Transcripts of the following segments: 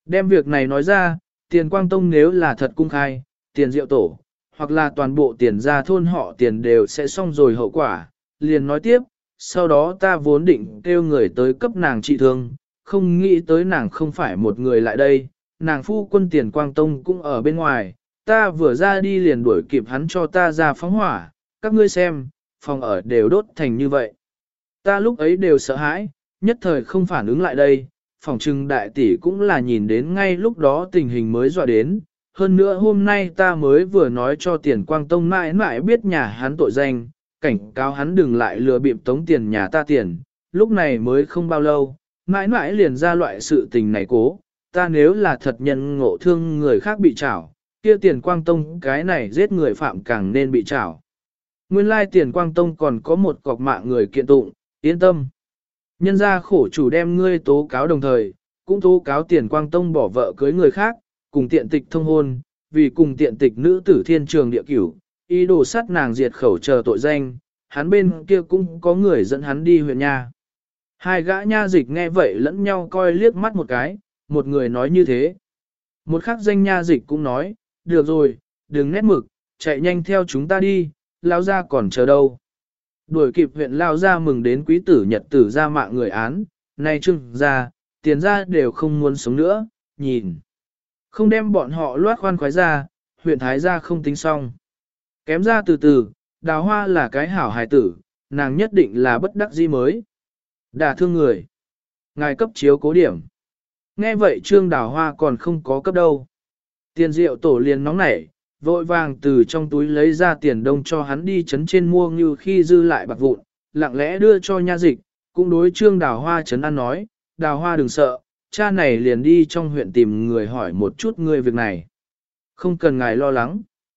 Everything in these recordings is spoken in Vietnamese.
Đem việc này nói ra, tiền quang tông nếu là thật cung khai, tiền diệu tổ, hoặc là toàn bộ tiền gia thôn họ tiền đều sẽ xong rồi hậu quả, liền nói tiếp, sau đó ta vốn định kêu người tới cấp nàng trị thương, không nghĩ tới nàng không phải một người lại đây, nàng phu quân tiền quang tông cũng ở bên ngoài, ta vừa ra đi liền đuổi kịp hắn cho ta ra phóng hỏa, các ngươi xem, phòng ở đều đốt thành như vậy. Ta lúc ấy đều sợ hãi, nhất thời không phản ứng lại đây, phòng trừng đại tỷ cũng là nhìn đến ngay lúc đó tình hình mới dọa đến. Hơn nữa hôm nay ta mới vừa nói cho tiền quang tông mãi mãi biết nhà hắn tội danh, cảnh cáo hắn đừng lại lừa bịp tống tiền nhà ta tiền, lúc này mới không bao lâu, mãi mãi liền ra loại sự tình này cố, ta nếu là thật nhân ngộ thương người khác bị trảo, kia tiền quang tông cái này giết người phạm càng nên bị trảo. Nguyên lai tiền quang tông còn có một cọc mạng người kiện tụng, yên tâm. Nhân ra khổ chủ đem ngươi tố cáo đồng thời, cũng tố cáo tiền quang tông bỏ vợ cưới người khác, cùng tiện tịch thông hôn, vì cùng tiện tịch nữ tử thiên trường địa cửu, ý đồ sát nàng diệt khẩu chờ tội danh, hắn bên kia cũng có người dẫn hắn đi huyện nha. Hai gã nha dịch nghe vậy lẫn nhau coi liếc mắt một cái, một người nói như thế. Một khắc danh nha dịch cũng nói, được rồi, đừng nét mực, chạy nhanh theo chúng ta đi, lão gia còn chờ đâu. Đuổi kịp huyện lao gia mừng đến quý tử nhật tử ra mạng người án, nay trưng ra, tiền ra đều không muốn sống nữa, nhìn. Không đem bọn họ loát khoan khoái ra, huyện thái gia không tính xong. Kém ra từ từ, đào hoa là cái hảo hài tử, nàng nhất định là bất đắc dĩ mới. Đả thương người. Ngài cấp chiếu cố điểm. Nghe vậy trương đào hoa còn không có cấp đâu. Tiền rượu tổ liền nóng nảy, vội vàng từ trong túi lấy ra tiền đông cho hắn đi chấn trên mua như khi dư lại bạc vụn, lặng lẽ đưa cho nha dịch, cũng đối trương đào hoa chấn an nói, đào hoa đừng sợ, cha này liền đi trong huyện tìm người hỏi một chút ngươi việc này. Không cần ngài lo lắng.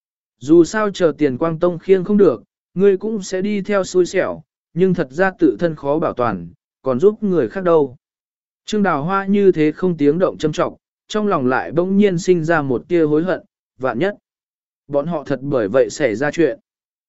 Dù sao chờ tiền quang tông khiêng không được, ngươi cũng sẽ đi theo xui xẻo, nhưng thật ra tự thân khó bảo toàn, còn giúp người khác đâu. Trương đào hoa như thế không tiếng động châm trọng, trong lòng lại bỗng nhiên sinh ra một tia hối hận, vạn nhất. Bọn họ thật bởi vậy xảy ra chuyện.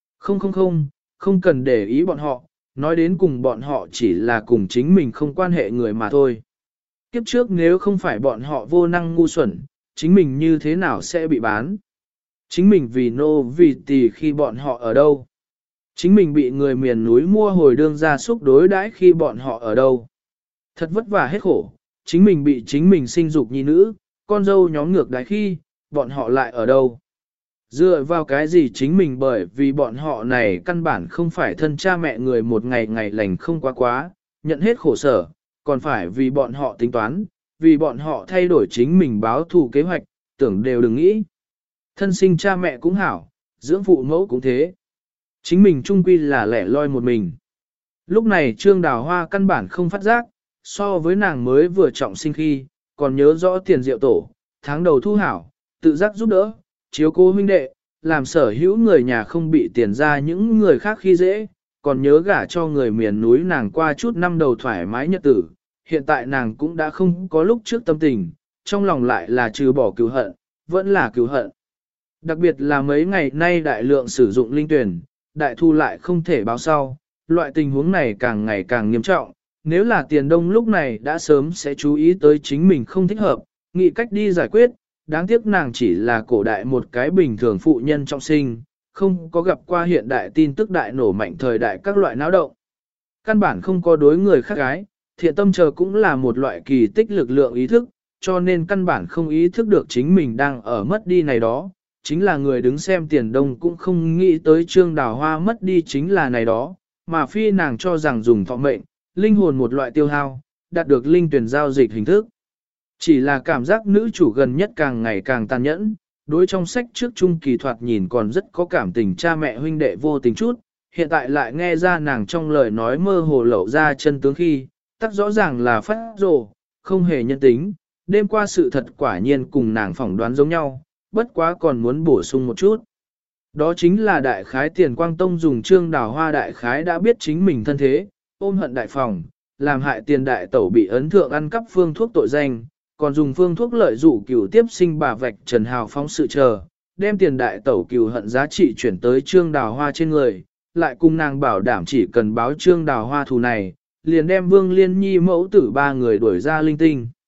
Không cần để ý bọn họ, nói đến cùng bọn họ chỉ là cùng chính mình không quan hệ người mà thôi. Kiếp trước nếu không phải bọn họ vô năng ngu xuẩn, chính mình như thế nào sẽ bị bán? Chính mình vì nô vì tỳ khi bọn họ ở đâu? Chính mình bị người miền núi mua hồi đương gia súc đối đãi khi bọn họ ở đâu? Thật vất vả hết khổ, chính mình bị chính mình sinh dục nhi nữ, con dâu nhóm ngược đái khi, bọn họ lại ở đâu? Dựa vào cái gì chính mình bởi vì bọn họ này căn bản không phải thân cha mẹ người một ngày ngày lành không quá, nhận hết khổ sở, còn phải vì bọn họ tính toán, vì bọn họ thay đổi chính mình báo thù kế hoạch, tưởng đều đừng nghĩ. Thân sinh cha mẹ cũng hảo, dưỡng phụ mẫu cũng thế. Chính mình trung quy là lẻ loi một mình. Lúc này Trương Đào Hoa căn bản không phát giác, so với nàng mới vừa trọng sinh khi, còn nhớ rõ tiền diệu tổ, tháng đầu thu hảo, tự giác giúp đỡ, chiếu cố huynh đệ, làm sở hữu người nhà không bị tiền ra những người khác khi dễ, còn nhớ gả cho người miền núi nàng qua chút năm đầu thoải mái nhật tử, hiện tại nàng cũng đã không có lúc trước tâm tình, trong lòng lại là trừ bỏ cứu hận, vẫn là cứu hận. Đặc biệt là mấy ngày nay đại lượng sử dụng linh tuyển, đại thu lại không thể báo sau, loại tình huống này càng ngày càng nghiêm trọng, nếu là tiền đông lúc này đã sớm sẽ chú ý tới chính mình không thích hợp, nghĩ cách đi giải quyết, đáng tiếc nàng chỉ là cổ đại một cái bình thường phụ nhân trọng sinh, không có gặp qua hiện đại tin tức đại nổ mạnh thời đại các loại náo động. Căn bản không có đối người khác gái, thiện tâm chờ cũng là một loại kỳ tích lực lượng ý thức, cho nên căn bản không ý thức được chính mình đang ở mất đi này đó, chính là người đứng xem tiền đông cũng không nghĩ tới Trương Đào Hoa mất đi chính là này đó, mà phi nàng cho rằng dùng thọ mệnh, linh hồn một loại tiêu hao, đạt được linh tuyển giao dịch hình thức. Chỉ là cảm giác nữ chủ gần nhất càng ngày càng tàn nhẫn, đối trong sách trước trung kỳ thoạt nhìn còn rất có cảm tình cha mẹ huynh đệ vô tình chút, hiện tại lại nghe ra nàng trong lời nói mơ hồ lậu ra chân tướng khi, tắc rõ ràng là phát rồ, không hề nhân tính, đêm qua sự thật quả nhiên cùng nàng phỏng đoán giống nhau, bất quá còn muốn bổ sung một chút. Đó chính là đại khái tiền quang tông dùng Trương Đào Hoa đại khái đã biết chính mình thân thế, ôm hận đại phòng, làm hại tiền đại tẩu bị ấn thượng ăn cắp phương thuốc tội danh, còn dùng phương thuốc lợi dụ cửu tiếp sinh bà vạch Trần Hào Phong sự chờ, đem tiền đại tẩu cửu hận giá trị chuyển tới Trương Đào Hoa trên người, lại cùng nàng bảo đảm chỉ cần báo Trương Đào Hoa thù này, liền đem Vương Liên Nhi mẫu tử ba người đuổi ra linh tinh.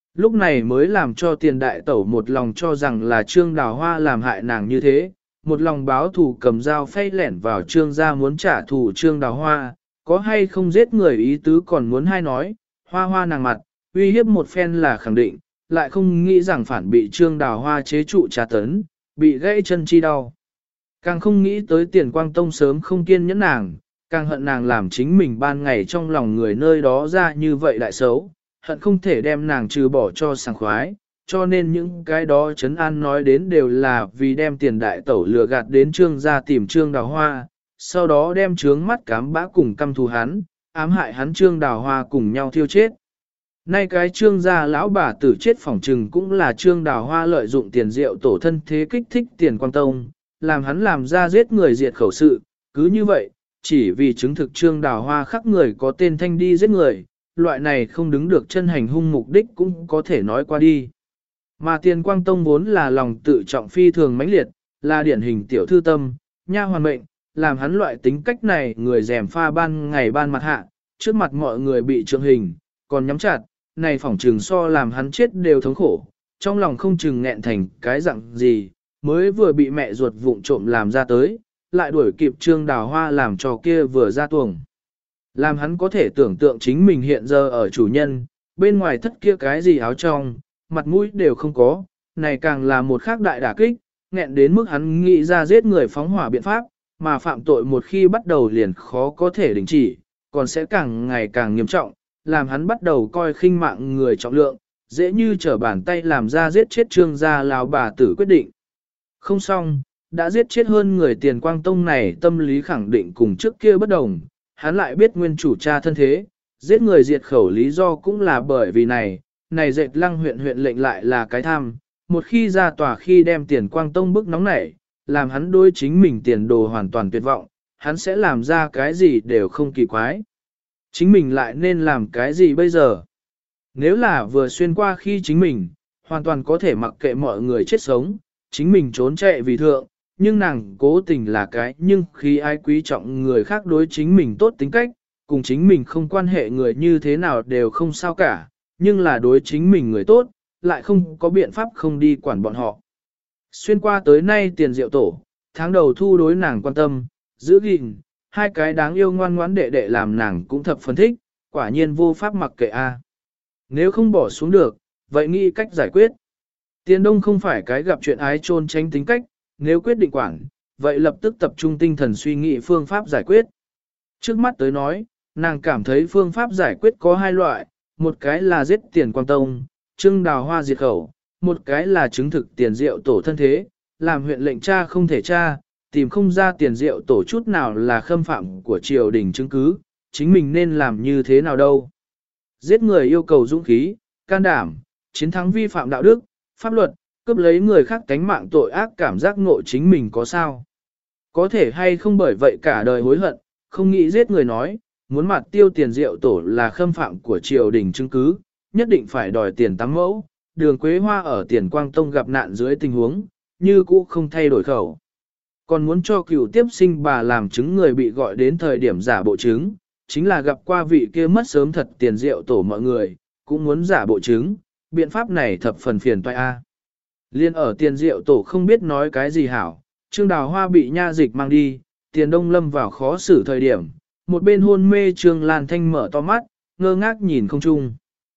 Lúc này mới làm cho tiền đại tẩu một lòng cho rằng là Trương Đào Hoa làm hại nàng như thế, một lòng báo thù cầm dao phay lẻn vào Trương gia muốn trả thù Trương Đào Hoa, có hay không giết người ý tứ còn muốn hay nói, hoa hoa nàng mặt, uy hiếp một phen là khẳng định, lại không nghĩ rằng phản bị Trương Đào Hoa chế trụ trà tấn, bị gãy chân chi đau. Càng không nghĩ tới Tiền Quang Tông sớm không kiên nhẫn nàng, càng hận nàng làm chính mình ban ngày trong lòng người nơi đó ra như vậy đại xấu, hận không thể đem nàng trừ bỏ cho sảng khoái, cho nên những cái đó Trấn An nói đến đều là vì đem tiền đại tẩu lừa gạt đến Trương gia tìm Trương Đào Hoa, sau đó đem trướng mắt cám bã cùng căm thù hắn, ám hại hắn Trương Đào Hoa cùng nhau thiêu chết. Nay cái Trương gia lão bà tử chết phỏng trừng cũng là Trương Đào Hoa lợi dụng tiền rượu tổ thân thế kích thích Tiền Quang Tông, làm hắn làm ra giết người diệt khẩu sự, cứ như vậy, chỉ vì chứng thực Trương Đào Hoa khắc người có tên thanh đi giết người, loại này không đứng được chân hành hung mục đích cũng có thể nói qua đi. Mà Tiền Quang Tông vốn là lòng tự trọng phi thường mãnh liệt, là điển hình tiểu thư tâm, nha hoàn mệnh, làm hắn loại tính cách này người rèm pha ban ngày ban mặt hạ, trước mặt mọi người bị trượng hình, còn nhắm chặt, này phỏng trừng so làm hắn chết đều thống khổ, trong lòng không chừng nghẹn thành cái dạng gì, mới vừa bị mẹ ruột vụng trộm làm ra tới, lại đuổi kịp Trương Đào Hoa làm cho kia vừa ra tuồng. Làm hắn có thể tưởng tượng chính mình hiện giờ ở chủ nhân, bên ngoài thất kia cái gì áo trong, mặt mũi đều không có, này càng là một khác đại đả kích, nghẹn đến mức hắn nghĩ ra giết người phóng hỏa biện pháp, mà phạm tội một khi bắt đầu liền khó có thể đình chỉ, còn sẽ càng ngày càng nghiêm trọng, làm hắn bắt đầu coi khinh mạng người trọng lượng, dễ như trở bàn tay làm ra giết chết Trương gia lão bà tử quyết định. Không xong, đã giết chết hơn người Tiền Quang Tông này tâm lý khẳng định cùng trước kia bất đồng, hắn lại biết nguyên chủ cha thân thế, giết người diệt khẩu lý do cũng là bởi vì này dệt lăng huyện huyện lệnh lại là cái tham, một khi ra tòa khi đem Tiền Quang Tông bức nóng nảy, làm hắn đối chính mình tiền đồ hoàn toàn tuyệt vọng, hắn sẽ làm ra cái gì đều không kỳ quái. Chính mình lại nên làm cái gì bây giờ? Nếu là vừa xuyên qua khi chính mình, hoàn toàn có thể mặc kệ mọi người chết sống, chính mình trốn chạy vì thượng, nhưng nàng cố tình là cái nhưng khi ai quý trọng người khác đối chính mình tốt tính cách, cùng chính mình không quan hệ người như thế nào đều không sao cả, nhưng là đối chính mình người tốt, lại không có biện pháp không đi quản bọn họ. Xuyên qua tới nay Tiền Diệu Tổ, tháng đầu thu đối nàng quan tâm, giữ gìn, hai cái đáng yêu ngoan ngoãn đệ đệ làm nàng cũng thập phân thích, quả nhiên vô pháp mặc kệ a. Nếu không bỏ xuống được, vậy nghĩ cách giải quyết. Tiền Đông không phải cái gặp chuyện ái trôn tránh tính cách, nếu quyết định quản, vậy lập tức tập trung tinh thần suy nghĩ phương pháp giải quyết. Trước mắt tới nói, nàng cảm thấy phương pháp giải quyết có hai loại, một cái là giết Tiền Quang Tông, Trương Đào Hoa diệt khẩu, một cái là chứng thực Tiền Diệu Tổ thân thế, làm huyện lệnh cha không thể tra, tìm không ra Tiền Diệu Tổ chút nào là khâm phạm của triều đình chứng cứ, chính mình nên làm như thế nào đâu. Giết người yêu cầu dũng khí, can đảm, chiến thắng vi phạm đạo đức, pháp luật, cướp lấy người khác tánh mạng tội ác cảm giác ngộ chính mình có sao. Có thể hay không bởi vậy cả đời hối hận, không nghĩ giết người nói, muốn mặt tiêu Tiền Diệu Tổ là khâm phạm của triều đình chứng cứ, nhất định phải đòi tiền 8 mẫu, Đường Quế Hoa ở Tiền Quang Tông gặp nạn dưới tình huống, như cũ không thay đổi khẩu. Còn muốn cho cựu tiếp sinh bà làm chứng người bị gọi đến thời điểm giả bộ chứng, chính là gặp qua vị kia mất sớm thật Tiền Diệu Tổ mọi người, cũng muốn giả bộ chứng, biện pháp này thập phần phiền toái a. Liên ở Tiền Diệu Tổ không biết nói cái gì hảo, Trương Đào Hoa bị nha dịch mang đi, Tiền Đông lâm vào khó xử thời điểm, một bên hôn mê Trương Lan Thanh mở to mắt, ngơ ngác nhìn không chung.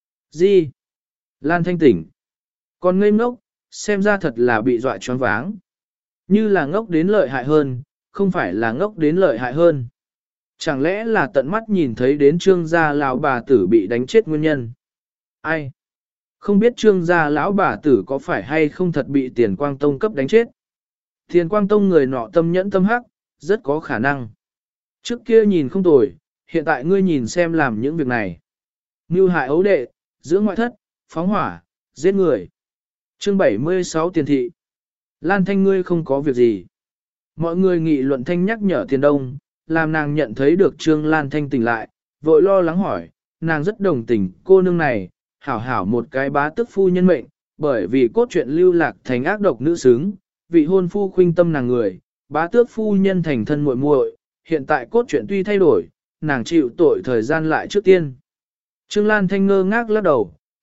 Gì? Lan Thanh tỉnh. Còn ngây ngốc, xem ra thật là bị dọa choáng váng. Như là ngốc đến lợi hại hơn, không phải là ngốc đến lợi hại hơn. Chẳng lẽ là tận mắt nhìn thấy đến Trương gia lão bà tử bị đánh chết nguyên nhân? Ai? Không biết Trương gia lão bà tử có phải hay không thật bị Tiền Quang Tông cấp đánh chết? Tiền Quang Tông người nọ tâm nhẫn tâm hắc, rất có khả năng. Trước kia nhìn không tồi, hiện tại ngươi nhìn xem làm những việc này. Mưu hại ấu đệ, dưỡng ngoại thất, phóng hỏa, giết người. Chương 76 Tiền thị. Lan Thanh ngươi không có việc gì. Mọi người nghị luận thanh nhắc nhở Tiền Đông, làm nàng nhận thấy được Trương Lan Thanh tỉnh lại, vội lo lắng hỏi, nàng rất đồng tình cô nương này, hảo hảo một cái bá tức phu nhân mệnh, bởi vì cốt truyện lưu lạc thành ác độc nữ xứng, vị hôn phu khuynh tâm nàng người, bá tước phu nhân thành thân muội muội, hiện tại cốt truyện tuy thay đổi, nàng chịu tội thời gian lại trước tiên. Trương Lan Thanh ngơ ngác lắc đầu,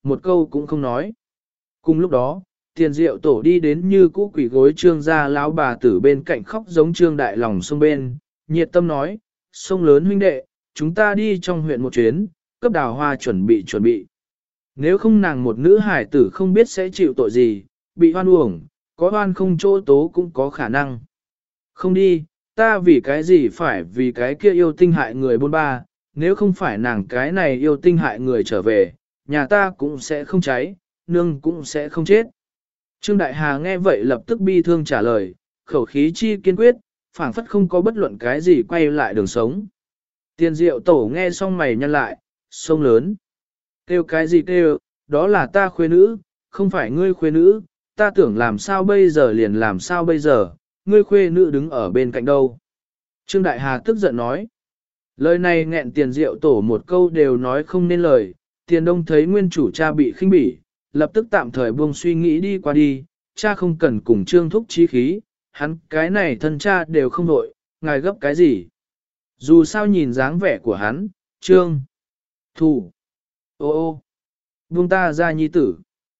một câu cũng không nói. Cùng lúc đó, tiền diệu tổ đi đến như cũ quỷ gối trương gia lão bà tử bên cạnh khóc giống trương đại lòng sông bên, nhiệt tâm nói, sông lớn huynh đệ, chúng ta đi trong huyện một chuyến, cấp Đào Hoa chuẩn bị. Nếu không nàng một nữ hải tử không biết sẽ chịu tội gì, bị hoan uổng, có hoan không chỗ tố cũng có khả năng. Không đi, ta vì cái gì phải vì cái kia yêu tinh hại người bôn ba, nếu không phải nàng cái này yêu tinh hại người trở về, nhà ta cũng sẽ không cháy, nương cũng sẽ không chết. Trương Đại Hà nghe vậy lập tức bi thương trả lời, khẩu khí chi kiên quyết, phảng phất không có bất luận cái gì quay lại đường sống. Tiền diệu tổ nghe xong mày nhăn lại, sông lớn. Kêu cái gì kêu, đó là ta khuê nữ, không phải ngươi khuê nữ, ta tưởng làm sao bây giờ liền làm sao bây giờ, ngươi khuê nữ đứng ở bên cạnh đâu. Trương Đại Hà tức giận nói. Lời này nghẹn tiền diệu tổ một câu đều nói không nên lời, tiền đông thấy nguyên chủ cha bị khinh bỉ, lập tức tạm thời buông suy nghĩ đi qua đi, cha không cần cùng trương thúc chí khí, hắn cái này thân cha đều không nội, ngài gấp cái gì. Dù sao nhìn dáng vẻ của hắn, trương, thủ, ô, buông ta ra nhi tử,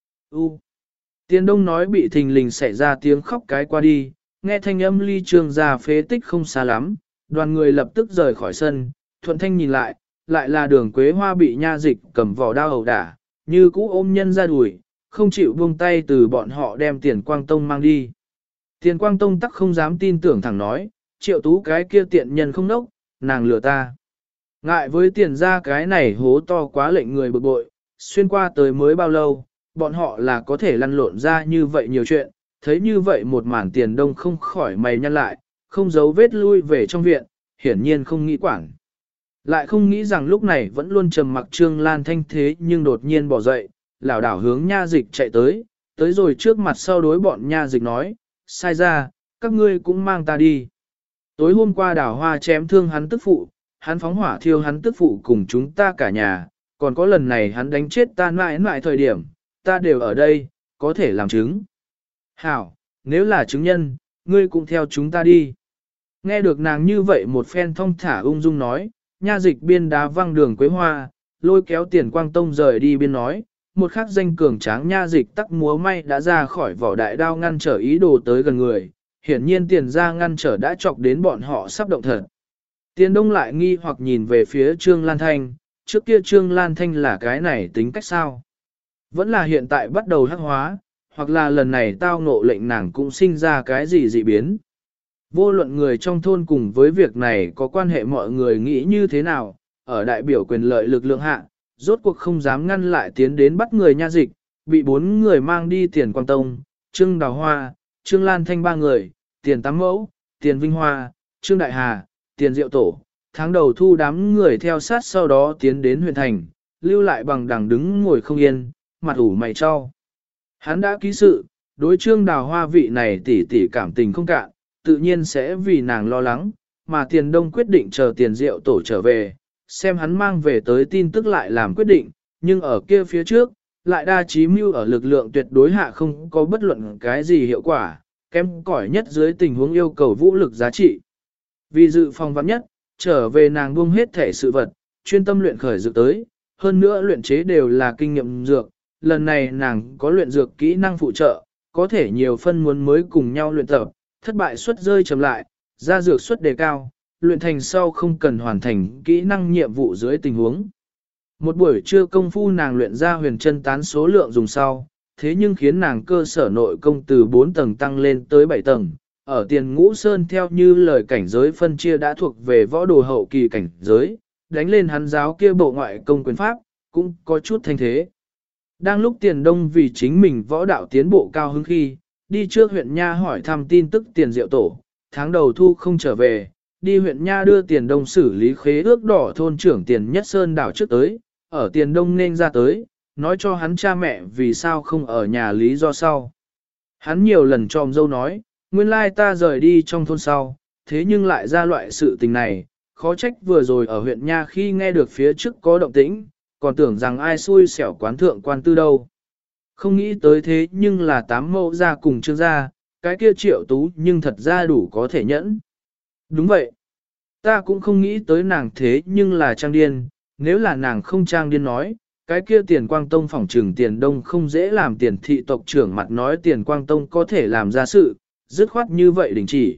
Tiền đông nói bị thình lình xảy ra tiếng khóc cái qua đi, nghe thanh âm ly trương ra phế tích không xa lắm, đoàn người lập tức rời khỏi sân, thuận thanh nhìn lại, lại là đường quế hoa bị nha dịch cầm vỏ đao ẩu đả, như cũ ôm nhân ra đuổi, không chịu buông tay từ bọn họ đem tiền quang tông mang đi. Tiền quang tông tắc không dám tin tưởng thẳng nói, triệu tú cái kia tiện nhân không nốc, nàng lừa ta. Ngại với tiền ra cái này hố to quá lệnh người bực bội, xuyên qua tới mới bao lâu, bọn họ là có thể lăn lộn ra như vậy nhiều chuyện, thấy như vậy một màn tiền đông không khỏi mày nhăn lại, không giấu vết lui về trong viện, hiển nhiên không nghĩ quản. Lại không nghĩ rằng lúc này vẫn luôn trầm mặc Trương Lan Thanh thế nhưng đột nhiên bỏ dậy, lảo đảo hướng nha dịch chạy tới rồi trước mặt sau đối bọn nha dịch nói, sai ra, các ngươi cũng mang ta đi. Tối hôm qua Đào Hoa chém thương hắn tức phụ, hắn phóng hỏa thiêu hắn tức phụ cùng chúng ta cả nhà, còn có lần này hắn đánh chết ta mãi mãi thời điểm, ta đều ở đây, có thể làm chứng. Hảo, nếu là chứng nhân, ngươi cũng theo chúng ta đi. Nghe được nàng như vậy một phen thong thả ung dung nói, nha dịch biên đá văng đường quế hoa, lôi kéo tiền quang tông rời đi biên nói, một khắc danh cường tráng nha dịch tắc múa may đã ra khỏi vỏ đại đao ngăn trở ý đồ tới gần người, hiển nhiên tiền ra ngăn trở đã chọc đến bọn họ sắp động thật. Tiền đông lại nghi hoặc nhìn về phía Trương Lan Thanh, trước kia Trương Lan Thanh là cái này tính cách sao? Vẫn là hiện tại bắt đầu hắc hóa, hoặc là lần này tao ngộ lệnh nàng cũng sinh ra cái gì dị biến. Vô luận người trong thôn cùng với việc này có quan hệ mọi người nghĩ như thế nào, ở đại biểu quyền lợi lực lượng hạ, rốt cuộc không dám ngăn lại tiến đến bắt người nha dịch, bị 4 người mang đi tiền Quang Tông, Trương Đào Hoa, Trương Lan Thanh 3 người, tiền Tám Mẫu, tiền Vinh Hoa, Trương Đại Hà, tiền Diệu Tổ, tháng đầu thu đám người theo sát sau đó tiến đến huyện thành, lưu lại bằng đằng đứng ngồi không yên, mặt ủ mày cho. Hắn đã ký sự, đối Trương Đào Hoa vị này tỉ tỉ cảm tình không cạn, tự nhiên sẽ vì nàng lo lắng, mà tiền đông quyết định chờ tiền Diệu Tổ trở về, xem hắn mang về tới tin tức lại làm quyết định, nhưng ở kia phía trước, lại đa trí mưu ở lực lượng tuyệt đối hạ không có bất luận cái gì hiệu quả, kém cỏi nhất dưới tình huống yêu cầu vũ lực giá trị. Vì dự phòng vắng nhất, trở về nàng buông hết thể sự vật, chuyên tâm luyện khởi dược tới, hơn nữa luyện chế đều là kinh nghiệm dược, lần này nàng có luyện dược kỹ năng phụ trợ, có thể nhiều phân muốn mới cùng nhau luyện tập, thất bại suất rơi chậm lại, ra dược suất đề cao, luyện thành sau không cần hoàn thành kỹ năng nhiệm vụ dưới tình huống. Một buổi trưa công phu nàng luyện ra huyền chân tán số lượng dùng sau, thế nhưng khiến nàng cơ sở nội công từ 4 tầng tăng lên tới 7 tầng. Ở tiền ngũ sơn theo như lời cảnh giới phân chia đã thuộc về võ đồ hậu kỳ cảnh giới, đánh lên hắn giáo kia bộ ngoại công quyền pháp, cũng có chút thanh thế. Đang lúc tiền đông vì chính mình võ đạo tiến bộ cao hứng khi, đi trước huyện Nha hỏi thăm tin tức tiền Diệu Tổ, tháng đầu thu không trở về, đi huyện Nha đưa tiền đông xử lý khế ước đỏ thôn trưởng tiền nhất sơn đảo trước tới, ở tiền đông nên ra tới, nói cho hắn cha mẹ vì sao không ở nhà lý do sau. Hắn nhiều lần tròm dâu nói, nguyên lai ta rời đi trong thôn sau, thế nhưng lại ra loại sự tình này, khó trách vừa rồi ở huyện Nha khi nghe được phía trước có động tĩnh, còn tưởng rằng ai xui xẻo quán thượng quan tư đâu. Không nghĩ tới thế nhưng là 8 mẫu ra cùng Trương gia, cái kia Triệu Tú nhưng thật ra đủ có thể nhẫn. Đúng vậy. Ta cũng không nghĩ tới nàng thế nhưng là trang điên, nếu là nàng không trang điên nói, cái kia Tiền Quang Tông phỏng trừng Tiền Đông không dễ làm Tiền thị tộc trưởng mặt nói Tiền Quang Tông có thể làm ra sự, dứt khoát như vậy đình chỉ.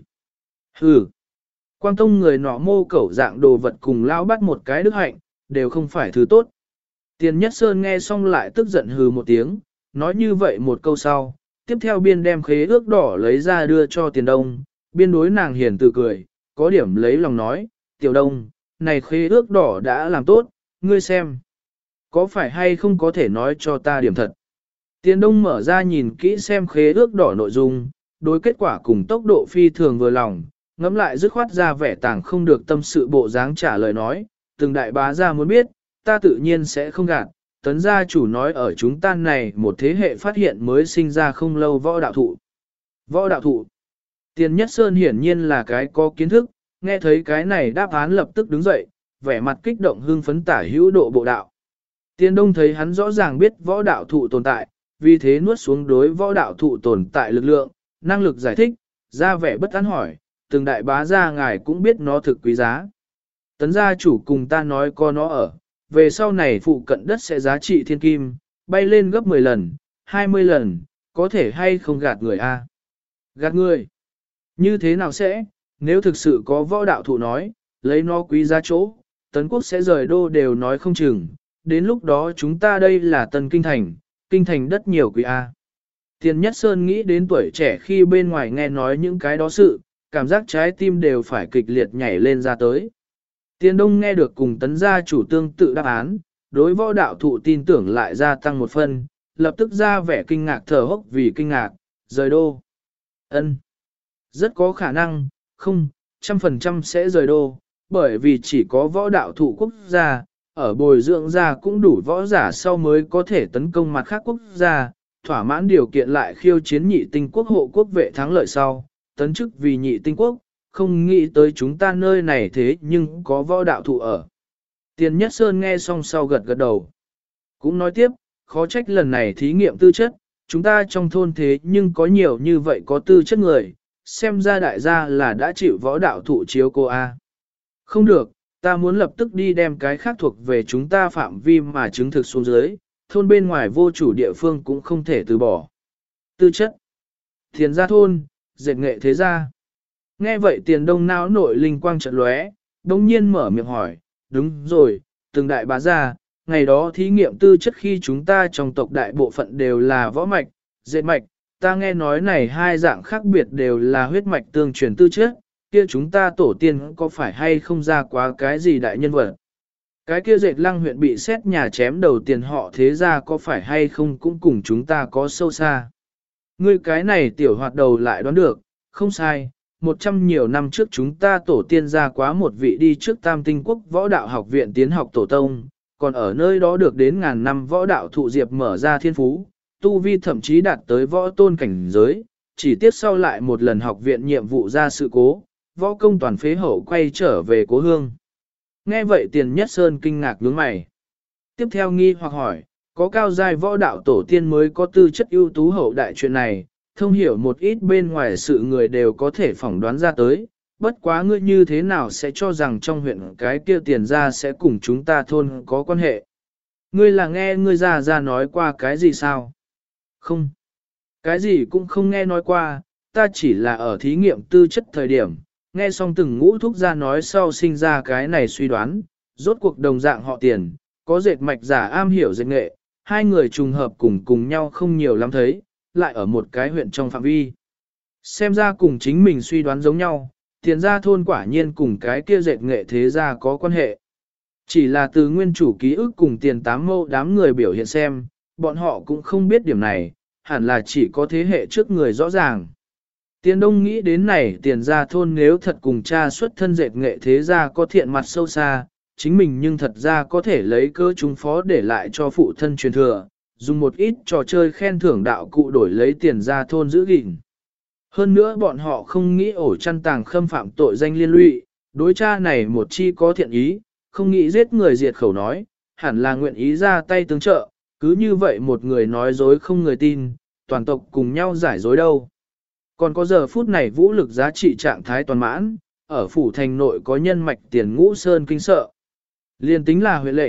Hừ, Quang Tông người nọ mô cẩu dạng đồ vật cùng lao bắt một cái đức hạnh, đều không phải thứ tốt. Tiền Nhất Sơn nghe xong lại tức giận hừ một tiếng, nói như vậy một câu sau, tiếp theo biên đem khế ước đỏ lấy ra đưa cho Tiền Đông, biên đối nàng hiền từ cười, có điểm lấy lòng nói, Tiểu Đông, này khế ước đỏ đã làm tốt, ngươi xem. Có phải hay không có thể nói cho ta điểm thật? Tiền Đông mở ra nhìn kỹ xem khế ước đỏ nội dung, đối kết quả cùng tốc độ phi thường vừa lòng, ngẫm lại dứt khoát ra vẻ tàng không được tâm sự bộ dáng trả lời nói, từng đại bá gia muốn biết, ta tự nhiên sẽ không gạt. Tấn gia chủ nói ở chúng ta này một thế hệ phát hiện mới sinh ra không lâu võ đạo thụ. Võ đạo thụ. Tiền Nhất Sơn hiển nhiên là cái có kiến thức, nghe thấy cái này đáp án lập tức đứng dậy, vẻ mặt kích động hưng phấn tả hữu độ bộ đạo. Tiền Đông thấy hắn rõ ràng biết võ đạo thụ tồn tại, vì thế nuốt xuống đối võ đạo thụ tồn tại lực lượng, năng lực giải thích, ra vẻ bất an hỏi, từng đại bá gia ngài cũng biết nó thực quý giá. Tấn gia chủ cùng ta nói có nó ở, về sau này phụ cận đất sẽ giá trị thiên kim, bay lên gấp 10 lần, 20 lần, có thể hay không gạt người a? Gạt người? Như thế nào sẽ, nếu thực sự có võ đạo thụ nói, lấy nó quý giá chỗ, Tấn quốc sẽ rời đô đều nói không chừng, đến lúc đó chúng ta đây là Tân Kinh thành đất nhiều quý a. Tiền Nhất Sơn nghĩ đến tuổi trẻ khi bên ngoài nghe nói những cái đó sự, cảm giác trái tim đều phải kịch liệt nhảy lên ra tới. Tiền Đông nghe được cùng Tấn gia chủ tương tự đáp án, đối võ đạo thụ tin tưởng lại gia tăng một phần, lập tức ra vẻ kinh ngạc thở hốc vì kinh ngạc, rời đô. Ân, rất có khả năng, không, 100% sẽ rời đô, bởi vì chỉ có võ đạo thụ quốc gia, ở bồi dưỡng ra cũng đủ võ giả sau mới có thể tấn công mặt khác quốc gia, thỏa mãn điều kiện lại khiêu chiến nhị tinh quốc hộ quốc vệ thắng lợi sau, tấn chức vì nhị tinh quốc, không nghĩ tới chúng ta nơi này thế nhưng có võ đạo thụ ở. Tiền Nhất Sơn nghe xong sau gật gật đầu. Cũng nói tiếp, khó trách lần này thí nghiệm tư chất, chúng ta trong thôn thế nhưng có nhiều như vậy có tư chất người, xem ra đại gia là đã chịu võ đạo thụ chiếu cô A. Không được, ta muốn lập tức đi đem cái khác thuộc về chúng ta phạm vi mà chứng thực xuống dưới, thôn bên ngoài vô chủ địa phương cũng không thể từ bỏ. Tư chất. Thiền gia thôn, dệt nghệ thế gia. Nghe vậy Tiền Đông não nội linh quang chợt lóe, đông nhiên mở miệng hỏi, đúng rồi, từng đại bá gia, ngày đó thí nghiệm tư chất khi chúng ta trong tộc đại bộ phận đều là võ mạch, dệt mạch, ta nghe nói này hai dạng khác biệt đều là huyết mạch tương truyền tư chất, kia chúng ta tổ tiên có phải hay không ra quá cái gì đại nhân vật. Cái kia dệt lăng huyện bị xét nhà chém đầu tiền họ thế ra có phải hay không cũng cùng chúng ta có sâu xa. Ngươi cái này tiểu hoạt đầu lại đoán được, không sai, 100 nhiều năm trước chúng ta tổ tiên ra quá một vị đi trước Tam Tinh Quốc võ đạo học viện tiến học tổ tông, còn ở nơi đó được đến ngàn năm võ đạo thụ diệp mở ra thiên phú, tu vi thậm chí đạt tới võ tôn cảnh giới, chỉ tiếp sau lại một lần học viện nhiệm vụ ra sự cố, võ công toàn phế hậu quay trở về cố hương. Nghe vậy Tiền Nhất Sơn kinh ngạc nhướng mày. Tiếp theo nghi hoặc hỏi, có cao giai võ đạo tổ tiên mới có tư chất ưu tú hậu đại chuyện này, thông hiểu một ít bên ngoài sự người đều có thể phỏng đoán ra tới, bất quá ngươi như thế nào sẽ cho rằng trong huyện cái kia Tiền gia sẽ cùng chúng ta thôn có quan hệ. Ngươi là nghe ngươi già nói qua cái gì sao? Không, cái gì cũng không nghe nói qua, ta chỉ là ở thí nghiệm tư chất thời điểm, nghe xong từng ngũ thúc gia nói sau sinh ra cái này suy đoán, rốt cuộc đồng dạng họ Tiền, có dệt mạch giả am hiểu dệt nghệ, hai người trùng hợp cùng nhau không nhiều lắm thấy, lại ở một cái huyện trong phạm vi. Xem ra cùng chính mình suy đoán giống nhau, Tiền gia thôn quả nhiên cùng cái kia dệt nghệ thế gia có quan hệ. Chỉ là từ nguyên chủ ký ức cùng Tiền Tám Mâu đám người biểu hiện xem, bọn họ cũng không biết điểm này, hẳn là chỉ có thế hệ trước người rõ ràng. Tiền Đông nghĩ đến này Tiền gia thôn nếu thật cùng cha xuất thân dệt nghệ thế gia có thiện mặt sâu xa, chính mình nhưng thật ra có thể lấy cơ chúng phó để lại cho phụ thân truyền thừa, dùng một ít trò chơi khen thưởng đạo cụ đổi lấy Tiền gia thôn giữ gìn. Hơn nữa bọn họ không nghĩ ổ chăn tàng khâm phạm tội danh liên lụy, đối cha này một chi có thiện ý, không nghĩ giết người diệt khẩu nói, hẳn là nguyện ý ra tay tương trợ, cứ như vậy một người nói dối không người tin, toàn tộc cùng nhau giải dối đâu. Còn có giờ phút này vũ lực giá trị trạng thái toàn mãn, ở phủ thành nội có nhân mạch Tiền Ngũ Sơn kinh sợ. Liên tính là huyện lệnh,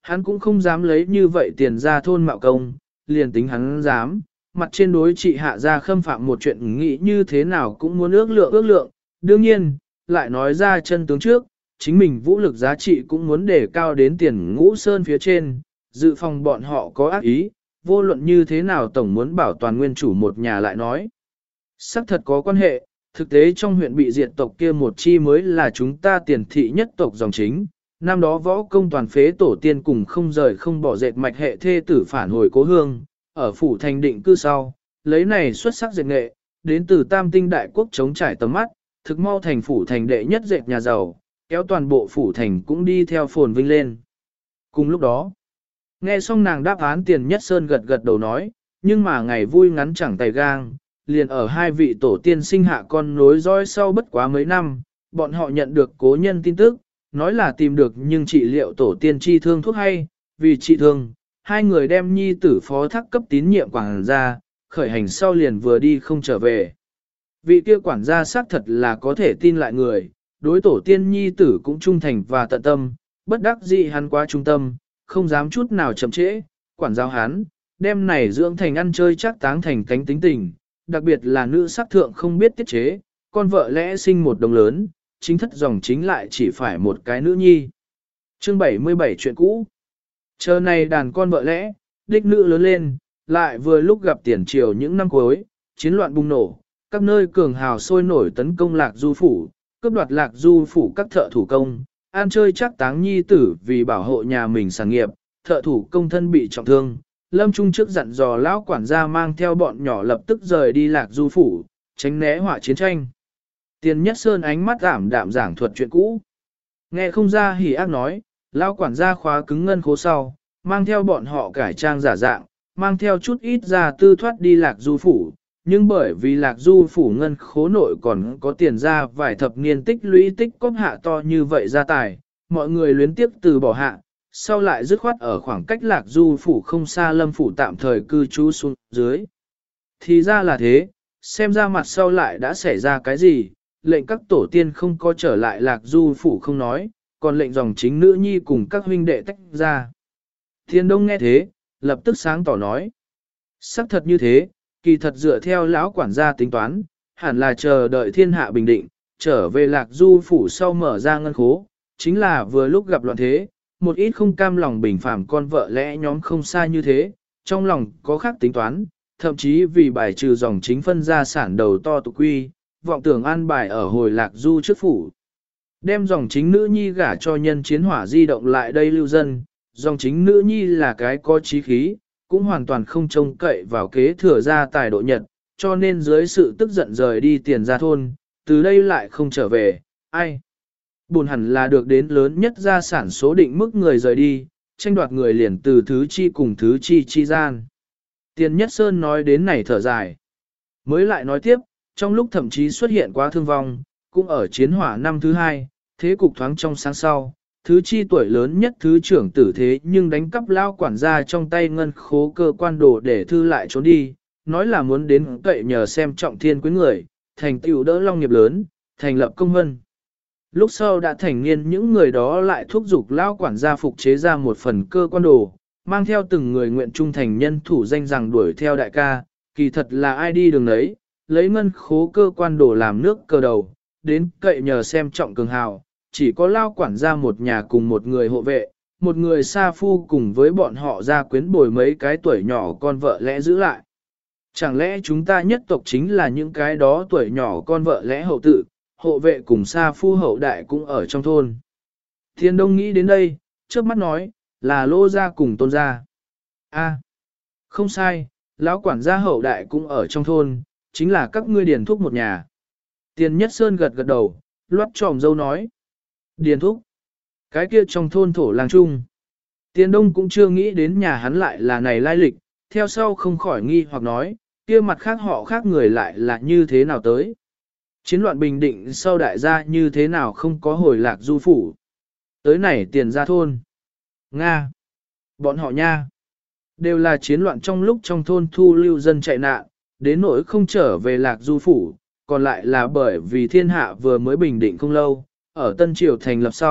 Hắn cũng không dám lấy như vậy tiền ra thôn mạo công, liền tính hắn dám, mặt trên đối trị hạ ra khâm phạm một chuyện nghĩ như thế nào cũng muốn ước lượng, đương nhiên, lại nói ra chân tướng trước, chính mình vũ lực giá trị cũng muốn đề cao đến tiền ngũ sơn phía trên, dự phòng bọn họ có ác ý, vô luận như thế nào tổng muốn bảo toàn nguyên chủ một nhà lại nói. Sắc thật có quan hệ, thực tế trong huyện bị diệt tộc kia một chi mới là chúng ta tiền thị nhất tộc dòng chính. Năm đó võ công toàn phế tổ tiên cùng không rời không bỏ dệt mạch hệ thê tử phản hồi cố hương, ở phủ thành định cư sau, lấy này xuất sắc dệt nghệ, đến từ tam tinh đại quốc chống trải tầm mắt, thực mau thành phủ thành đệ nhất dệt nhà giàu, kéo toàn bộ phủ thành cũng đi theo phồn vinh lên. Cùng lúc đó, nghe xong nàng đáp án Tiền Nhất Sơn gật gật đầu nói, nhưng mà ngày vui ngắn chẳng tay gang, liền ở hai vị tổ tiên sinh hạ con nối dõi sau bất quá mấy năm, bọn họ nhận được cố nhân tin tức, nói là tìm được nhưng trị liệu tổ tiên chi thương thuốc hay, vì trị thương, hai người đem nhi tử phó thác cấp tín nhiệm quản gia, khởi hành sau liền vừa đi không trở về. Vị kia quản gia xác thật là có thể tin lại người, đối tổ tiên nhi tử cũng trung thành và tận tâm, bất đắc dĩ hắn quá trung tâm, không dám chút nào chậm trễ, quản giáo hắn, đem này dưỡng thành ăn chơi chắc táng thành cánh tính tình, đặc biệt là nữ sắc thượng không biết tiết chế, con vợ lẽ sinh một đồng lớn, chính thất dòng chính lại chỉ phải một cái nữ nhi. Chương 77 chuyện cũ. Chờ này đàn con vợ lẽ, đích nữ lớn lên, lại vừa lúc gặp tiền triều những năm cuối, chiến loạn bùng nổ, các nơi cường hào sôi nổi tấn công Lạc Du phủ, cướp đoạt Lạc Du phủ các thợ thủ công, ăn chơi chắc táng nhi tử vì bảo hộ nhà mình sản nghiệp, thợ thủ công thân bị trọng thương. Lâm Trung trước dặn dò lão quản gia mang theo bọn nhỏ lập tức rời đi Lạc Du phủ, tránh né họa chiến tranh. Tiền Nhất Sơn ánh mắt ảm đạm giảng thuật chuyện cũ. Nghe không ra hỉ ác nói, lão quản gia khóa cứng ngân khố sau, mang theo bọn họ cải trang giả dạng, mang theo chút ít ra tư thoát đi Lạc Du phủ, nhưng bởi vì Lạc Du phủ ngân khố nội còn có tiền ra vài thập niên tích lũy tích cóp hạ to như vậy gia tài, mọi người luyến tiếp từ bỏ hạ, sau lại dứt khoát ở khoảng cách Lạc Du phủ không xa Lâm phủ tạm thời cư trú xuống dưới. Thì ra là thế, xem ra mặt sau lại đã xảy ra cái gì, lệnh các tổ tiên không có trở lại Lạc Du phủ không nói, còn lệnh dòng chính nữ nhi cùng các huynh đệ tách ra. Thiên Đông nghe thế, lập tức sáng tỏ nói. Sắc thật như thế, kỳ thật dựa theo lão quản gia tính toán, hẳn là chờ đợi thiên hạ bình định, trở về Lạc Du phủ sau mở ra ngân khố, chính là vừa lúc gặp loạn thế, một ít không cam lòng bình phàm con vợ lẽ nhóm không xa như thế, trong lòng có khác tính toán, thậm chí vì bài trừ dòng chính phân gia sản đầu to tụ quy, vọng tưởng an bài ở hồi Lạc Du trước phủ. Đem dòng chính nữ nhi gả cho nhân chiến hỏa di động lại đây lưu dân, dòng chính nữ nhi là cái có chí khí, cũng hoàn toàn không trông cậy vào kế thừa gia tài độ nhật, cho nên dưới sự tức giận rời đi Tiền ra thôn, từ đây lại không trở về, ai. Buồn hẳn là được đến lớn nhất gia sản số định mức người rời đi, tranh đoạt người liền từ thứ chi cùng thứ chi chi gian. Tiền Nhất Sơn nói đến này thở dài. Mới lại nói tiếp, trong lúc thậm chí xuất hiện quá thương vong, cũng ở chiến hỏa năm thứ hai, thế cục thoáng trong sáng sau, thứ chi tuổi lớn nhất thứ trưởng tử thế nhưng đánh cắp lao quản gia trong tay ngân khố cơ quan đồ để thư lại trốn đi, nói là muốn đến cậy nhờ xem trọng thiên quý người, thành tựu đỡ long nghiệp lớn, thành lập công vân. Lúc sau đã thành niên những người đó lại thúc giục lao quản gia phục chế ra một phần cơ quan đồ, mang theo từng người nguyện trung thành nhân thủ danh rằng đuổi theo đại ca, kỳ thật là ai đi đường đấy, lấy ngân khố cơ quan đồ làm nước cờ đầu, đến cậy nhờ xem trọng cường hào, chỉ có lao quản gia một nhà cùng một người hộ vệ, một người sa phu cùng với bọn họ ra quyến bồi mấy cái tuổi nhỏ con vợ lẽ giữ lại. Chẳng lẽ chúng ta nhất tộc chính là những cái đó tuổi nhỏ con vợ lẽ hậu tự, hộ vệ cùng sa phu hậu đại cũng ở trong thôn. Thiên Đông nghĩ đến đây, trước mắt nói, là Lô gia cùng Tôn gia. A, không sai, lão quản gia hậu đại cũng ở trong thôn, chính là các ngươi điền thúc một nhà. Tiền Nhất Sơn gật gật đầu, loát tròm dâu nói. Điền thúc, cái kia trong thôn thổ làng trung. Tiền Đông cũng chưa nghĩ đến nhà hắn lại là này lai lịch, theo sau không khỏi nghi hoặc nói, kia mặt khác họ khác người lại là như thế nào tới. Chiến loạn bình định sau đại gia như thế nào không có hồi Lạc Du phủ. Tới này Tiền ra thôn. Nga. Bọn họ nha. Đều là chiến loạn trong lúc trong thôn thu lưu dân chạy nạn, đến nỗi không trở về Lạc Du phủ, còn lại là bởi vì thiên hạ vừa mới bình định không lâu, ở Tân Triều thành lập sau,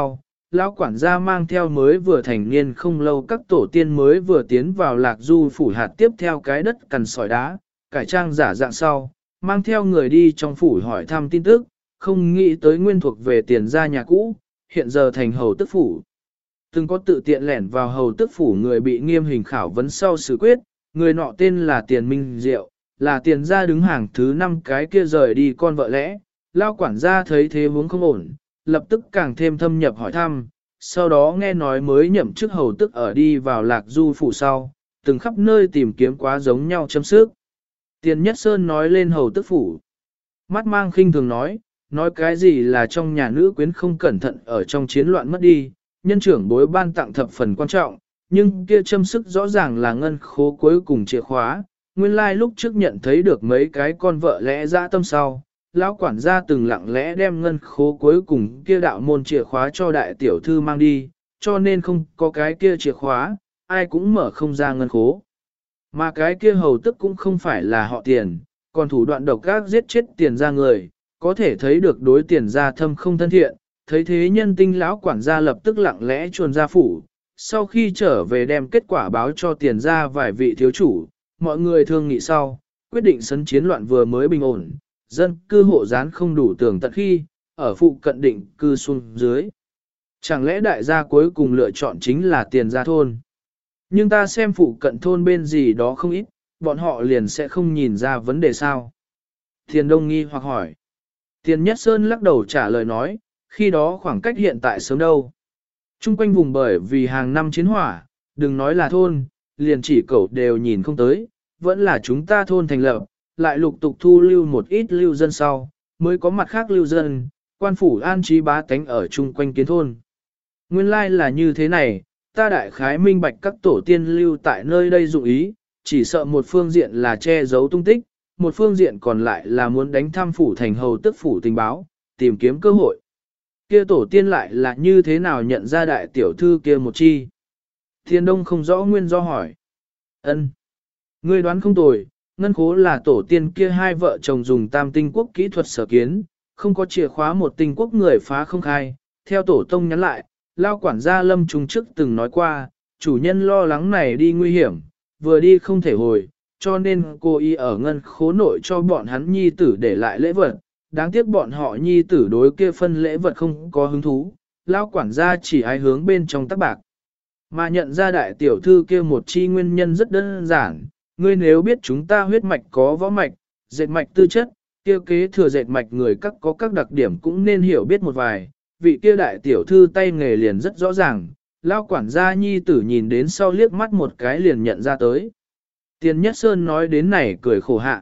lão quản gia mang theo mới vừa thành niên không lâu các tổ tiên mới vừa tiến vào Lạc Du phủ hạt tiếp theo cái đất cằn sỏi đá, cải trang giả dạng sau, mang theo người đi trong phủ hỏi thăm tin tức, không nghĩ tới nguyên thuộc về Tiền gia nhà cũ, hiện giờ thành hầu tức phủ. Từng có tự tiện lẻn vào hầu tức phủ người bị nghiêm hình khảo vấn sau xử quyết, người nọ tên là Tiền Minh Diệu, là Tiền gia đứng hàng thứ 5 cái kia rời đi con vợ lẽ. Lao quản gia thấy thế huống không ổn, lập tức càng thêm thâm nhập hỏi thăm, sau đó nghe nói mới nhậm chức hầu tức ở đi vào Lạc Du phủ sau, từng khắp nơi tìm kiếm quá giống nhau châm sức. Tiền Nhất Sơn nói lên hầu tức phủ. Mắt mang khinh thường nói cái gì là trong nhà nữ quyến không cẩn thận ở trong chiến loạn mất đi, nhân trưởng bối ban tặng thập phần quan trọng, nhưng kia châm sức rõ ràng là ngân khố cuối cùng chìa khóa, nguyên lai lúc trước nhận thấy được mấy cái con vợ lẽ dã tâm sau. Lão quản gia từng lặng lẽ đem ngân khố cuối cùng kia đạo môn chìa khóa cho đại tiểu thư mang đi, cho nên không có cái kia chìa khóa, ai cũng mở không ra ngân khố. Mà cái kia hầu tức cũng không phải là họ Tiền, còn thủ đoạn độc ác giết chết Tiền gia người, có thể thấy được đối Tiền gia thâm không thân thiện, thấy thế nhân tinh lão quản gia lập tức lặng lẽ chuồn ra phủ, sau khi trở về đem kết quả báo cho Tiền gia vài vị thiếu chủ, mọi người thương nghị sau, quyết định sấn chiến loạn vừa mới bình ổn. Dân cư hộ gián không đủ tường tận khi, ở phụ cận định cư xuống dưới. Chẳng lẽ đại gia cuối cùng lựa chọn chính là Tiền gia thôn? Nhưng ta xem phụ cận thôn bên gì đó không ít, bọn họ liền sẽ không nhìn ra vấn đề sao. Tiền Đông nghi hoặc hỏi. Tiền Nhất Sơn lắc đầu trả lời nói, khi đó khoảng cách hiện tại sớm đâu. Trung quanh vùng bởi vì hàng năm chiến hỏa, đừng nói là thôn, liền chỉ cẩu đều nhìn không tới, vẫn là chúng ta thôn thành lập, lại lục tục thu lưu một ít lưu dân sau, mới có mặt khác lưu dân, quan phủ an trí bá tánh ở chung quanh kiến thôn. Nguyên lai là như thế này, ta đại khái minh bạch các tổ tiên lưu tại nơi đây dụng ý, chỉ sợ một phương diện là che giấu tung tích, một phương diện còn lại là muốn đánh thăm phủ thành hầu tức phủ tình báo, tìm kiếm cơ hội. Kia tổ tiên lại là như thế nào nhận ra đại tiểu thư kia một chi? Thiên Đông không rõ nguyên do hỏi. Ân, ngươi đoán không tồi. Ngân khố là tổ tiên kia hai vợ chồng dùng tam tinh quốc kỹ thuật sở kiến, không có chìa khóa một tinh quốc người phá không khai. Theo tổ tông nhắn lại, lao quản gia Lâm Trung trước từng nói qua, chủ nhân lo lắng này đi nguy hiểm, vừa đi không thể hồi, cho nên cô y ở ngân khố nội cho bọn hắn nhi tử để lại lễ vật. Đáng tiếc bọn họ nhi tử đối kia phân lễ vật không có hứng thú, lao quản gia chỉ ái hướng bên trong tắc bạc. Mà nhận ra đại tiểu thư kia một chi nguyên nhân rất đơn giản. Ngươi nếu biết chúng ta huyết mạch có võ mạch, dệt mạch tư chất, kia kế thừa dệt mạch người các có các đặc điểm cũng nên hiểu biết một vài, vị kia đại tiểu thư tay nghề liền rất rõ ràng, lao quản gia nhi tử nhìn đến sau liếc mắt một cái liền nhận ra tới. Tiền Nhất Sơn nói đến này cười khổ hạ.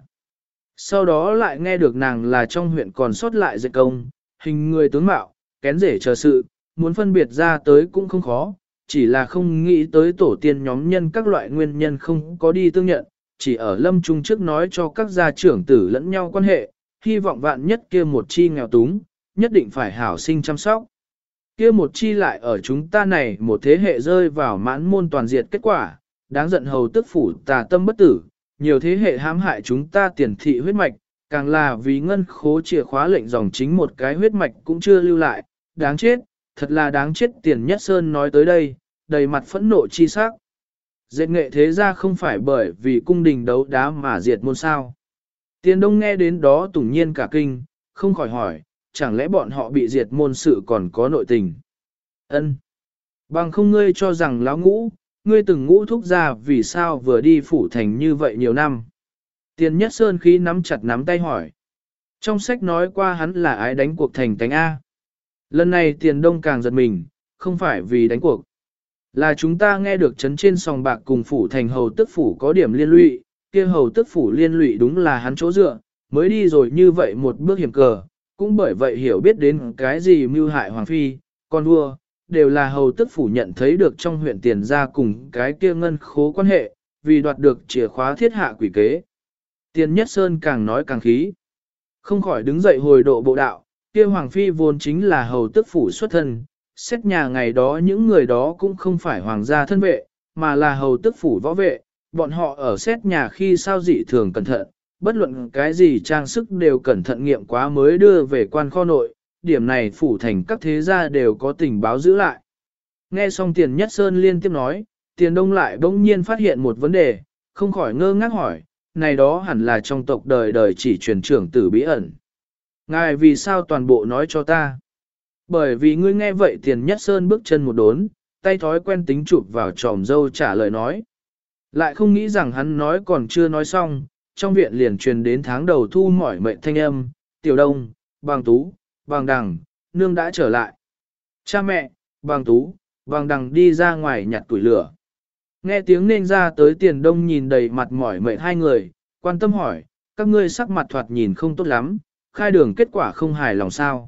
Sau đó lại nghe được nàng là trong huyện còn sót lại dệt công, hình người tướng mạo, kén rể chờ sự, muốn phân biệt ra tới cũng không khó. Chỉ là không nghĩ tới tổ tiên nhóm nhân các loại nguyên nhân không có đi tương nhận, chỉ ở lâm trung trước nói cho các gia trưởng tử lẫn nhau quan hệ, hy vọng vạn nhất kia một chi nghèo túng, nhất định phải hảo sinh chăm sóc. Kia một chi lại ở chúng ta này một thế hệ rơi vào mãn môn toàn diệt kết quả, đáng giận hầu tức phủ tà tâm bất tử, nhiều thế hệ hãm hại chúng ta tiền thị huyết mạch, càng là vì ngân khố chìa khóa lệnh dòng chính một cái huyết mạch cũng chưa lưu lại, đáng chết. Thật là đáng chết. Tiền Nhất Sơn nói tới đây, đầy mặt phẫn nộ chi sắc. Dệt nghệ thế ra không phải bởi vì cung đình đấu đá mà diệt môn sao. Tiền Đông nghe đến đó tủng nhiên cả kinh, không khỏi hỏi, chẳng lẽ bọn họ bị diệt môn sự còn có nội tình? Ân, bằng không ngươi cho rằng lão ngũ, ngươi từng ngũ thúc ra vì sao vừa đi phủ thành như vậy nhiều năm? Tiền Nhất Sơn khí nắm chặt nắm tay hỏi. Trong sách nói qua hắn là ái đánh cuộc thành tánh A. Lần này Tiền Đông càng giật mình, không phải vì đánh cuộc. Là chúng ta nghe được trấn trên sòng bạc cùng phủ thành hầu tức phủ có điểm liên lụy, kia hầu tức phủ liên lụy đúng là hắn chỗ dựa, mới đi rồi như vậy một bước hiểm cờ, cũng bởi vậy hiểu biết đến cái gì mưu hại hoàng phi, con vua, đều là hầu tức phủ nhận thấy được trong huyện Tiền gia cùng cái kia ngân khố quan hệ, vì đoạt được chìa khóa thiết hạ quỷ kế. Tiền Nhất Sơn càng nói càng khí, không khỏi đứng dậy hồi độ bộ đạo, kia hoàng phi vốn chính là hầu tức phủ xuất thân, xét nhà ngày đó những người đó cũng không phải hoàng gia thân vệ, mà là hầu tức phủ võ vệ, bọn họ ở xét nhà khi sao dị thường cẩn thận, bất luận cái gì trang sức đều cẩn thận nghiệm quá mới đưa về quan kho nội, điểm này phủ thành các thế gia đều có tình báo giữ lại. Nghe xong Tiền Nhất Sơn liên tiếp nói, Tiền Đông lại bỗng nhiên phát hiện một vấn đề, không khỏi ngơ ngác hỏi, này đó hẳn là trong tộc đời đời chỉ truyền trưởng tử bí ẩn. Ngài vì sao toàn bộ nói cho ta? Bởi vì ngươi nghe vậy Tiền Nhất Sơn bước chân một đốn, tay thói quen tính chụp vào tròm dâu trả lời nói. Lại không nghĩ rằng hắn nói còn chưa nói xong, trong viện liền truyền đến tháng đầu thu mỏi mệnh thanh âm, Tiểu Đông, Bằng Tú, Bằng Đằng, nương đã trở lại. Cha mẹ, Bằng Tú, Bằng Đằng đi ra ngoài nhặt củi lửa. Nghe tiếng nên ra tới Tiền Đông nhìn đầy mặt mỏi mệt hai người, quan tâm hỏi, các ngươi sắc mặt thoạt nhìn không tốt lắm, khai đường kết quả không hài lòng sao.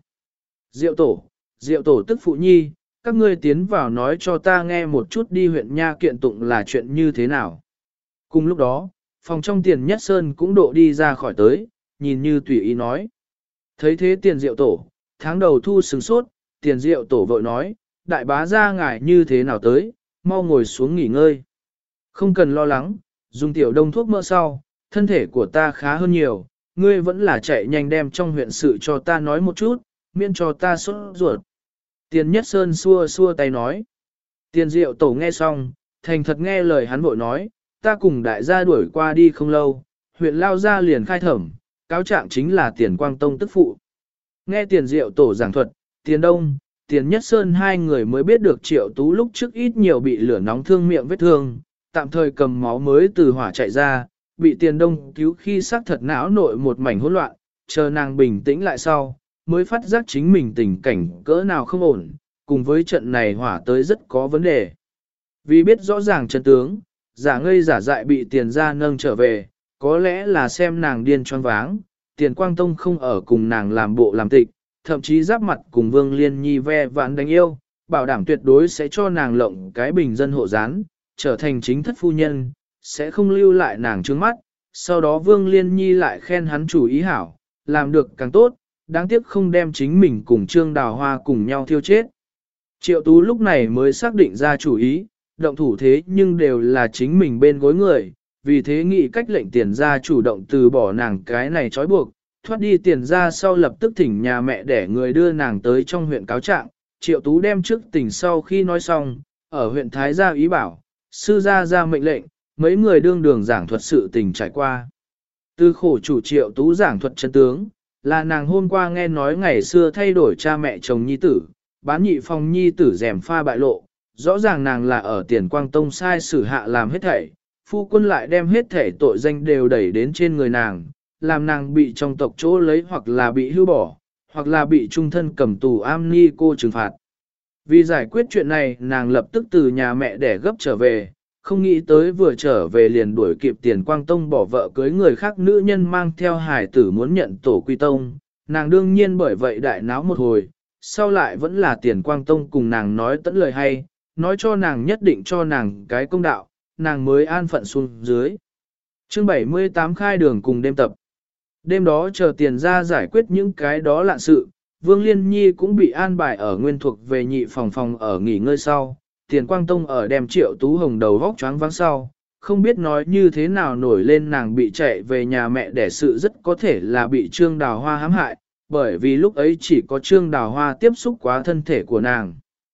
Diệu tổ tức phụ nhi, các ngươi tiến vào nói cho ta nghe một chút đi huyện Nha kiện tụng là chuyện như thế nào. Cùng lúc đó, phòng trong Tiền Nhất Sơn cũng độ đi ra khỏi tới, nhìn như tùy ý nói. Thấy thế Tiền Diệu tổ, tháng đầu thu sừng sốt, Tiền Diệu tổ vội nói, đại bá ra ngài như thế nào tới, mau ngồi xuống nghỉ ngơi. Không cần lo lắng, dùng tiểu đông thuốc mỡ sau, thân thể của ta khá hơn nhiều, ngươi vẫn là chạy nhanh đem trong huyện sự cho ta nói một chút, miễn cho ta sốt ruột. Tiền Nhất Sơn xua xua tay nói. Tiền Diệu tổ nghe xong, thành thật nghe lời hắn vội nói, ta cùng đại gia đuổi qua đi không lâu, huyện Lao Gia liền khai thẩm, cáo trạng chính là Tiền Quang Tông tức phụ. Nghe Tiền Diệu tổ giảng thuật, Tiền Đông, Tiền Nhất Sơn hai người mới biết được Triệu Tú lúc trước ít nhiều bị lửa nóng thương miệng vết thương, tạm thời cầm máu mới từ hỏa chạy ra, bị Tiền Đông cứu khi xác thật não nội một mảnh hỗn loạn, chờ nàng bình tĩnh lại sau, mới phát giác chính mình tình cảnh cỡ nào không ổn, cùng với trận này hỏa tới rất có vấn đề. Vì biết rõ ràng chân tướng, giả ngây giả dại bị Tiền gia nâng trở về, có lẽ là xem nàng điên choáng váng, Tiền Quang Tông không ở cùng nàng làm bộ làm tịch, thậm chí giáp mặt cùng Vương Liên Nhi ve vãn đánh yêu, bảo đảm tuyệt đối sẽ cho nàng lộng cái bình dân hộ gián, trở thành chính thất phu nhân, sẽ không lưu lại nàng trước mắt, sau đó Vương Liên Nhi lại khen hắn chủ ý hảo, làm được càng tốt, đáng tiếc không đem chính mình cùng Trương Đào Hoa cùng nhau thiêu chết. Triệu Tú lúc này mới xác định ra chủ ý, động thủ thế nhưng đều là chính mình bên gối người, vì thế nghĩ cách lệnh Tiền gia chủ động từ bỏ nàng cái này trói buộc, thoát đi Tiền gia sau lập tức thỉnh nhà mẹ để người đưa nàng tới trong huyện cáo trạng. Triệu Tú đem trước tình sau khi nói xong, ở huyện Thái Gia ý bảo, sư gia ra mệnh lệnh, mấy người đương đường giảng thuật sự tình trải qua. Từ khổ chủ Triệu Tú giảng thuật chân tướng, là nàng hôm qua nghe nói ngày xưa thay đổi cha mẹ chồng nhi tử, bán nhị phòng nhi tử rèm pha bại lộ, rõ ràng nàng là ở Tiền Quang Tông sai xử hạ làm hết thảy, phu quân lại đem hết thảy tội danh đều đẩy đến trên người nàng, làm nàng bị trong tộc chỗ lấy hoặc là bị hưu bỏ, hoặc là bị trung thân cầm tù am ni cô trừng phạt. Vì giải quyết chuyện này, nàng lập tức từ nhà mẹ để gấp trở về, không nghĩ tới vừa trở về liền đuổi kịp Tiền Quang Tông bỏ vợ cưới người khác nữ nhân mang theo hài tử muốn nhận tổ quy tông, nàng đương nhiên bởi vậy đại náo một hồi, sau lại vẫn là Tiền Quang Tông cùng nàng nói tẫn lời hay, nói cho nàng nhất định cho nàng cái công đạo, nàng mới an phận xuống dưới. Chương 78 khai đường cùng đêm tập. Đêm đó chờ Tiền ra giải quyết những cái đó lạ sự, Vương Liên Nhi cũng bị an bài ở nguyên thuộc về nhị phòng ở nghỉ ngơi sau. Tiền Quang Tông ở đem Triệu Tú Hồng đầu vóc choáng váng sau, không biết nói như thế nào nổi lên nàng bị chạy về nhà mẹ để sự rất có thể là bị Trương Đào Hoa hãm hại, bởi vì lúc ấy chỉ có Trương Đào Hoa tiếp xúc quá thân thể của nàng.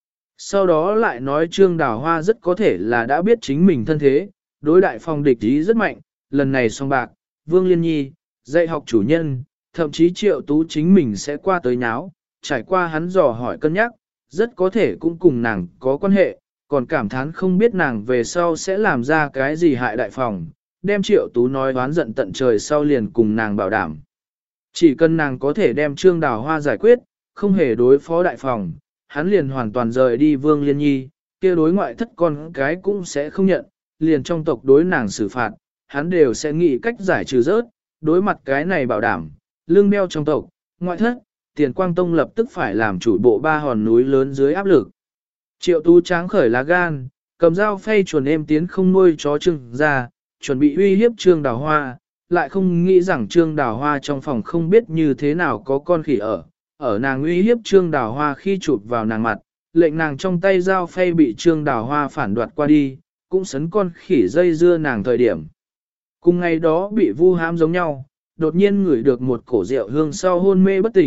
Sau đó lại nói Trương Đào Hoa rất có thể là đã biết chính mình thân thế, đối đại phòng địch ý rất mạnh, lần này song bạc, Vương Liên Nhi, dạy học chủ nhân, thậm chí Triệu Tú chính mình sẽ qua tới nháo, trải qua hắn dò hỏi cân nhắc, rất có thể cũng cùng nàng có quan hệ, còn cảm thán không biết nàng về sau sẽ làm ra cái gì hại đại phòng, đem Triệu Tú nói oán giận tận trời sau liền cùng nàng bảo đảm. Chỉ cần nàng có thể đem Trương Đào Hoa giải quyết, không hề đối phó đại phòng, hắn liền hoàn toàn rời đi Vương Liên Nhi, kia đối ngoại thất con cái cũng sẽ không nhận, liền trong tộc đối nàng xử phạt, hắn đều sẽ nghĩ cách giải trừ rớt, đối mặt cái này bảo đảm, lương đeo trong tộc, ngoại thất, Tiền Quang Tông lập tức phải làm chủ bộ ba hòn núi lớn dưới áp lực. Triệu Tú tráng khởi lá gan, cầm dao phay chuồn êm tiến không nuôi chó Trương ra, chuẩn bị uy hiếp Trương Đào Hoa, lại không nghĩ rằng Trương Đào Hoa trong phòng không biết như thế nào có con khỉ ở nàng uy hiếp Trương Đào Hoa khi chụp vào nàng mặt, lệnh nàng trong tay dao phay bị Trương Đào Hoa phản đoạt qua đi, cũng sấn con khỉ dây dưa nàng thời điểm. Cùng ngày đó bị vu hãm giống nhau, đột nhiên ngửi được một cổ rượu hương sau hôn mê bất tỉnh,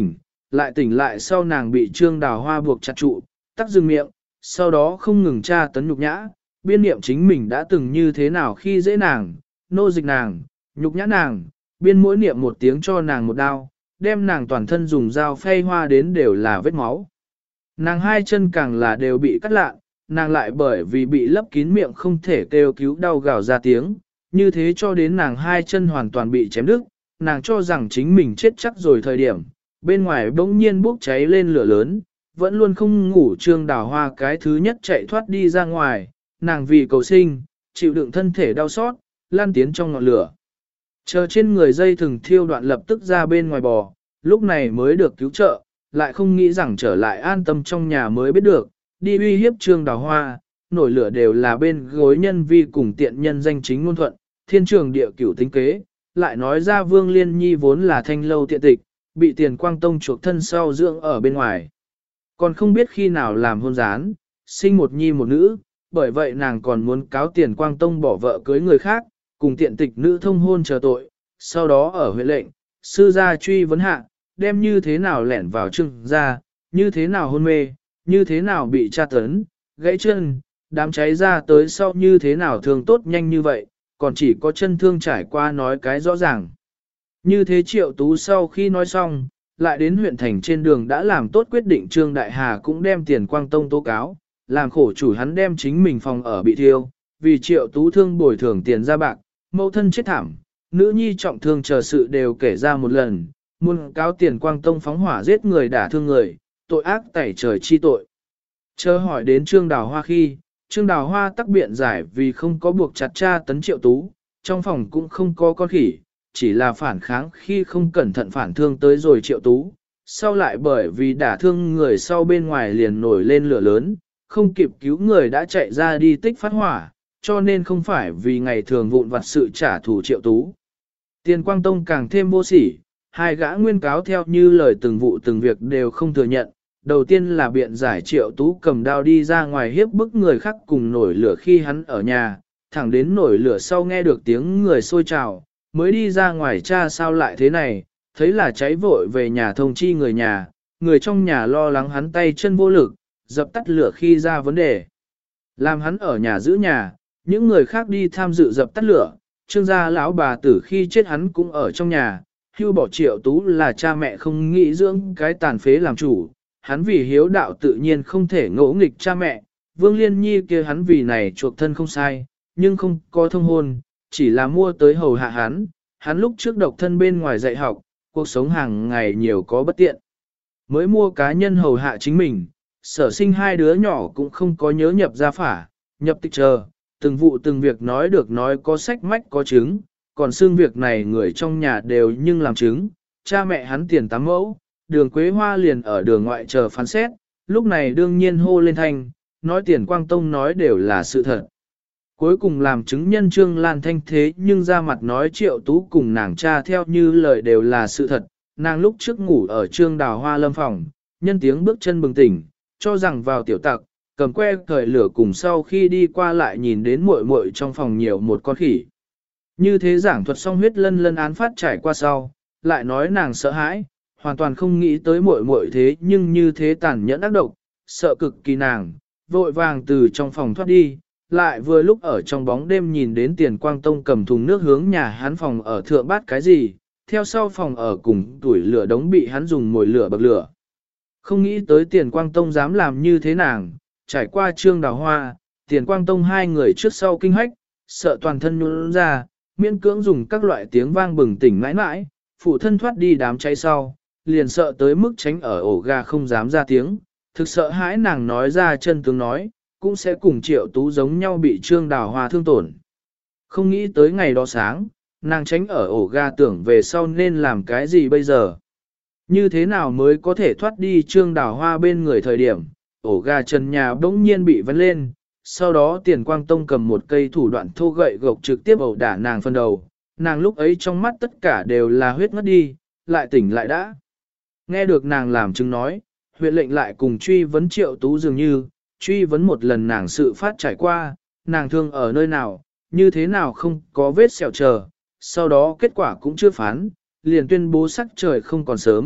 lại tỉnh lại sau nàng bị Trương Đào Hoa buộc chặt trụ, tắc dừng miệng, sau đó không ngừng tra tấn nhục nhã, biên niệm chính mình đã từng như thế nào khi dễ nàng, nô dịch nàng, nhục nhã nàng, biên mỗi niệm một tiếng cho nàng một đao, đem nàng toàn thân dùng dao phay hoa đến đều là vết máu. Nàng hai chân càng là đều bị cắt lạ, nàng lại bởi vì bị lấp kín miệng không thể kêu cứu đau gào ra tiếng, như thế cho đến nàng hai chân hoàn toàn bị chém đứt, nàng cho rằng chính mình chết chắc rồi thời điểm, bên ngoài bỗng nhiên bốc cháy lên lửa lớn, vẫn luôn không ngủ Trương Đào Hoa cái thứ nhất chạy thoát đi ra ngoài, nàng vì cầu sinh, chịu đựng thân thể đau xót, lan tiến trong ngọn lửa. Chờ trên người dây thừng thiêu đoạn lập tức ra bên ngoài bò, lúc này mới được cứu trợ, lại không nghĩ rằng trở lại an tâm trong nhà mới biết được, đi uy hiếp Trương Đào Hoa, nổi lửa đều là bên gối nhân vi cùng tiện nhân danh chính ngôn thuận, thiên trường địa cửu tính kế, lại nói ra Vương Liên Nhi vốn là thanh lâu tiện tịch, bị Tiền Quang Tông chuộc thân sau dưỡng ở bên ngoài. Còn không biết khi nào làm hôn gián, sinh một nhi một nữ, bởi vậy nàng còn muốn cáo Tiền Quang Tông bỏ vợ cưới người khác, cùng tiện tịch nữ thông hôn chờ tội, sau đó ở huyện lệnh, sư gia truy vấn hạ, đem như thế nào lẻn vào Trương gia, như thế nào hôn mê, như thế nào bị tra tấn, gãy chân, đám cháy ra tới sau như thế nào thương tốt nhanh như vậy, còn chỉ có chân thương trải qua nói cái rõ ràng. Như thế Triệu Tú sau khi nói xong, lại đến huyện thành trên đường đã làm tốt quyết định Trương Đại Hà cũng đem Tiền Quang Tông tố cáo, làm khổ chủ hắn đem chính mình phòng ở bị thiêu, vì Triệu Tú thương bồi thường tiền ra bạc, mẫu thân chết thảm, nữ nhi trọng thương chờ sự đều kể ra một lần, muốn cáo Tiền Quang Tông phóng hỏa giết người đả thương người, tội ác tẩy trời chi tội. Chờ hỏi đến Trương Đào Hoa khi, Trương Đào Hoa tắc biện giải vì không có buộc chặt tra tấn Triệu Tú, trong phòng cũng không có con khỉ, chỉ là phản kháng khi không cẩn thận phản thương tới rồi Triệu Tú, sau lại bởi vì đả thương người sau bên ngoài liền nổi lên lửa lớn, không kịp cứu người đã chạy ra đi tích phát hỏa, cho nên không phải vì ngày thường vụn vặt sự trả thù Triệu Tú. Tiền Quang Tông càng thêm vô sỉ, hai gã nguyên cáo theo như lời từng vụ từng việc đều không thừa nhận. Đầu tiên là biện giải Triệu Tú cầm đao đi ra ngoài hiếp bức người khác cùng nổi lửa khi hắn ở nhà, thẳng đến nổi lửa sau nghe được tiếng người sôi trào, mới đi ra ngoài tra sao lại thế này, thấy là cháy vội về nhà thông chi người nhà, người trong nhà lo lắng hắn tay chân vô lực, dập tắt lửa khi ra vấn đề. Làm hắn ở nhà giữ nhà, những người khác đi tham dự dập tắt lửa, Trương gia lão bà tử khi chết hắn cũng ở trong nhà, hưu bỏ Triệu Tú là cha mẹ không nghĩ dưỡng cái tàn phế làm chủ, hắn vì hiếu đạo tự nhiên không thể ngỗ nghịch cha mẹ, Vương Liên Nhi kia hắn vì này chuộc thân không sai, nhưng không có thông hôn, chỉ là mua tới hầu hạ hắn lúc trước độc thân bên ngoài dạy học, cuộc sống hàng ngày nhiều có bất tiện. Mới mua cá nhân hầu hạ chính mình, sở sinh hai đứa nhỏ cũng không có nhớ nhập gia phả, nhập tịch chờ, từng vụ từng việc nói được nói có sách mách có chứng, còn xương việc này người trong nhà đều nhưng làm chứng, cha mẹ hắn tiền 8 mẫu, Đường Quế Hoa liền ở đường ngoại chờ phán xét, lúc này đương nhiên hô lên thanh, nói Tiền Quang Tông nói đều là sự thật. Cuối cùng làm chứng nhân Trương Lan Thanh thế nhưng ra mặt nói Triệu Tú cùng nàng cha theo như lời đều là sự thật, nàng lúc trước ngủ ở Trương Đào Hoa lâm phòng, nhân tiếng bước chân bừng tỉnh, cho rằng vào tiểu tặc, cầm que thời lửa cùng sau khi đi qua lại nhìn đến muội muội trong phòng nhiều một con khỉ. Như thế giảng thuật xong huyết lân lân án phát trải qua sau, lại nói nàng sợ hãi, hoàn toàn không nghĩ tới muội muội thế nhưng như thế tàn nhẫn ác độc, sợ cực kỳ nàng, vội vàng từ trong phòng thoát đi, lại vừa lúc ở trong bóng đêm nhìn đến Tiền Quang Tông cầm thùng nước hướng nhà hắn phòng ở thượng bát cái gì, theo sau phòng ở cùng tuổi lửa đống bị hắn dùng mồi lửa bậc lửa. Không nghĩ tới Tiền Quang Tông dám làm như thế nàng, trải qua Trương Đào Hoa, Tiền Quang Tông hai người trước sau kinh hách, sợ toàn thân nhún ra, miễn cưỡng dùng các loại tiếng vang bừng tỉnh mãi mãi, phụ thân thoát đi đám cháy sau, liền sợ tới mức tránh ở ổ gà không dám ra tiếng, thực sợ hãi nàng nói ra chân tướng nói, cũng sẽ cùng Triệu Tú giống nhau bị Trương Đào Hoa thương tổn. Không nghĩ tới ngày đó sáng, nàng tránh ở ổ gà tưởng về sau nên làm cái gì bây giờ. Như thế nào mới có thể thoát đi Trương Đào Hoa bên người thời điểm, ổ gà trần nhà bỗng nhiên bị vấn lên, sau đó Tiền Quang Tông cầm một cây thủ đoạn thô gậy gộc trực tiếp ẩu đả nàng phân đầu, nàng lúc ấy trong mắt tất cả đều là huyết ngất đi, lại tỉnh lại đã. Nghe được nàng làm chứng nói, huyện lệnh lại cùng truy vấn Triệu Tú dường như, truy vấn một lần nàng sự phát trải qua, nàng thương ở nơi nào, như thế nào không có vết sẹo chờ, sau đó kết quả cũng chưa phán, liền tuyên bố sắc trời không còn sớm,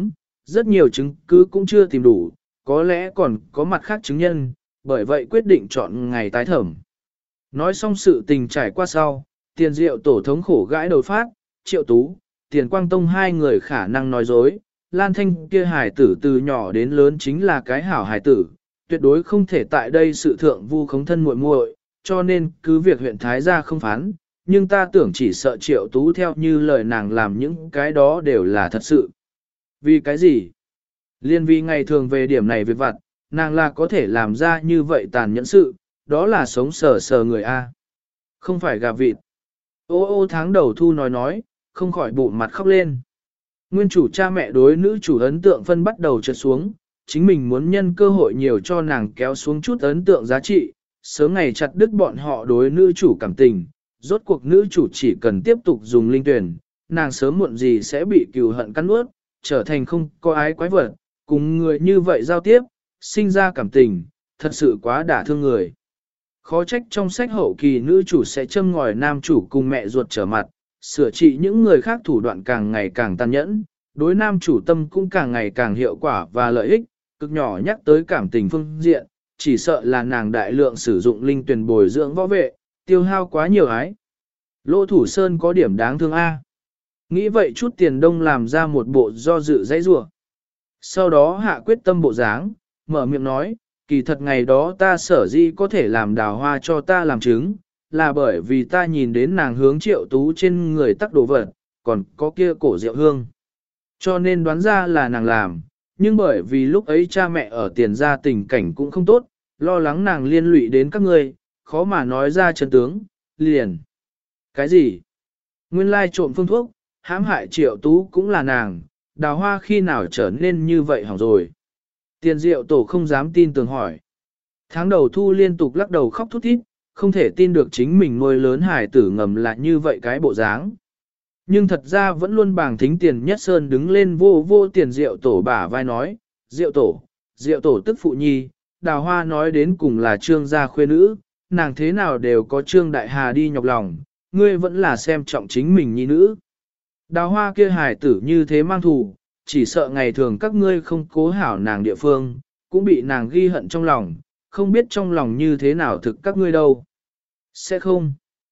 Rất nhiều chứng cứ cũng chưa tìm đủ, có lẽ còn có mặt khác chứng nhân, bởi vậy quyết định chọn ngày tái thẩm. Nói xong sự tình trải qua sau, Tiền Diệu Tổ thống khổ gãi đầu phát, Triệu Tú, Tiền Quang Tông hai người khả năng nói dối, Lan Thanh kia hài tử từ nhỏ đến lớn chính là cái hảo hài tử, tuyệt đối không thể tại đây sự thượng vu khống thân muội muội, cho nên cứ việc huyện Thái gia không phán, nhưng ta tưởng chỉ sợ Triệu Tú theo như lời nàng làm những cái đó đều là thật sự. Vì cái gì? Liên vi ngày thường về điểm này việc vặt, nàng là có thể làm ra như vậy tàn nhẫn sự, đó là sống sờ sờ người A. Không phải gà vịt. Ô ô tháng đầu thu nói, không khỏi bụng mặt khóc lên. Nguyên chủ cha mẹ đối nữ chủ ấn tượng phân bắt đầu trượt xuống, chính mình muốn nhân cơ hội nhiều cho nàng kéo xuống chút ấn tượng giá trị, sớm ngày chặt đứt bọn họ đối nữ chủ cảm tình, rốt cuộc nữ chủ chỉ cần tiếp tục dùng linh tuyển, nàng sớm muộn gì sẽ bị cừu hận cắn nuốt, trở thành không có ái quái vật, cùng người như vậy giao tiếp, sinh ra cảm tình, thật sự quá đả thương người. Khó trách trong sách hậu kỳ nữ chủ sẽ châm ngòi nam chủ cùng mẹ ruột trở mặt, sửa trị những người khác thủ đoạn càng ngày càng tàn nhẫn, đối nam chủ tâm cũng càng ngày càng hiệu quả và lợi ích, cực nhỏ nhắc tới cảm tình phương diện, chỉ sợ là nàng đại lượng sử dụng linh tuyển bồi dưỡng võ vệ, tiêu hao quá nhiều ái. Lỗ Thủ Sơn có điểm đáng thương A. Nghĩ vậy chút Tiền Đông làm ra một bộ do dự dãy rủa. Sau đó hạ quyết tâm bộ dáng, mở miệng nói, kỳ thật ngày đó ta sở di có thể làm Đào Hoa cho ta làm chứng, là bởi vì ta nhìn đến nàng hướng Triệu Tú trên người tắc đồ vật, còn có kia cổ rượu hương. Cho nên đoán ra là nàng làm, nhưng bởi vì lúc ấy cha mẹ ở Tiền gia tình cảnh cũng không tốt, lo lắng nàng liên lụy đến các ngươi, khó mà nói ra chân tướng, liền. Cái gì? Nguyên lai trộm phương thuốc, hãm hại Triệu Tú cũng là nàng, Đào Hoa khi nào trở nên như vậy hỏng rồi. Tiền Diệu Tổ không dám tin tưởng hỏi. Tháng đầu thu liên tục lắc đầu khóc thút thít, không thể tin được chính mình nuôi lớn hải tử ngầm là như vậy cái bộ dáng. Nhưng thật ra vẫn luôn bàng thính Tiền Nhất Sơn đứng lên vô vô Tiền Diệu Tổ bả vai nói, Diệu Tổ tức phụ nhi, Đào Hoa nói đến cùng là Trương gia khuê nữ, nàng thế nào đều có Trương Đại Hà đi nhọc lòng, ngươi vẫn là xem trọng chính mình nhi nữ. Đào Hoa kia hài tử như thế mang thù, chỉ sợ ngày thường các ngươi không cố hảo nàng địa phương, cũng bị nàng ghi hận trong lòng, không biết trong lòng như thế nào thực các ngươi đâu. Sẽ không.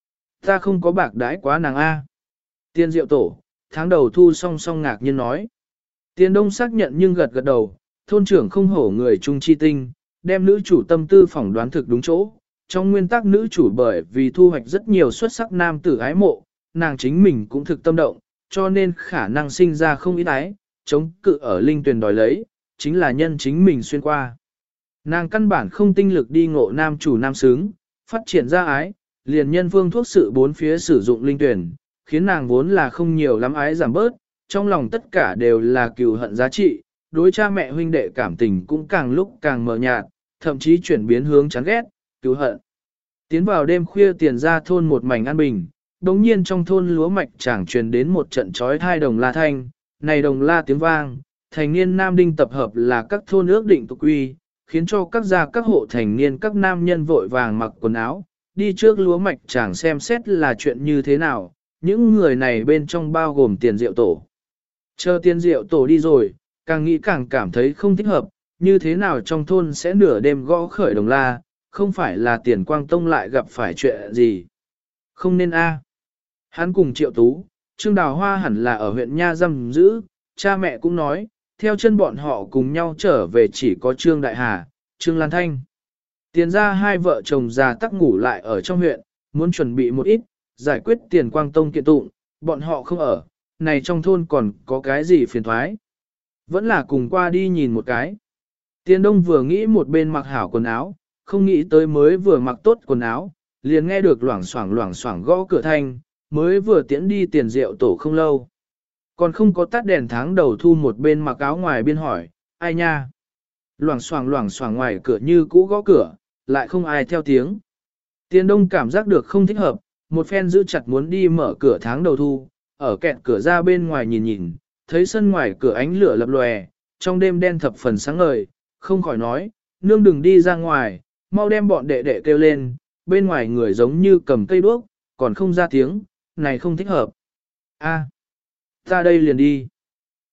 Ta không có bạc đãi quá nàng A. Tiên Diệu Tổ, tháng đầu thu song song ngạc nhiên nói. Tiên Đông xác nhận nhưng gật gật đầu, thôn trưởng không hổ người trung chi tinh, đem nữ chủ tâm tư phỏng đoán thực đúng chỗ. Trong nguyên tắc nữ chủ bởi vì thu hoạch rất nhiều xuất sắc nam tử ái mộ, nàng chính mình cũng thực tâm động, cho nên khả năng sinh ra không ít ái, chống cự ở linh tuyển đòi lấy, chính là nhân chính mình xuyên qua. Nàng căn bản không tinh lực đi ngộ nam chủ nam sướng, phát triển ra ái, liền nhân phương thuốc sự bốn phía sử dụng linh tuyển, khiến nàng vốn là không nhiều lắm ái giảm bớt, trong lòng tất cả đều là cừu hận giá trị, đối cha mẹ huynh đệ cảm tình cũng càng lúc càng mờ nhạt, thậm chí chuyển biến hướng chán ghét, cừu hận. Tiến vào đêm khuya Tiền ra thôn một mảnh an bình, đồng nhiên trong thôn lúa mạch chẳng truyền đến một trận trói thai đồng la thanh, này đồng la tiếng vang, thành niên nam đinh tập hợp là các thôn ước định tục quy, khiến cho các gia các hộ thành niên các nam nhân vội vàng mặc quần áo, đi trước lúa mạch chẳng xem xét là chuyện như thế nào, những người này bên trong bao gồm Tiền Diệu Tổ. Chờ Tiền Diệu Tổ đi rồi, càng nghĩ càng cảm thấy không thích hợp, như thế nào trong thôn sẽ nửa đêm gõ khởi đồng la, không phải là Tiền Quang Tông lại gặp phải chuyện gì. Không nên a. Hắn cùng Triệu Tú, Trương Đào Hoa hẳn là ở huyện Nha giam giữ, cha mẹ cũng nói, theo chân bọn họ cùng nhau trở về chỉ có Trương Đại Hà, Trương Lan Thanh. Tiền ra hai vợ chồng già tắc ngủ lại ở trong huyện, muốn chuẩn bị một ít, giải quyết Tiền Quang Tông kiện tụng, bọn họ không ở, này trong thôn còn có cái gì phiền thoái. Vẫn là cùng qua đi nhìn một cái. Tiền Đông vừa nghĩ một bên mặc hảo quần áo, không nghĩ tới mới vừa mặc tốt quần áo, liền nghe được loảng xoảng gõ cửa thanh, mới vừa tiễn đi Tiền Diệu Tổ không lâu. Còn không có tắt đèn tháng đầu thu một bên mặc áo ngoài biên hỏi, ai nha? Loảng xoảng ngoài cửa như cũ gõ cửa, lại không ai theo tiếng. Tiền Đông cảm giác được không thích hợp, một phen giữ chặt muốn đi mở cửa tháng đầu thu, ở kẹt cửa ra bên ngoài nhìn nhìn, thấy sân ngoài cửa ánh lửa lập lòe, trong đêm đen thập phần sáng ngời, không khỏi nói, nương đừng đi ra ngoài, mau đem bọn đệ đệ kêu lên, bên ngoài người giống như cầm cây đuốc, còn không ra tiếng, này không thích hợp. A, ta đây liền đi.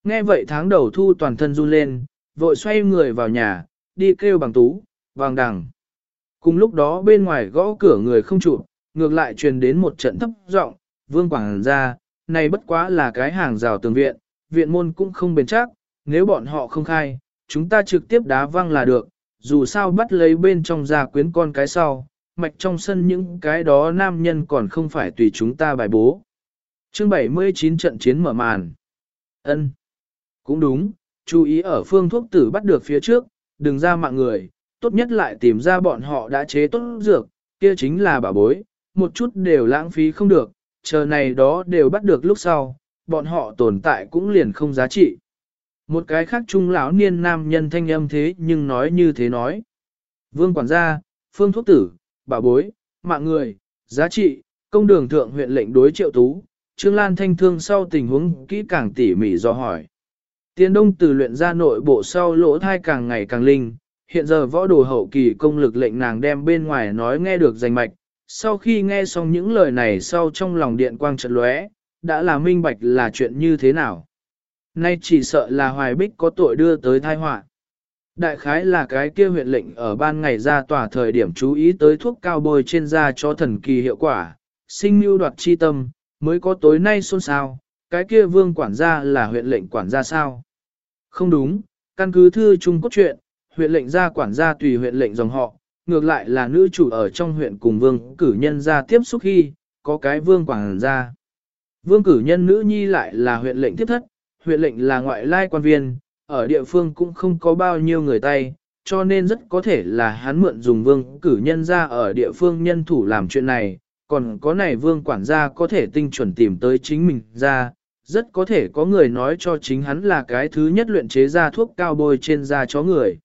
Nghe vậy tháng đầu thu toàn thân run lên, vội xoay người vào nhà, đi kêu bằng tú, vàng đằng. Cùng lúc đó bên ngoài gõ cửa người không chụp, ngược lại truyền đến một trận thấp giọng, Vương quảng gia, này bất quá là cái hàng rào tường viện, viện môn cũng không bền chắc, nếu bọn họ không khai, chúng ta trực tiếp đá văng là được, dù sao bắt lấy bên trong ra quyến con cái sau, mạch trong sân những cái đó nam nhân còn không phải tùy chúng ta bài bố. Chương 79 trận chiến mở màn. Ân, cũng đúng, chú ý ở phương thuốc tử bắt được phía trước, đừng ra mạng người, tốt nhất lại tìm ra bọn họ đã chế tốt dược, kia chính là bảo bối, một chút đều lãng phí không được, chờ này đó đều bắt được lúc sau, bọn họ tồn tại cũng liền không giá trị. Một cái khác trung lão niên nam nhân thanh âm thế nhưng nói như thế nói. Vương quản gia, phương thuốc tử, bảo bối, mạng người, giá trị, công đường thượng huyện lệnh đối Triệu Tú, Trương Lan thanh thương sau tình huống kỹ càng tỉ mỉ do hỏi. Tiền đông từ luyện ra nội bộ sau lỗ thai càng ngày càng linh, hiện giờ võ đồ hậu kỳ công lực lệnh nàng đem bên ngoài nói nghe được rành mạch. Sau khi nghe xong những lời này sau trong lòng điện quang chợt lóe, đã là minh bạch là chuyện như thế nào. Nay chỉ sợ là Hoài Bích có tội đưa tới tai họa. Đại khái là cái kia huyện lệnh ở ban ngày ra tòa thời điểm chú ý tới thuốc cao bôi trên da cho thần kỳ hiệu quả, sinh mưu đoạt chi tâm, mới có tối nay xôn xao, cái kia vương quản gia là huyện lệnh quản gia sao? Không đúng, căn cứ thư Trung cốt truyện, huyện lệnh gia quản gia tùy huyện lệnh dòng họ, ngược lại là nữ chủ ở trong huyện cùng vương cử nhân ra tiếp xúc khi, có cái vương quản gia. Vương cử nhân nữ nhi lại là huyện lệnh tiếp thất, huyện lệnh là ngoại lai quan viên, ở địa phương cũng không có bao nhiêu người tay, cho nên rất có thể là hắn mượn dùng vương cử nhân ra ở địa phương nhân thủ làm chuyện này, còn có này vương quản gia có thể tinh chuẩn tìm tới chính mình ra, rất có thể có người nói cho chính hắn là cái thứ nhất luyện chế ra thuốc cao bôi trên da chó người.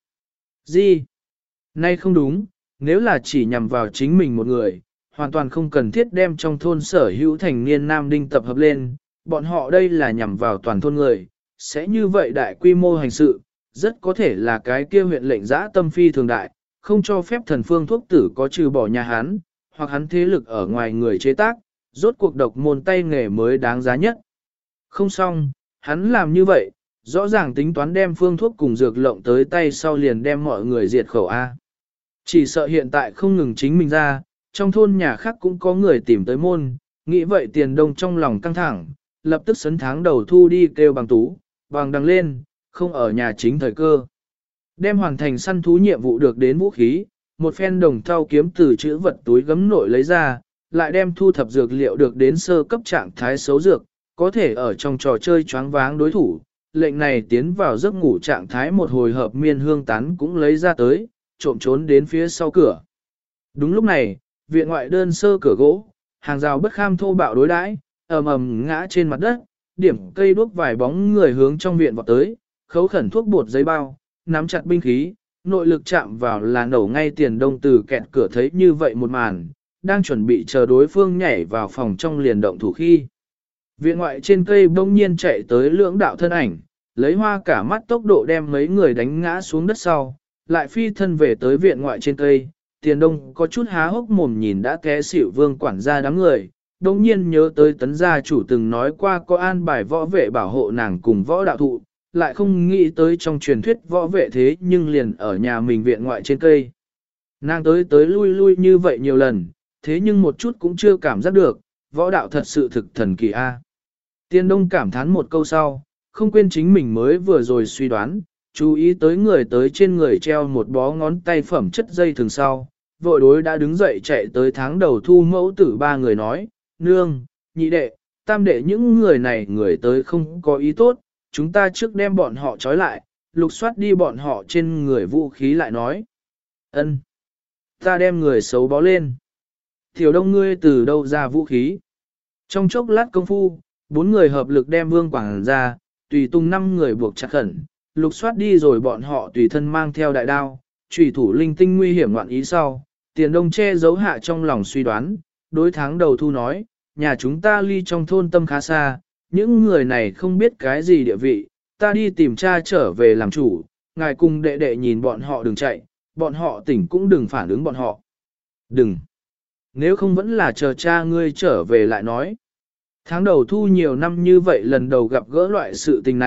Gì? Nay không đúng, nếu là chỉ nhằm vào chính mình một người, hoàn toàn không cần thiết đem trong thôn sở hữu thành niên nam đinh tập hợp lên, bọn họ đây là nhằm vào toàn thôn người, sẽ như vậy đại quy mô hành sự, rất có thể là cái kia huyện lệnh giã tâm phi thường đại, không cho phép thần phương thuốc tử có trừ bỏ nhà hắn, hoặc hắn thế lực ở ngoài người chế tác, rốt cuộc độc môn tay nghề mới đáng giá nhất. Không xong, hắn làm như vậy, rõ ràng tính toán đem phương thuốc cùng dược lộng tới tay sau liền đem mọi người diệt khẩu A. Chỉ sợ hiện tại không ngừng chính mình ra, trong thôn nhà khác cũng có người tìm tới môn, nghĩ vậy tiền đông trong lòng căng thẳng, lập tức sấn tháng đầu thu đi kêu bằng tú, bằng đằng lên, không ở nhà chính thời cơ. Đem hoàn thành săn thú nhiệm vụ được đến vũ khí, một phen đồng thau kiếm từ chữ vật túi gấm nội lấy ra, lại đem thu thập dược liệu được đến sơ cấp trạng thái xấu dược, có thể ở trong trò chơi choáng váng đối thủ. Lệnh này tiến vào giấc ngủ trạng thái một hồi hợp miên hương tán cũng lấy ra tới, trộm trốn đến phía sau cửa. Đúng lúc này, viện ngoại đơn sơ cửa gỗ, hàng rào bất kham thô bạo đối đãi, ầm ầm ngã trên mặt đất, điểm cây đuốc vài bóng người hướng trong viện vọt tới, khấu khẩn thuốc bột giấy bao, nắm chặt binh khí, nội lực chạm vào là nổ ngay tiền đông từ kẹt cửa thấy như vậy một màn, đang chuẩn bị chờ đối phương nhảy vào phòng trong liền động thủ khi. Viện ngoại trên cây bỗng nhiên chạy tới lưỡng đạo thân ảnh, lấy hoa cả mắt tốc độ đem mấy người đánh ngã xuống đất sau, lại phi thân về tới viện ngoại trên cây, tiền đông có chút há hốc mồm nhìn đã té xỉu vương quản gia đám người, đồng nhiên nhớ tới tấn gia chủ từng nói qua có an bài võ vệ bảo hộ nàng cùng võ đạo thụ, lại không nghĩ tới trong truyền thuyết võ vệ thế nhưng liền ở nhà mình viện ngoại trên cây. Nàng tới lui lui như vậy nhiều lần, thế nhưng một chút cũng chưa cảm giác được, võ đạo thật sự thực thần kỳ a. Tiên đông cảm thán một câu sau, không quên chính mình mới vừa rồi suy đoán, chú ý tới người tới trên người treo một bó ngón tay phẩm chất dây thường sau, vội đối đã đứng dậy chạy tới tháng đầu thu mẫu tử ba người nói, nương, nhị đệ, tam đệ những người này người tới không có ý tốt, chúng ta trước đem bọn họ trói lại, lục soát đi bọn họ trên người vũ khí lại nói. Ân, ta đem người xấu bó lên. Tiểu đông ngươi từ đâu ra vũ khí? Trong chốc lát công phu, 4 người hợp lực đem vương quảng ra, tùy tung 5 người buộc chặt khẩn, lục soát đi rồi bọn họ tùy thân mang theo đại đao, chủy thủ linh tinh nguy hiểm ngoạn ý sau, tiền đông che giấu hạ trong lòng suy đoán, đối tháng đầu thu nói, nhà chúng ta ly trong thôn tâm khá xa, những người này không biết cái gì địa vị, ta đi tìm cha trở về làm chủ, ngài cùng đệ đệ nhìn bọn họ đừng chạy, bọn họ tỉnh cũng đừng phản ứng bọn họ. Đừng! Nếu không vẫn là chờ cha ngươi trở về lại nói. Tháng đầu thu nhiều năm như vậy lần đầu gặp gỡ loại sự tình này,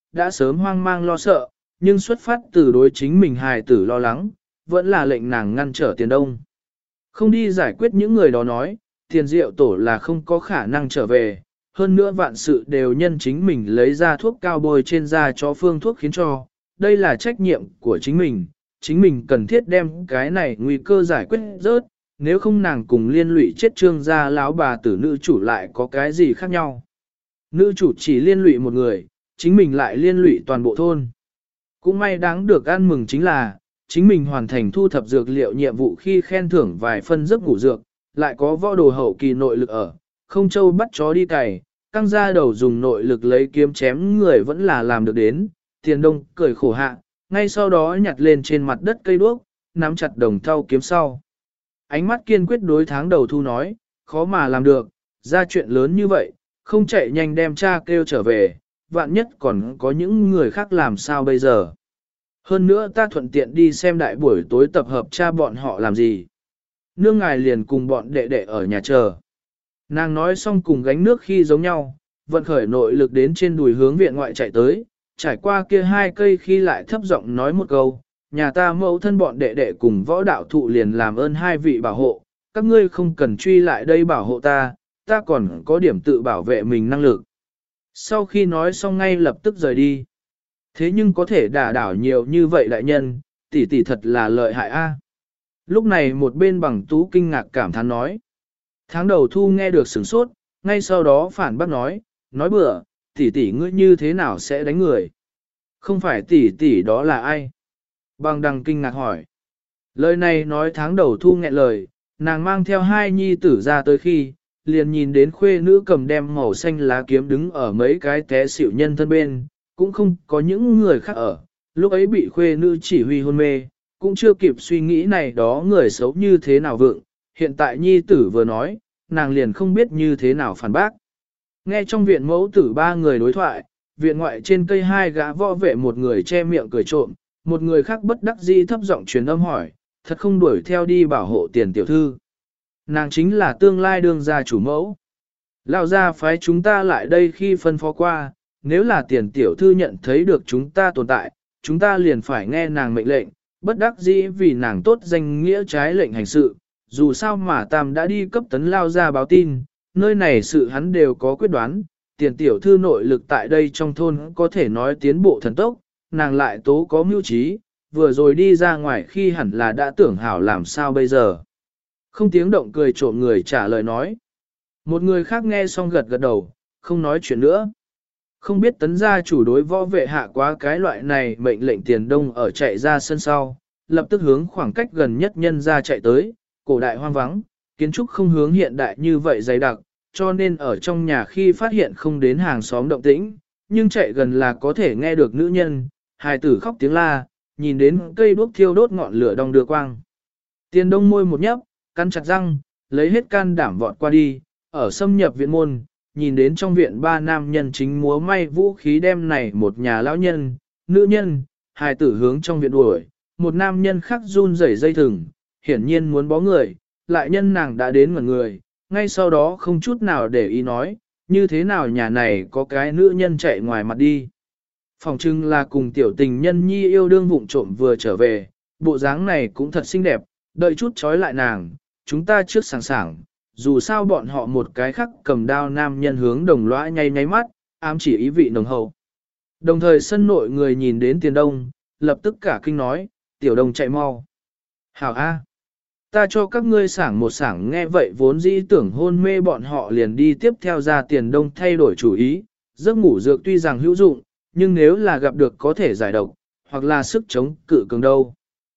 đã sớm hoang mang lo sợ, nhưng xuất phát từ đối chính mình hài tử lo lắng, vẫn là lệnh nàng ngăn trở Tiền Đông. Không đi giải quyết những người đó nói, Tiền Diệu Tổ là không có khả năng trở về, hơn nữa vạn sự đều nhân chính mình lấy ra thuốc cao bôi trên da cho phương thuốc khiến cho, đây là trách nhiệm của chính mình cần thiết đem cái này nguy cơ giải quyết rớt, nếu không nàng cùng liên lụy chết Trương gia lão bà tử nữ chủ lại có cái gì khác nhau. Nữ chủ chỉ liên lụy một người, chính mình lại liên lụy toàn bộ thôn. Cũng may đáng được ăn mừng chính là, chính mình hoàn thành thu thập dược liệu nhiệm vụ khi khen thưởng vài phân giấc ngủ dược, lại có võ đồ hậu kỳ nội lực ở, không châu bắt chó đi cày, căng ra đầu dùng nội lực lấy kiếm chém người vẫn là làm được đến. Tiền Đông cười khổ hạ, ngay sau đó nhặt lên trên mặt đất cây đuốc, nắm chặt đồng thau kiếm sau. Ánh mắt kiên quyết đối Tháng Đầu Thu nói, khó mà làm được, ra chuyện lớn như vậy, không chạy nhanh đem cha kêu trở về, vạn nhất còn có những người khác làm sao bây giờ. Hơn nữa ta thuận tiện đi xem đại buổi tối tập hợp cha bọn họ làm gì. Nương ngài liền cùng bọn đệ đệ ở nhà chờ. Nàng nói xong cùng gánh nước khi giống nhau, vận khởi nội lực đến trên đùi hướng viện ngoại chạy tới, trải qua kia hai cây khi lại thấp giọng nói một câu, nhà ta mẫu thân bọn đệ đệ cùng võ đạo thụ liền làm ơn hai vị bảo hộ, các ngươi không cần truy lại đây bảo hộ ta, ta còn có điểm tự bảo vệ mình năng lực. Sau khi nói xong ngay lập tức rời đi. Thế nhưng có thể đả đảo nhiều như vậy đại nhân, tỷ tỷ thật là lợi hại a. Lúc này một bên Bằng Tú kinh ngạc cảm thán nói. Tháng Đầu Thu nghe được sửng sốt, ngay sau đó phản bác nói bừa, tỷ tỷ ngươi như thế nào sẽ đánh người? Không phải tỷ tỷ đó là ai? Bằng Đằng kinh ngạc hỏi. Lời này nói Tháng Đầu Thu nghẹn lời, nàng mang theo hai nhi tử ra tới khi, liền nhìn đến khuê nữ cầm đem màu xanh lá kiếm đứng ở mấy cái té xỉu nhân thân bên, cũng không có những người khác ở, lúc ấy bị khuê nữ chỉ huy hôn mê, cũng chưa kịp suy nghĩ này đó người xấu như thế nào vượng, hiện tại nhi tử vừa nói, nàng liền không biết như thế nào phản bác. Nghe trong viện mẫu tử ba người đối thoại, viện ngoại trên cây hai gã võ vệ một người che miệng cười trộm, một người khác bất đắc dĩ thấp giọng truyền âm hỏi, thật không đuổi theo đi bảo hộ Tiền tiểu thư. Nàng chính là tương lai đương gia chủ mẫu. Lão gia phái chúng ta lại đây khi phân phó qua, nếu là Tiền tiểu thư nhận thấy được chúng ta tồn tại, chúng ta liền phải nghe nàng mệnh lệnh, bất đắc dĩ vì nàng tốt danh nghĩa trái lệnh hành sự. Dù sao mà Tam đã đi cấp tấn Lao gia báo tin, nơi này sự hắn đều có quyết đoán, Tiền tiểu thư nội lực tại đây trong thôn có thể nói tiến bộ thần tốc, nàng lại tố có mưu trí, vừa rồi đi ra ngoài khi hẳn là đã tưởng hảo làm sao bây giờ. Không tiếng động cười trộm người trả lời nói. Một người khác nghe xong gật gật đầu, không nói chuyện nữa. Không biết tấn gia chủ đối võ vệ hạ quá cái loại này mệnh lệnh Tiền Đông ở chạy ra sân sau, lập tức hướng khoảng cách gần nhất nhân ra chạy tới, cổ đại hoang vắng, kiến trúc không hướng hiện đại như vậy dày đặc, cho nên ở trong nhà khi phát hiện không đến hàng xóm động tĩnh, nhưng chạy gần là có thể nghe được nữ nhân, hài tử khóc tiếng la, nhìn đến cây đuốc thiêu đốt ngọn lửa đong đưa quang. Tiền Đông môi một nhấp, cắn chặt răng, lấy hết can đảm vọt qua đi, ở xâm nhập viện môn, nhìn đến trong viện ba nam nhân chính múa may vũ khí đem này một nhà lão nhân, nữ nhân, hài tử hướng trong viện đuổi, một nam nhân khác run rẩy dây thừng, hiển nhiên muốn bó người, lại nhân nàng đã đến ngẩn người, ngay sau đó không chút nào để ý nói, như thế nào nhà này có cái nữ nhân chạy ngoài mặt đi. Phòng trưng là cùng tiểu tình nhân nhi yêu đương vụng trộm vừa trở về, bộ dáng này cũng thật xinh đẹp, đợi chút trói lại nàng, chúng ta trước sẵn sàng, dù sao bọn họ một cái khắc cầm đao nam nhân hướng đồng lõa nháy nháy mắt, ám chỉ ý vị nồng hậu. Đồng thời sân nội người nhìn đến Tiền Đông, lập tức cả kinh nói, tiểu Đông chạy mau. Hảo A. Ta cho các ngươi sảng một sảng nghe vậy vốn dĩ tưởng hôn mê bọn họ liền đi tiếp theo ra Tiền Đông thay đổi chủ ý, giấc ngủ dược tuy rằng hữu dụng, nhưng nếu là gặp được có thể giải độc, hoặc là sức chống cự cường đâu.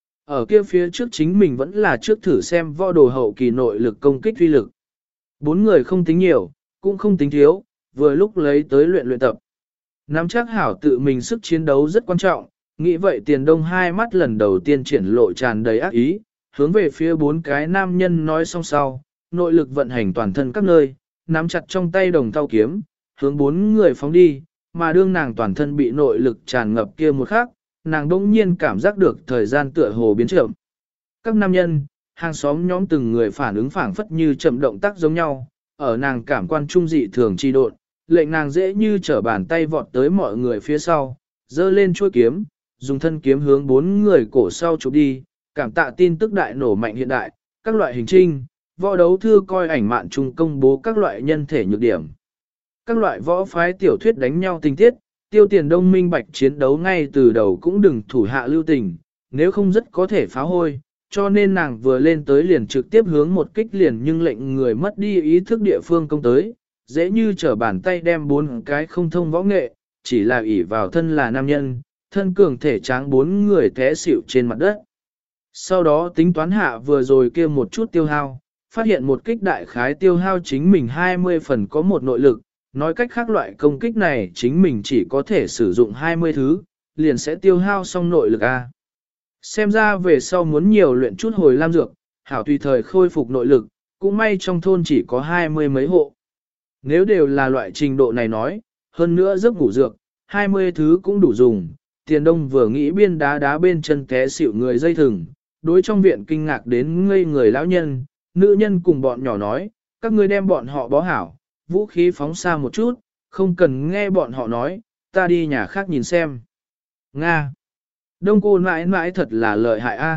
Ở kia phía trước chính mình vẫn là trước thử xem võ đồ hậu kỳ nội lực công kích uy lực. 4 người không tính nhiều, cũng không tính thiếu, vừa lúc lấy tới luyện tập. Nắm chắc hảo tự mình sức chiến đấu rất quan trọng, nghĩ vậy Tiền Đông hai mắt lần đầu tiên triển lộ tràn đầy ác ý, hướng về phía 4 cái nam nhân nói xong sau, nội lực vận hành toàn thân các nơi, nắm chặt trong tay đồng thau kiếm, hướng 4 người phóng đi, mà đương nàng toàn thân bị nội lực tràn ngập kia một khắc, nàng đông nhiên cảm giác được thời gian tựa hồ biến chậm. Các nam nhân, hàng xóm nhóm từng người phản ứng phảng phất như chậm động tác giống nhau, ở nàng cảm quan trung dị thường chi độn, lệnh nàng dễ như trở bàn tay vọt tới mọi người phía sau, giơ lên chuôi kiếm, dùng thân kiếm hướng 4 người cổ sau chụp đi, cảm tạ tin tức đại nổ mạnh hiện đại, các loại hình trinh, võ đấu thư coi ảnh mạn trung công bố các loại nhân thể nhược điểm. Các loại võ phái tiểu thuyết đánh nhau tình tiết, Tiêu Tiền Đông minh bạch chiến đấu ngay từ đầu cũng đừng thủ hạ lưu tình, nếu không rất có thể phá hôi, cho nên nàng vừa lên tới liền trực tiếp hướng một kích liền nhưng lệnh người mất đi ý thức địa phương công tới, dễ như trở bàn tay đem 4 cái không thông võ nghệ, chỉ là ỷ vào thân là nam nhân, thân cường thể tráng 4 người té xỉu trên mặt đất. Sau đó tính toán hạ vừa rồi kia một chút tiêu hao, phát hiện một kích đại khái tiêu hao chính mình 20 phần có một nội lực, nói cách khác loại công kích này chính mình chỉ có thể sử dụng 20 thứ, liền sẽ tiêu hao xong nội lực A. Xem ra về sau muốn nhiều luyện chút hồi lam dược, hảo tùy thời khôi phục nội lực, cũng may trong thôn chỉ có 20 mấy hộ. Nếu đều là loại trình độ này nói, hơn nữa giấc ngủ dược, 20 thứ cũng đủ dùng. Tiền Đông vừa nghĩ biên đá bên chân té xỉu người dây thừng, đối trong viện kinh ngạc đến ngây người lão nhân, nữ nhân cùng bọn nhỏ nói, các ngươi đem bọn họ bó hảo, vũ khí phóng xa một chút, không cần nghe bọn họ nói, ta đi nhà khác nhìn xem. Nga! Đông cô mãi mãi thật là lợi hại a.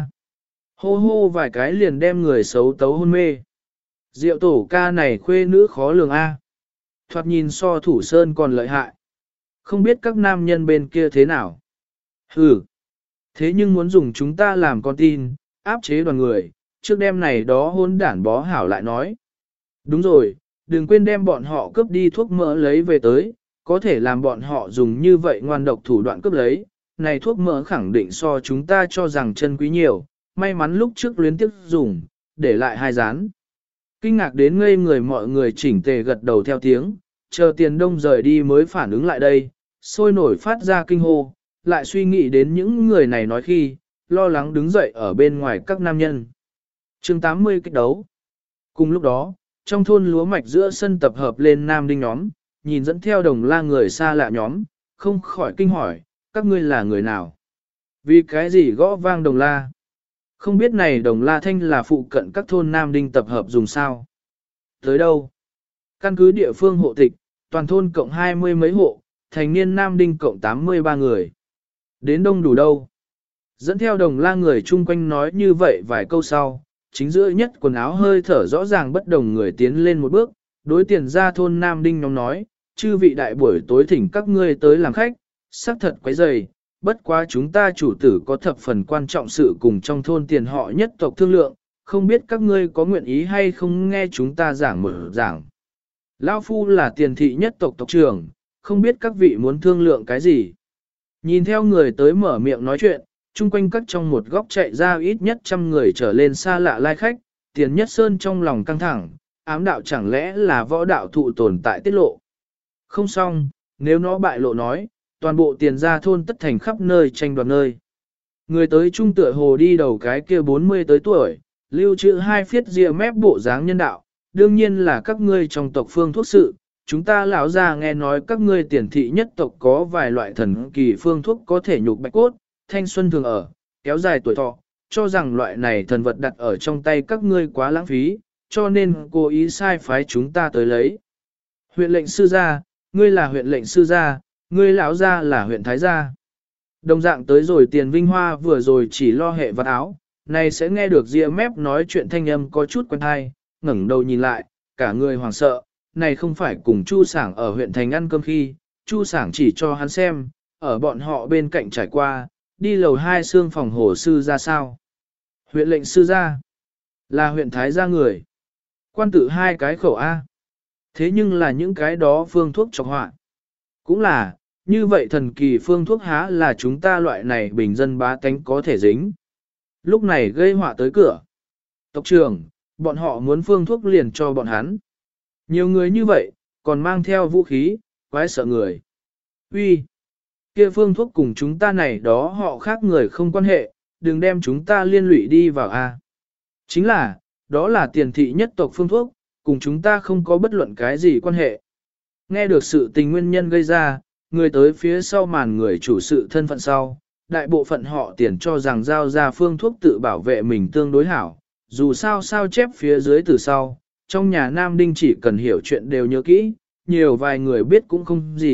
Hô hô vài cái liền đem người xấu tấu hôn mê. Diệu tổ ca này khuê nữ khó lường a. Thoạt nhìn so thủ sơn còn lợi hại. Không biết các nam nhân bên kia thế nào. Hừ. Thế nhưng muốn dùng chúng ta làm con tin, áp chế đoàn người, trước đêm này đó hôn đản bó hảo lại nói. Đúng rồi, đừng quên đem bọn họ cướp đi thuốc mỡ lấy về tới, có thể làm bọn họ dùng như vậy ngoan độc thủ đoạn cướp lấy. Này thuốc mỡ khẳng định so chúng ta cho rằng chân quý nhiều, may mắn lúc trước luyến tiếp dùng, để lại 2 rán. Kinh ngạc đến ngây người mọi người chỉnh tề gật đầu theo tiếng, chờ Tiền Đông rời đi mới phản ứng lại đây, sôi nổi phát ra kinh hô, lại suy nghĩ đến những người này nói khi, lo lắng đứng dậy ở bên ngoài các nam nhân. Chương 80 kích đấu. Cùng lúc đó, trong thôn lúa mạch giữa sân tập hợp lên nam đinh nhóm, nhìn dẫn theo đồng la người xa lạ nhóm, không khỏi kinh hỏi, các ngươi là người nào? Vì cái gì gõ vang đồng la? Không biết này đồng la thanh là phụ cận các thôn nam đinh tập hợp dùng sao? Tới đâu? Căn cứ địa phương hộ tịch, toàn thôn cộng 20 mấy hộ, thành niên nam đinh cộng 83 người. Đến đông đủ đâu? Dẫn theo đồng la người chung quanh nói như vậy vài câu sau, chính giữa nhất quần áo hơi thở rõ ràng bất đồng người tiến lên một bước, đối tiền ra thôn nam đinh nhóm nói, chư vị đại buổi tối thỉnh các ngươi tới làm khách, xác thật quấy rầy, bất quá chúng ta chủ tử có thập phần quan trọng sự cùng trong thôn tiền họ nhất tộc thương lượng, không biết các ngươi có nguyện ý hay không nghe chúng ta giảng mở giảng. Lão Phu là tiền thị nhất tộc tộc trưởng, không biết các vị muốn thương lượng cái gì. Nhìn theo người tới mở miệng nói chuyện, chung quanh các trong một góc chạy ra ít nhất 100 người trở lên xa lạ lai khách, Tiền Nhất Sơn trong lòng căng thẳng, ám đạo chẳng lẽ là võ đạo thụ tồn tại tiết lộ. Không xong, nếu nó bại lộ nói, toàn bộ Tiền gia thôn tất thành khắp nơi tranh đoạt nơi. Người tới trung tựa hồ đi đầu cái kia 40 tới tuổi, lưu trữ 2 phiết rìa mép bộ dáng nhân đạo, đương nhiên là các ngươi trong tộc phương thuốc sự. Chúng ta lão già nghe nói các ngươi Tiền thị nhất tộc có vài loại thần kỳ phương thuốc có thể nhục bạch cốt, thanh xuân thường ở, kéo dài tuổi thọ, cho rằng loại này thần vật đặt ở trong tay các ngươi quá lãng phí, cho nên cố ý sai phái chúng ta tới lấy. Huyện lệnh sư gia, ngươi là huyện lệnh sư gia, ngươi lão gia là huyện thái gia. Đồng dạng tới rồi Tiền Vinh Hoa vừa rồi chỉ lo hệ vật áo, này sẽ nghe được ria mép nói chuyện thanh âm có chút quen hay, ngẩng đầu nhìn lại, cả người hoảng sợ, này không phải cùng Chu Sảng ở huyện thành ăn cơm khi, Chu Sảng chỉ cho hắn xem, ở bọn họ bên cạnh trải qua, đi lầu 2 xương phòng hồ sư ra sao. Huyện lệnh sư gia, là huyện thái gia người. Quan tự 2 cái khẩu A. Thế nhưng là những cái đó phương thuốc trọc họa. Cũng là, như vậy thần kỳ phương thuốc há là chúng ta loại này bình dân bá tánh có thể dính. Lúc này gây họa tới cửa. Tộc trưởng, bọn họ muốn phương thuốc liền cho bọn hắn. Nhiều người như vậy, còn mang theo vũ khí, quái sợ người. Uy, kia phương thuốc cùng chúng ta này đó họ khác người không quan hệ, đừng đem chúng ta liên lụy đi vào A. Chính là, đó là Tiền thị nhất tộc phương thuốc, cùng chúng ta không có bất luận cái gì quan hệ. Nghe được sự tình nguyên nhân gây ra, người tới phía sau màn người chủ sự thân phận sau, đại bộ phận họ Tiền cho rằng giao ra phương thuốc tự bảo vệ mình tương đối hảo, dù sao sao chép phía dưới từ sau, trong nhà Nam Đinh chỉ cần hiểu chuyện đều nhớ kỹ, nhiều vài người biết cũng không gì,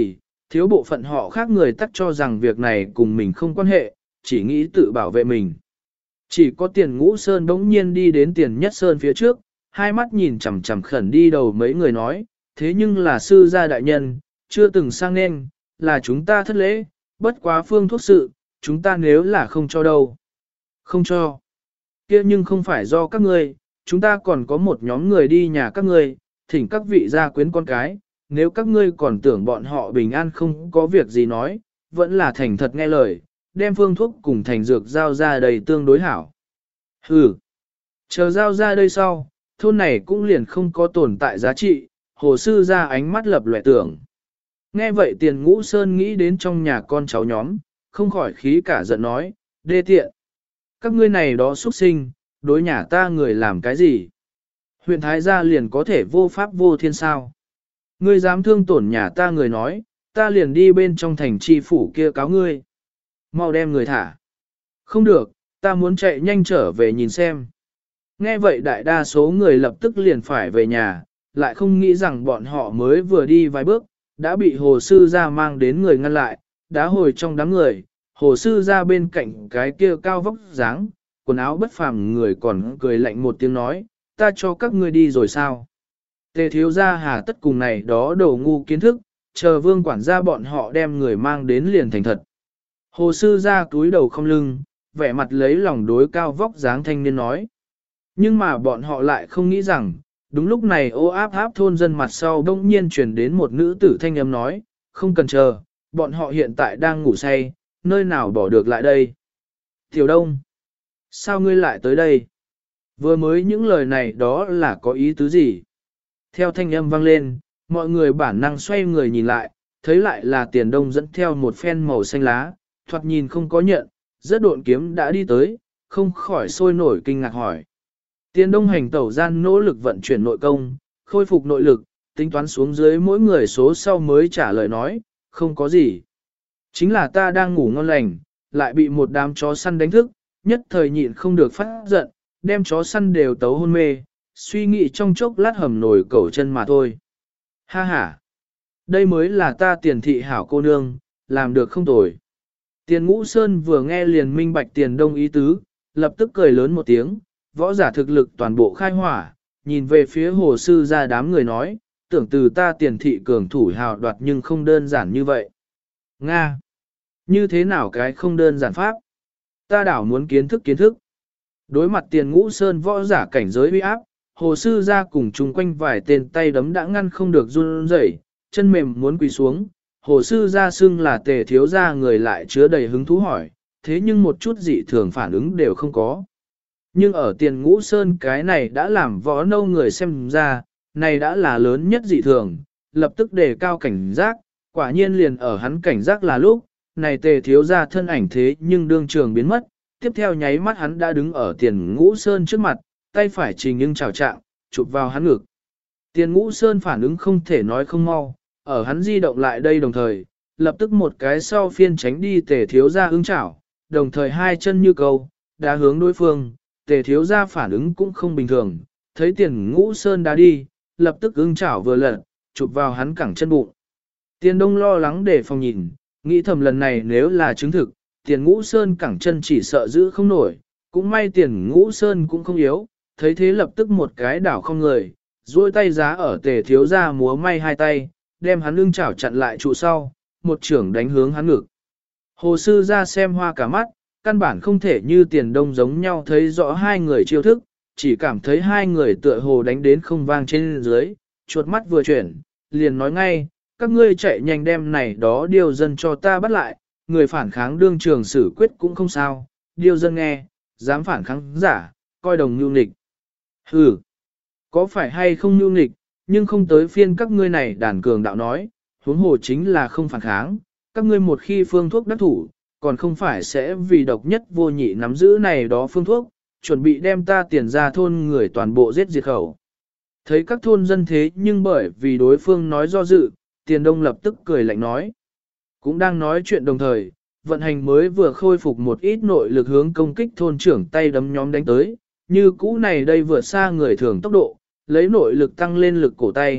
thiếu bộ phận họ khác người tắc cho rằng việc này cùng mình không quan hệ, chỉ nghĩ tự bảo vệ mình. Chỉ có Tiền Ngũ Sơn bỗng nhiên đi đến Tiền Nhất Sơn phía trước, hai mắt nhìn chằm chằm khẩn đi đầu mấy người nói, thế nhưng là sư gia đại nhân, chưa từng sang nên, là chúng ta thất lễ, bất quá phương thuốc sự, chúng ta nếu là không cho đâu. Không cho. Kia nhưng không phải do các ngươi, chúng ta còn có một nhóm người đi nhà các ngươi, thỉnh các vị gia quyến con cái, nếu các ngươi còn tưởng bọn họ bình an không có việc gì nói, vẫn là thành thật nghe lời, đem phương thuốc cùng thành dược giao ra đây tương đối hảo. Hừ, chờ giao ra đây sau, thôn này cũng liền không có tồn tại giá trị, hồ sư ra ánh mắt lập lòe tưởng. Nghe vậy Tiền Ngũ Sơn nghĩ đến trong nhà con cháu nhóm, không khỏi khí cả giận nói, đê tiện. Các ngươi này đó xuất sinh, đối nhà ta người làm cái gì? Huyện Thái gia liền có thể vô pháp vô thiên sao? Ngươi dám thương tổn nhà ta người nói, ta liền đi bên trong thành tri phủ kia cáo ngươi. Mau đem người thả. Không được, ta muốn chạy nhanh trở về nhìn xem. Nghe vậy đại đa số người lập tức liền phải về nhà, lại không nghĩ rằng bọn họ mới vừa đi vài bước, đã bị hồ sư ra mang đến người ngăn lại, đá hồi trong đám người, hồ sư ra bên cạnh cái kia cao vóc dáng, quần áo bất phàm người còn cười lạnh một tiếng nói, ta cho các ngươi đi rồi sao? Tề thiếu gia hà tất cùng này đó đồ ngu kiến thức, chờ vương quản gia bọn họ đem người mang đến liền thành thật. Hồ sư ra túi đầu không lưng, vẻ mặt lấy lòng đối cao vóc dáng thanh niên nói. Nhưng mà bọn họ lại không nghĩ rằng, đúng lúc này ô áp áp thôn dân mặt sau đông nhiên truyền đến một nữ tử thanh âm nói, không cần chờ, bọn họ hiện tại đang ngủ say, nơi nào bỏ được lại đây. Tiểu Đông, sao ngươi lại tới đây? Vừa mới những lời này đó là có ý tứ gì? Theo thanh âm vang lên, mọi người bản năng xoay người nhìn lại, thấy lại là Tiền Đông dẫn theo một phen màu xanh lá, thoạt nhìn không có nhận, rất độn kiếm đã đi tới, không khỏi sôi nổi kinh ngạc hỏi. Tiền Đông hành tẩu gian nỗ lực vận chuyển nội công, khôi phục nội lực, tính toán xuống dưới mỗi người số sau mới trả lời nói, không có gì. Chính là ta đang ngủ ngon lành, lại bị một đám chó săn đánh thức, nhất thời nhịn không được phát giận, đem chó săn đều tấu hôn mê, suy nghĩ trong chốc lát hầm nổi cẩu chân mà thôi. Ha ha! Đây mới là ta Tiền thị hảo cô nương, làm được không tồi. Tiền Ngũ Sơn vừa nghe liền minh bạch Tiền Đông ý tứ, lập tức cười lớn một tiếng, võ giả thực lực toàn bộ khai hỏa, nhìn về phía hồ sư ra đám người nói, tưởng từ ta Tiền thị cường thủ hào đoạt nhưng không đơn giản như vậy. Nga! Như thế nào cái không đơn giản pháp? Ta đảo muốn kiến thức. Đối mặt Tiền Ngũ Sơn võ giả cảnh giới uy áp, hồ sư ra cùng chung quanh vài tên tay đấm đã ngăn không được run rẩy, chân mềm muốn quỳ xuống. Hồ sư ra xưng là Tề thiếu gia người lại chứa đầy hứng thú hỏi, thế nhưng một chút dị thường phản ứng đều không có. Nhưng ở Tiền Ngũ Sơn cái này đã làm võ nâu người xem ra, này đã là lớn nhất dị thường, lập tức đề cao cảnh giác, quả nhiên liền ở hắn cảnh giác là lúc, này Tề thiếu gia thân ảnh thế nhưng đương trường biến mất, tiếp theo nháy mắt hắn đã đứng ở Tiền Ngũ Sơn trước mặt, tay phải trình nhưng chào trạng, chụp vào hắn ngực. Tiền Ngũ Sơn phản ứng không thể nói không mau, ở hắn di động lại đây đồng thời, lập tức một cái sau phiên tránh đi Tề thiếu gia ứng chảo, đồng thời hai chân như câu, đá hướng đối phương, Tề thiếu gia phản ứng cũng không bình thường, thấy Tiền Ngũ Sơn đá đi, lập tức ứng chảo vừa lật, chụp vào hắn cẳng chân bụng. Tiền Đông lo lắng để phòng nhìn, nghĩ thầm lần này nếu là chứng thực, Tiền Ngũ Sơn cẳng chân chỉ sợ giữ không nổi, cũng may Tiền Ngũ Sơn cũng không yếu, thấy thế lập tức một cái đảo không người, duỗi tay giá ở Tề thiếu gia múa may hai tay, đem hắn lưng chảo chặn lại trụ sau, một trưởng đánh hướng hắn ngực. Hồ sư ra xem hoa cả mắt, căn bản không thể như Tiền Đông giống nhau thấy rõ hai người chiêu thức, chỉ cảm thấy hai người tựa hồ đánh đến không vang trên dưới, chuột mắt vừa chuyển, liền nói ngay, các ngươi chạy nhanh đem này đó điều dân cho ta bắt lại, người phản kháng đương trường xử quyết cũng không sao, điều dân nghe, dám phản kháng giả, coi đồng nhu nghịch. Hừ, có phải hay không nhu nghịch, nhưng không tới phiên các ngươi này đàn cường đạo nói, huống hồ chính là không phản kháng, các ngươi một khi phương thuốc đắc thủ, còn không phải sẽ vì độc nhất vô nhị nắm giữ này đó phương thuốc, chuẩn bị đem ta Tiền ra thôn người toàn bộ giết diệt khẩu. Thấy các thôn dân thế nhưng bởi vì đối phương nói do dự, Tiền Đông lập tức cười lạnh nói. Cũng đang nói chuyện đồng thời, vận hành mới vừa khôi phục một ít nội lực hướng công kích thôn trưởng tay đấm nhóm đánh tới, như cũ này đây vượt xa người thường tốc độ, lấy nội lực tăng lên lực cổ tay,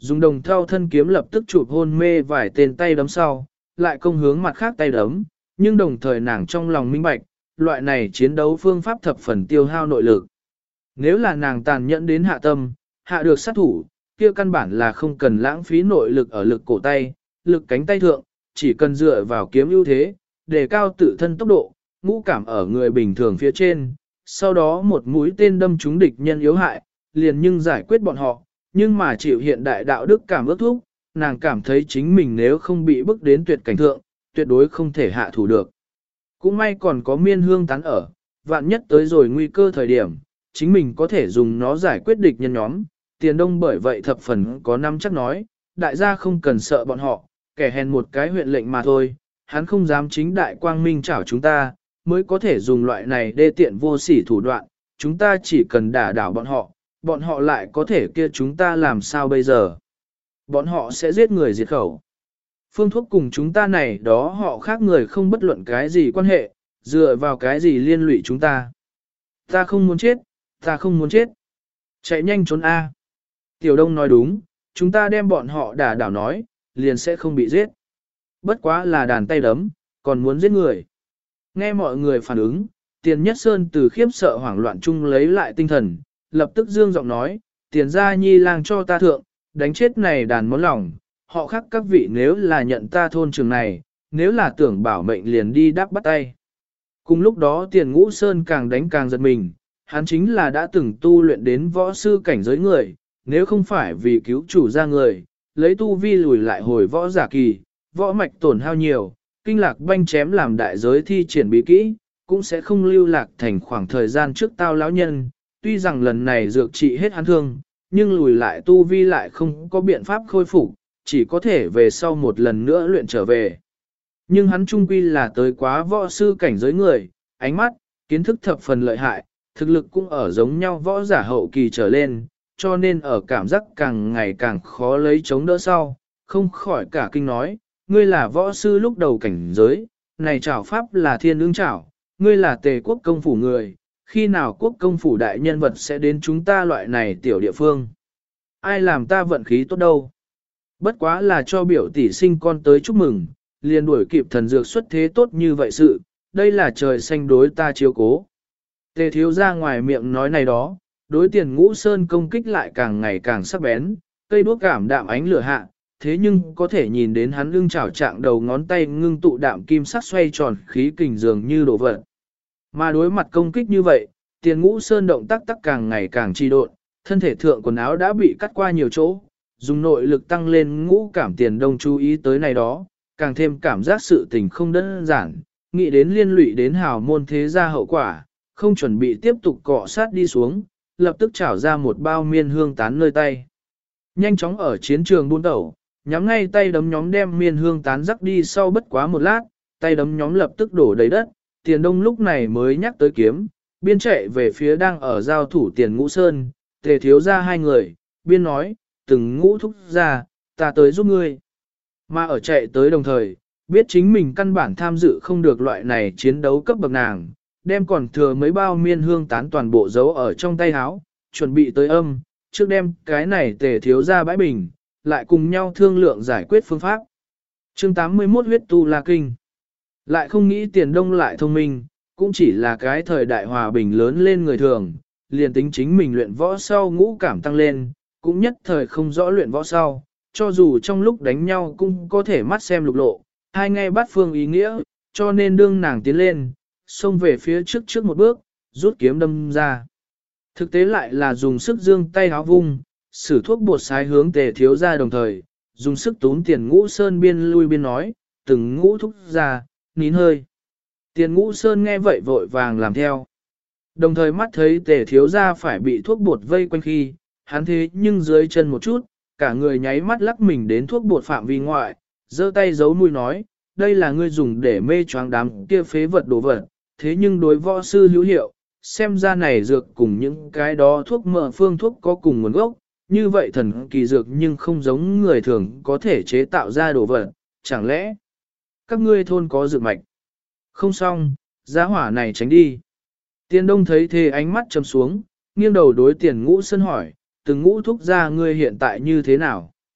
dùng đồng thau thân kiếm lập tức chụp hôn mê vài tên tay đấm sau, lại công hướng mặt khác tay đấm, nhưng đồng thời nàng trong lòng minh bạch, loại này chiến đấu phương pháp thập phần tiêu hao nội lực. Nếu là nàng tàn nhẫn đến hạ tâm, hạ được sát thủ, kia căn bản là không cần lãng phí nội lực ở lực cổ tay, lực cánh tay thượng, chỉ cần dựa vào kiếm ưu thế, đề cao tự thân tốc độ, ngũ cảm ở người bình thường phía trên, sau đó một mũi tên đâm trúng địch nhân yếu hại, liền nhưng giải quyết bọn họ, nhưng mà chịu hiện đại đạo đức cảm ước thúc, nàng cảm thấy chính mình nếu không bị bức đến tuyệt cảnh thượng, tuyệt đối không thể hạ thủ được. Cũng may còn có miên hương tán ở, vạn nhất tới rồi nguy cơ thời điểm, chính mình có thể dùng nó giải quyết địch nhân nhóm, Tiền Đông bởi vậy thập phần có năm chắc nói, đại gia không cần sợ bọn họ, kẻ hèn một cái huyện lệnh mà thôi, hắn không dám chính đại quang minh chảo chúng ta, mới có thể dùng loại này đê tiện vô sỉ thủ đoạn, chúng ta chỉ cần đả đảo bọn họ lại có thể kia chúng ta làm sao bây giờ? Bọn họ sẽ giết người diệt khẩu. Phương thuốc cùng chúng ta này đó họ khác người không bất luận cái gì quan hệ, dựa vào cái gì liên lụy chúng ta. Ta không muốn chết, ta không muốn chết. Chạy nhanh trốn A. Tiểu Đông nói đúng, chúng ta đem bọn họ đả đảo nói, liền sẽ không bị giết. Bất quá là đàn tay đấm, còn muốn giết người. Nghe mọi người phản ứng, Tiền Nhất Sơn từ khiếp sợ hoảng loạn chung lấy lại tinh thần, lập tức dương giọng nói, Tiền gia nhi lang cho ta thượng, đánh chết này đàn món lòng, họ khác các vị nếu là nhận ta thôn trường này, nếu là tưởng bảo mệnh liền đi đáp bắt tay. Cùng lúc đó Tiền Ngũ Sơn càng đánh càng giật mình, hắn chính là đã từng tu luyện đến võ sư cảnh giới người, nếu không phải vì cứu chủ ra người, lấy tu vi lùi lại hồi võ giả kỳ, võ mạch tổn hao nhiều, kinh lạc banh chém làm đại giới thi triển bí kỹ, cũng sẽ không lưu lạc thành khoảng thời gian trước tao lão nhân, tuy rằng lần này dược trị hết hắn thương, nhưng lùi lại tu vi lại không có biện pháp khôi phục, chỉ có thể về sau một lần nữa luyện trở về. Nhưng hắn trung quy là tới quá võ sư cảnh giới người, ánh mắt, kiến thức thập phần lợi hại, thực lực cũng ở giống nhau võ giả hậu kỳ trở lên, cho nên ở cảm giác càng ngày càng khó lấy chống đỡ sau, không khỏi cả kinh nói, ngươi là võ sư lúc đầu cảnh giới, này trảo pháp là thiên ương trảo, ngươi là Tề quốc công phủ người, khi nào quốc công phủ đại nhân vật sẽ đến chúng ta loại này tiểu địa phương. Ai làm ta vận khí tốt đâu. Bất quá là cho biểu tỷ sinh con tới chúc mừng, liền đuổi kịp thần dược xuất thế tốt như vậy sự, đây là trời xanh đối ta chiếu cố. Tề thiếu ra ngoài miệng nói này đó, đối Tiền Ngũ Sơn công kích lại càng ngày càng sắc bén, cây đuốc cảm đạm ánh lửa hạ, thế nhưng có thể nhìn đến hắn lưng chảo trạng đầu ngón tay ngưng tụ đạm kim sắc xoay tròn khí kình dường như đổ vật. Mà đối mặt công kích như vậy, Tiền Ngũ Sơn động tác càng ngày càng trì độn, thân thể thượng quần áo đã bị cắt qua nhiều chỗ, dùng nội lực tăng lên ngũ cảm Tiền Đông chú ý tới này đó, càng thêm cảm giác sự tình không đơn giản, nghĩ đến liên lụy đến hào môn thế gia hậu quả, không chuẩn bị tiếp tục cọ sát đi xuống, lập tức trảo ra một bao miên hương tán nơi tay. Nhanh chóng ở chiến trường buôn tẩu, nhắm ngay tay đấm nhóm đem miên hương tán rắc đi sau bất quá một lát, tay đấm nhóm lập tức đổ đầy đất, Tiền Đông lúc này mới nhắc tới kiếm, biên chạy về phía đang ở giao thủ Tiền Ngũ Sơn, Tề thiếu ra hai người, biên nói, từng ngũ thúc ra, ta tới giúp ngươi. Mà ở chạy tới đồng thời, biết chính mình căn bản tham dự không được loại này chiến đấu cấp bậc nàng, đem còn thừa mấy bao miên hương tán toàn bộ giấu ở trong tay áo, chuẩn bị tới âm, trước đem cái này Tề thiếu ra bãi bình, lại cùng nhau thương lượng giải quyết phương pháp. Chương 81 huyết tu la kinh. Lại không nghĩ Tiền Đông lại thông minh, cũng chỉ là cái thời đại hòa bình lớn lên người thường, liền tính chính mình luyện võ sau ngũ cảm tăng lên, cũng nhất thời không rõ luyện võ sau, cho dù trong lúc đánh nhau cũng có thể mắt xem lục lộ, hai nghe bắt phương ý nghĩa, cho nên đương nàng tiến lên, xông về phía trước một bước, rút kiếm đâm ra. Thực tế lại là dùng sức dương tay háo vung, sử thuốc bột sái hướng Tề thiếu ra đồng thời, dùng sức túm Tiền Ngũ Sơn biên lui biên nói, từng ngũ thúc ra, nín hơi. Tiền Ngũ Sơn nghe vậy vội vàng làm theo. Đồng thời mắt thấy Tề thiếu ra phải bị thuốc bột vây quanh khi, hắn thế nhưng dưới chân một chút, cả người nháy mắt lắc mình đến thuốc bột phạm vi ngoại, giơ tay giấu mũi nói, đây là ngươi dùng để mê choáng đám kia phế vật đồ vật, thế nhưng đối võ sư hữu hiệu, xem ra này dược cùng những cái đó thuốc mỡ phương thuốc có cùng nguồn gốc, như vậy thần kỳ dược nhưng không giống người thường có thể chế tạo ra đồ vật, chẳng lẽ các ngươi thôn có dược mạch? Không xong, giá hỏa này tránh đi. Tiền Đông thấy thế ánh mắt trầm xuống, nghiêng đầu đối Tiền Ngũ Sơn hỏi, từng ngũ thúc ra ngươi hiện tại như thế nào?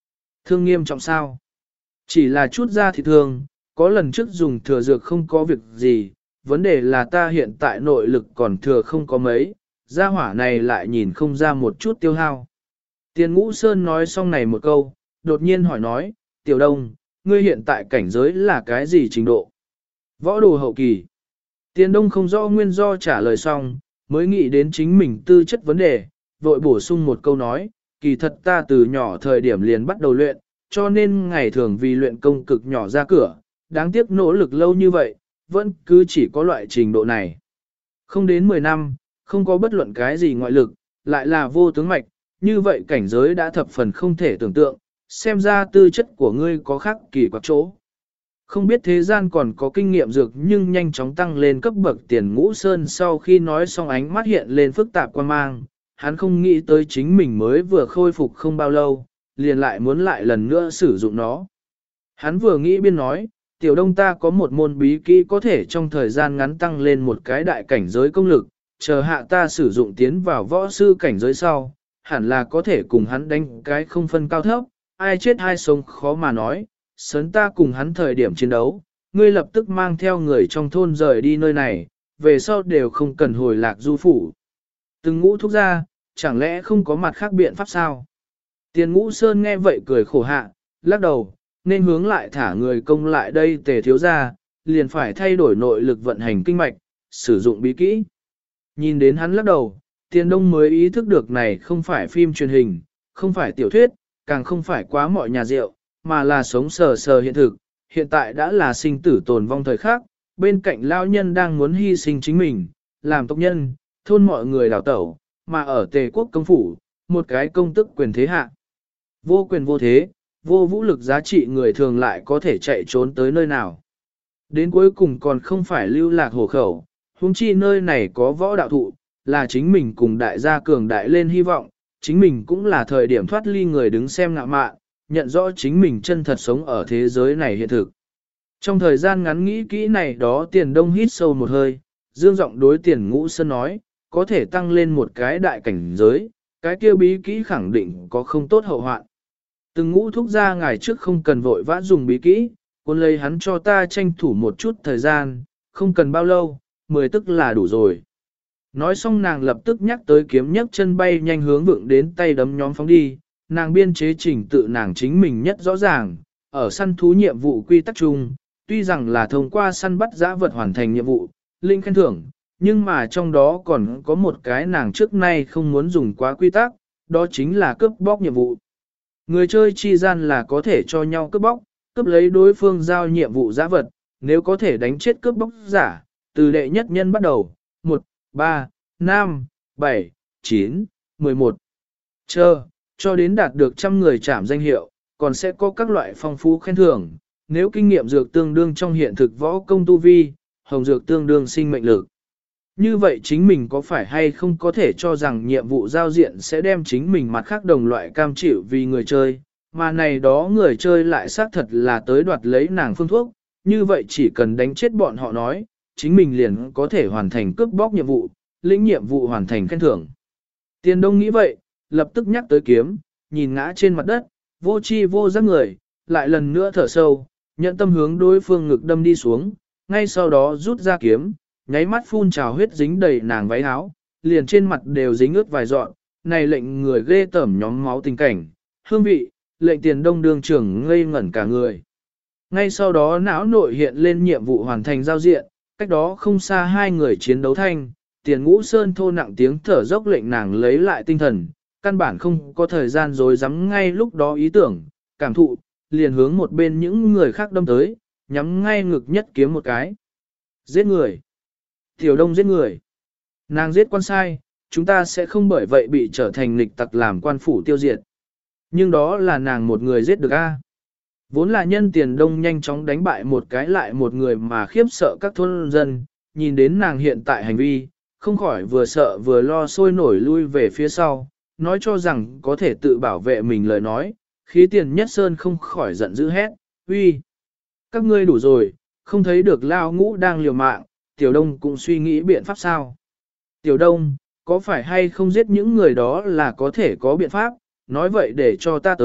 Thương nghiêm trọng sao? Chỉ là chút da thịt thương, có lần trước dùng thừa dược không có việc gì, vấn đề là ta hiện tại nội lực còn thừa không có mấy, gia hỏa này lại nhìn không ra một chút tiêu hao. Tiền Ngũ Sơn nói xong này một câu, đột nhiên hỏi nói, Tiểu Đông, ngươi hiện tại cảnh giới là cái gì trình độ? Võ đồ hậu kỳ. Tiền Đông không rõ nguyên do trả lời xong, mới nghĩ đến chính mình tư chất vấn đề, vội bổ sung một câu nói, kỳ thật ta từ nhỏ thời điểm liền bắt đầu luyện, cho nên ngày thường vì luyện công cực nhỏ ra cửa, đáng tiếc nỗ lực lâu như vậy, vẫn cứ chỉ có loại trình độ này. Không đến 10 năm, không có bất luận cái gì ngoại lực, lại là vô tướng mạch, như vậy cảnh giới đã thập phần không thể tưởng tượng, xem ra tư chất của ngươi có khác kỳ quặc chỗ. Không biết thế gian còn có kinh nghiệm dược nhưng nhanh chóng tăng lên cấp bậc Tiền Ngũ Sơn sau khi nói xong ánh mắt hiện lên phức tạp quan mang, hắn không nghĩ tới chính mình mới vừa khôi phục không bao lâu, liền lại muốn lại lần nữa sử dụng nó. Hắn vừa nghĩ biên nói, Tiểu Đông ta có một môn bí kỹ có thể trong thời gian ngắn tăng lên một cái đại cảnh giới công lực, chờ hạ ta sử dụng tiến vào võ sư cảnh giới sau, hẳn là có thể cùng hắn đánh cái không phân cao thấp, ai chết ai sống khó mà nói, sớm ta cùng hắn thời điểm chiến đấu, ngươi lập tức mang theo người trong thôn rời đi nơi này, về sau đều không cần hồi lạc du phủ. Từng Ngũ thúc ra, chẳng lẽ không có mặt khác biện pháp sao? Tiền Ngũ Sơn nghe vậy cười khổ hạ, lắc đầu, nên hướng lại thả người công lại đây Tề thiếu ra, liền phải thay đổi nội lực vận hành kinh mạch, sử dụng bí kỹ. Nhìn đến hắn lắc đầu, Tiền Đông mới ý thức được này không phải phim truyền hình, không phải tiểu thuyết, càng không phải quá mọi nhà rượu, mà là sống sờ sờ hiện thực, hiện tại đã là sinh tử tồn vong thời khắc, bên cạnh lao nhân đang muốn hy sinh chính mình, làm tộc nhân, thôn mọi người đào tẩu, mà ở Tề quốc công phủ, một cái công tức quyền thế hạ. Vô quyền vô thế, vô vũ lực giá trị người thường lại có thể chạy trốn tới nơi nào. Đến cuối cùng còn không phải lưu lạc hổ khẩu, huống chi nơi này có võ đạo thụ, là chính mình cùng đại gia cường đại lên hy vọng, chính mình cũng là thời điểm thoát ly người đứng xem ngạ mạn, nhận rõ chính mình chân thật sống ở thế giới này hiện thực. Trong thời gian ngắn nghĩ kỹ này đó Tiền Đông hít sâu một hơi, dương giọng đối Tiền Ngũ Sơn nói, có thể tăng lên một cái đại cảnh giới, cái kia bí kỹ khẳng định có không tốt hậu hoạn. Từng Ngũ thúc ra ngày trước không cần vội vã dùng bí kỹ, quân lấy hắn cho ta tranh thủ một chút thời gian, không cần bao lâu, 10 tức là đủ rồi. Nói xong nàng lập tức nhắc tới kiếm nhấc chân bay nhanh hướng vượng đến tay đấm nhóm phóng đi, nàng biên chế trình tự nàng chính mình nhất rõ ràng, ở săn thú nhiệm vụ quy tắc chung, tuy rằng là thông qua săn bắt dã vật hoàn thành nhiệm vụ, linh khen thưởng, nhưng mà trong đó còn có một cái nàng trước nay không muốn dùng quá quy tắc, đó chính là cướp bóc nhiệm vụ. Người chơi chi gian là có thể cho nhau cướp bóc, cướp lấy đối phương giao nhiệm vụ dã vật, nếu có thể đánh chết cướp bóc giả, từ đệ nhất nhân bắt đầu, 1, 3, 5, 7, 9, 11. Chờ, cho đến đạt được trăm người trảm danh hiệu, còn sẽ có các loại phong phú khen thưởng, nếu kinh nghiệm dược tương đương trong hiện thực võ công tu vi, hồng dược tương đương sinh mệnh lực. Như vậy chính mình có phải hay không có thể cho rằng nhiệm vụ giao diện sẽ đem chính mình mặt khác đồng loại cam chịu vì người chơi, mà này đó người chơi lại xác thật là tới đoạt lấy nàng phương thuốc, như vậy chỉ cần đánh chết bọn họ nói, chính mình liền có thể hoàn thành cướp bóc nhiệm vụ, lĩnh nhiệm vụ hoàn thành khen thưởng. Tiền Đông nghĩ vậy, lập tức nhắc tới kiếm, nhìn ngã trên mặt đất, vô chi vô giác người, lại lần nữa thở sâu, nhận tâm hướng đối phương ngực đâm đi xuống, ngay sau đó rút ra kiếm, nháy mắt phun trào huyết dính đầy nàng váy áo, liền trên mặt đều dính ướt vài dọn, này lệnh người ghê tởm nhóm máu tình cảnh, hương vị, lệnh Tiền Đông đương trưởng ngây ngẩn cả người. Ngay sau đó não nội hiện lên nhiệm vụ hoàn thành giao diện, cách đó không xa hai người chiến đấu thanh, Tiền Ngũ Sơn thô nặng tiếng thở dốc lệnh nàng lấy lại tinh thần, căn bản không có thời gian rồi dám ngay lúc đó ý tưởng, cảm thụ, liền hướng một bên những người khác đâm tới, nhắm ngay ngực nhất kiếm một cái. Giết người. Tiểu Đông giết người. Nàng giết quan sai, chúng ta sẽ không bởi vậy bị trở thành lịch tặc làm quan phủ tiêu diệt. Nhưng đó là nàng một người giết được a. Vốn là nhân Tiền Đông nhanh chóng đánh bại một cái lại một người mà khiếp sợ các thôn dân, nhìn đến nàng hiện tại hành vi, không khỏi vừa sợ vừa lo sôi nổi lui về phía sau, nói cho rằng có thể tự bảo vệ mình lời nói, khí Tiền Nhất Sơn không khỏi giận dữ hét, uy, các ngươi đủ rồi, không thấy được Lao Ngũ đang liều mạng, Tiểu Đông cũng suy nghĩ biện pháp sao. Tiểu Đông, có phải hay không giết những người đó là có thể có biện pháp, nói vậy để cho ta tới,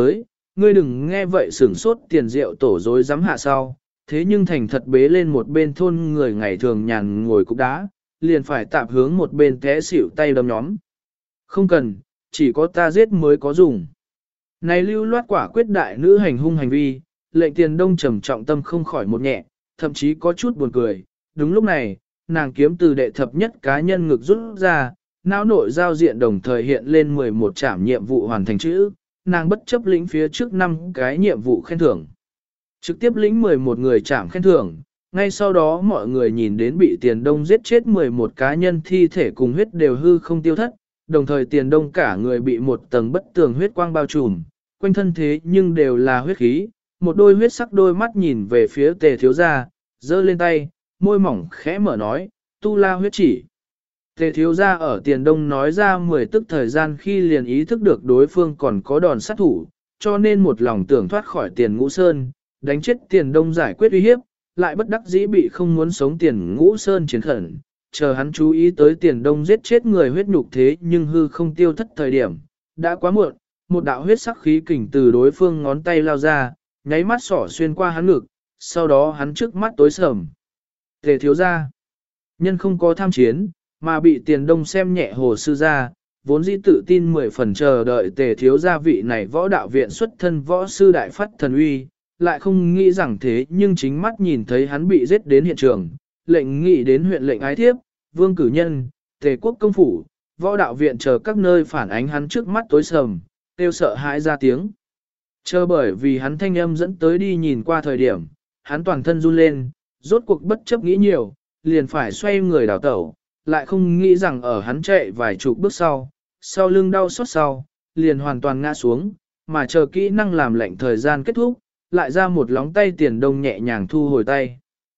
ngươi đừng nghe vậy sửng sốt tiền rượu tổ dối dám hạ sau, thế nhưng thành thật bế lên một bên thôn người ngày thường nhàn ngồi cục đá, liền phải tạm hướng một bên té xỉu tay đấm nhóm. Không cần, chỉ có ta giết mới có dùng. Này lưu loát quả quyết đại nữ hành hung hành vi, lệnh tiền đông trầm trọng tâm không khỏi một nhẹ, thậm chí có chút buồn cười. Đúng lúc này, nàng kiếm từ đệ thập nhất cá nhân ngực rút ra, não nội giao diện đồng thời hiện lên 11 trảm nhiệm vụ hoàn thành chữ, nàng bất chấp lĩnh phía trước 5 cái nhiệm vụ khen thưởng. Trực tiếp lĩnh 11 người trảm khen thưởng, ngay sau đó mọi người nhìn đến bị tiền đông giết chết 11 cá nhân thi thể cùng huyết đều hư không tiêu thất, đồng thời tiền đông cả người bị một tầng bất tường huyết quang bao trùm, quanh thân thế nhưng đều là huyết khí, một đôi huyết sắc đôi mắt nhìn về phía tề thiếu gia, giơ lên tay, môi mỏng khẽ mở nói, tu la huyết chỉ. Tề thiếu gia ở tiền đông nói ra 10 tức thời gian khi liền ý thức được đối phương còn có đòn sát thủ, cho nên một lòng tưởng thoát khỏi tiền ngũ sơn, đánh chết tiền đông giải quyết uy hiếp, lại bất đắc dĩ bị không muốn sống tiền ngũ sơn chiến khẩn, chờ hắn chú ý tới tiền đông giết chết người huyết nhục thế nhưng hư không tiêu thất thời điểm, đã quá muộn, một đạo huyết sắc khí kình từ đối phương ngón tay lao ra, nháy mắt sỏ xuyên qua hắn ngực, sau đó hắn trước mắt tối sầm. Tề thiếu gia, nhân không có tham chiến, mà bị tiền đông xem nhẹ hồ sư gia, vốn dĩ tự tin 10 phần chờ đợi tề thiếu gia vị này võ đạo viện xuất thân võ sư đại phát thần uy, lại không nghĩ rằng thế nhưng chính mắt nhìn thấy hắn bị giết đến hiện trường, lệnh nghị đến huyện lệnh ái thiếp, vương cử nhân, tề quốc công phủ, võ đạo viện chờ các nơi phản ánh hắn trước mắt tối sầm, tiêu sợ hãi ra tiếng. Chờ bởi vì hắn thanh âm dẫn tới đi nhìn qua thời điểm, hắn toàn thân run lên, rốt cuộc bất chấp nghĩ nhiều, liền phải xoay người đảo tẩu, lại không nghĩ rằng ở hắn chạy vài chục bước sau lưng đau xót sau, liền hoàn toàn ngã xuống, mà chờ kỹ năng làm lệnh thời gian kết thúc, lại ra một lóng tay tiền đông nhẹ nhàng thu hồi tay.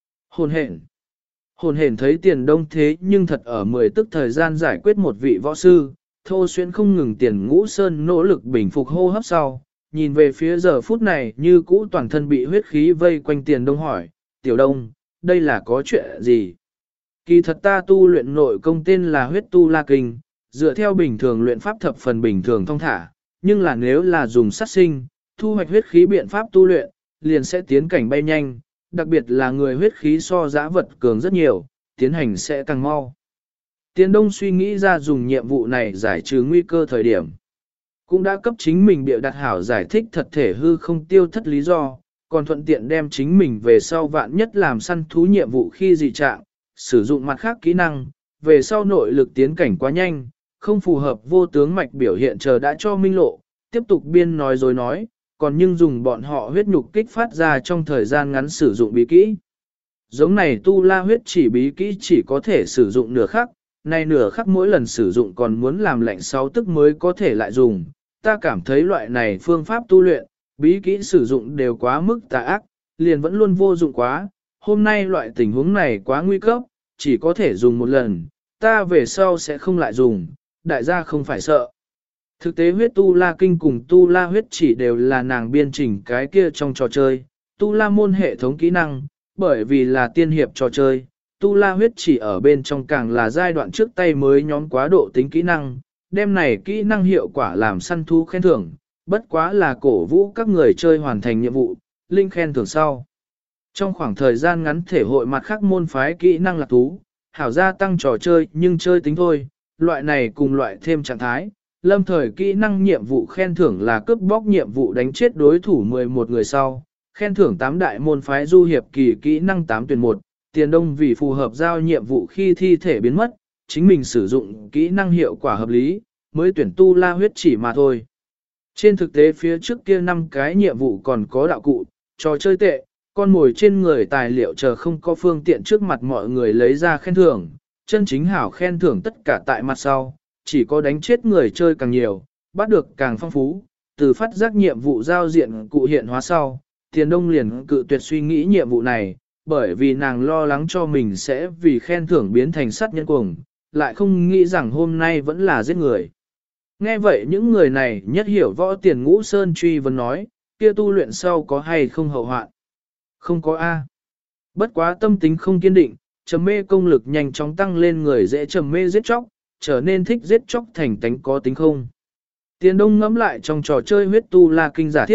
Hồn hển thấy tiền đông thế nhưng thật ở 10 tức thời gian giải quyết một vị võ sư, thô xuyên không ngừng tiền ngũ sơn nỗ lực bình phục hô hấp sau, nhìn về phía giờ phút này như cũ toàn thân bị huyết khí vây quanh tiền đông hỏi, tiểu đông, đây là có chuyện gì? Kỳ thật ta tu luyện nội công tên là huyết tu la kinh, dựa theo bình thường luyện pháp thập phần bình thường thông thả, nhưng là nếu là dùng sát sinh, thu hoạch huyết khí biện pháp tu luyện, liền sẽ tiến cảnh bay nhanh, đặc biệt là người huyết khí so dã vật cường rất nhiều, tiến hành sẽ càng mau. Tiền đông suy nghĩ ra dùng nhiệm vụ này giải trừ nguy cơ thời điểm. Cũng đã cấp chính mình bịa đặt hảo giải thích thật thể hư không tiêu thất lý do, còn thuận tiện đem chính mình về sau vạn nhất làm săn thú nhiệm vụ khi dị trạng, sử dụng mặt khác kỹ năng, về sau nội lực tiến cảnh quá nhanh, không phù hợp vô tướng mạch biểu hiện chờ đã cho minh lộ, tiếp tục biên nói dối nói, còn nhưng dùng bọn họ huyết nhục kích phát ra trong thời gian ngắn sử dụng bí kỹ. Giống này tu la huyết chỉ bí kỹ chỉ có thể sử dụng nửa khắc, này nửa khắc mỗi lần sử dụng còn muốn làm lệnh 6 tức mới có thể lại dùng. Ta cảm thấy loại này phương pháp tu luyện, bí kỹ sử dụng đều quá mức tà ác, liền vẫn luôn vô dụng quá. Hôm nay loại tình huống này quá nguy cấp, chỉ có thể dùng một lần, ta về sau sẽ không lại dùng, đại gia không phải sợ. Thực tế huyết tu la kinh cùng tu la huyết chỉ đều là nàng biên chỉnh cái kia trong trò chơi, tu la môn hệ thống kỹ năng, bởi vì là tiên hiệp trò chơi, tu la huyết chỉ ở bên trong càng là giai đoạn trước tay mới nhóm quá độ tính kỹ năng, đem này kỹ năng hiệu quả làm săn thú khen thưởng, bất quá là cổ vũ các người chơi hoàn thành nhiệm vụ, linh khen thưởng sau. Trong khoảng thời gian ngắn thể hội mặt khác môn phái kỹ năng lạc thú, hảo gia tăng trò chơi nhưng chơi tính thôi, loại này cùng loại thêm trạng thái. Lâm thời kỹ năng nhiệm vụ khen thưởng là cướp bóc nhiệm vụ đánh chết đối thủ 11 người sau, khen thưởng 8 đại môn phái du hiệp kỳ kỹ năng 8 tuyển 1, tiền đông vì phù hợp giao nhiệm vụ khi thi thể biến mất, chính mình sử dụng kỹ năng hiệu quả hợp lý, mới tuyển tu la huyết chỉ mà thôi. Trên thực tế phía trước kia 5 cái nhiệm vụ còn có đạo cụ, trò chơi tệ, con mồi trên người tài liệu chờ không có phương tiện trước mặt mọi người lấy ra khen thưởng, chân chính hảo khen thưởng tất cả tại mặt sau, chỉ có đánh chết người chơi càng nhiều, bắt được càng phong phú, từ phát giác nhiệm vụ giao diện cụ hiện hóa sau, tiền đông liền cự tuyệt suy nghĩ nhiệm vụ này, bởi vì nàng lo lắng cho mình sẽ vì khen thưởng biến thành sát nhân cuồng, lại không nghĩ rằng hôm nay vẫn là giết người. Nghe vậy những người này nhất hiểu võ tiền ngũ sơn truy vấn nói, kia tu luyện sau có hay không hậu hoạn? Không có A. Bất quá tâm tính không kiên định, trầm mê công lực nhanh chóng tăng lên người dễ trầm mê giết chóc, trở nên thích giết chóc thành tánh có tính không. Tiền đông ngẫm lại trong trò chơi huyết tu la kinh giả thiết,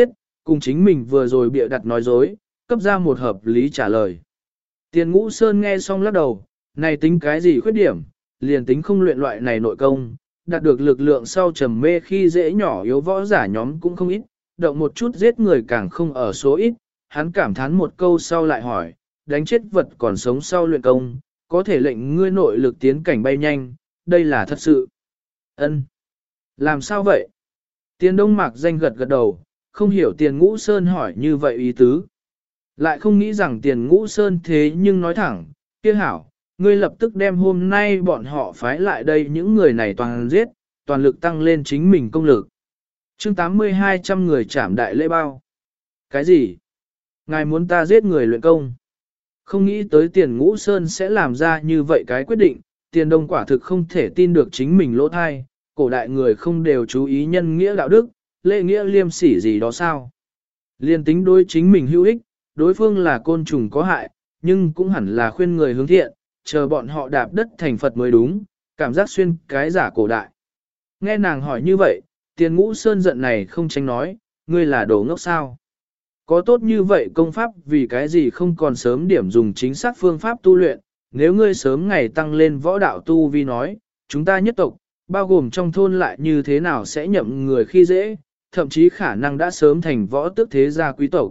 cùng chính mình vừa rồi bịa đặt nói dối, cấp ra một hợp lý trả lời. Tiền Ngũ Sơn nghe xong lắc đầu, này tính cái gì khuyết điểm, liền tính không luyện loại này nội công, đạt được lực lượng sau trầm mê khi dễ nhỏ yếu võ giả nhóm cũng không ít, động một chút giết người càng không ở số ít, hắn cảm thán một câu sau lại hỏi, đánh chết vật còn sống sau luyện công, có thể lệnh ngươi nội lực tiến cảnh bay nhanh, đây là thật sự. Ân, làm sao vậy? Tiền Đông Mạc Danh gật gật đầu, không hiểu Tiền Ngũ Sơn hỏi như vậy ý tứ. Lại không nghĩ rằng Tiền Ngũ Sơn thế nhưng nói thẳng, kia hảo, ngươi lập tức đem hôm nay bọn họ phái lại đây những người này toàn giết, toàn lực tăng lên chính mình công lực. Chương 80-200 người chảm đại lễ bao. Cái gì? Ngài muốn ta giết người luyện công? Không nghĩ tới Tiền Ngũ Sơn sẽ làm ra như vậy cái quyết định, Tiền Đông quả thực không thể tin được chính mình lỗ thai, cổ đại người không đều chú ý nhân nghĩa đạo đức, lễ nghĩa liêm sỉ gì đó sao? Liên tính đối chính mình hữu ích, đối phương là côn trùng có hại, nhưng cũng hẳn là khuyên người hướng thiện, chờ bọn họ đạp đất thành Phật mới đúng, cảm giác xuyên cái giả cổ đại. Nghe nàng hỏi như vậy, Tiền Ngũ Sơn giận này không tránh nói, ngươi là đồ ngốc sao? Có tốt như vậy công pháp vì cái gì không còn sớm điểm dùng chính xác phương pháp tu luyện, nếu ngươi sớm ngày tăng lên võ đạo tu vi nói, chúng ta nhất tộc, bao gồm trong thôn lại như thế nào sẽ nhậm người khi dễ, thậm chí khả năng đã sớm thành võ tước thế gia quý tộc.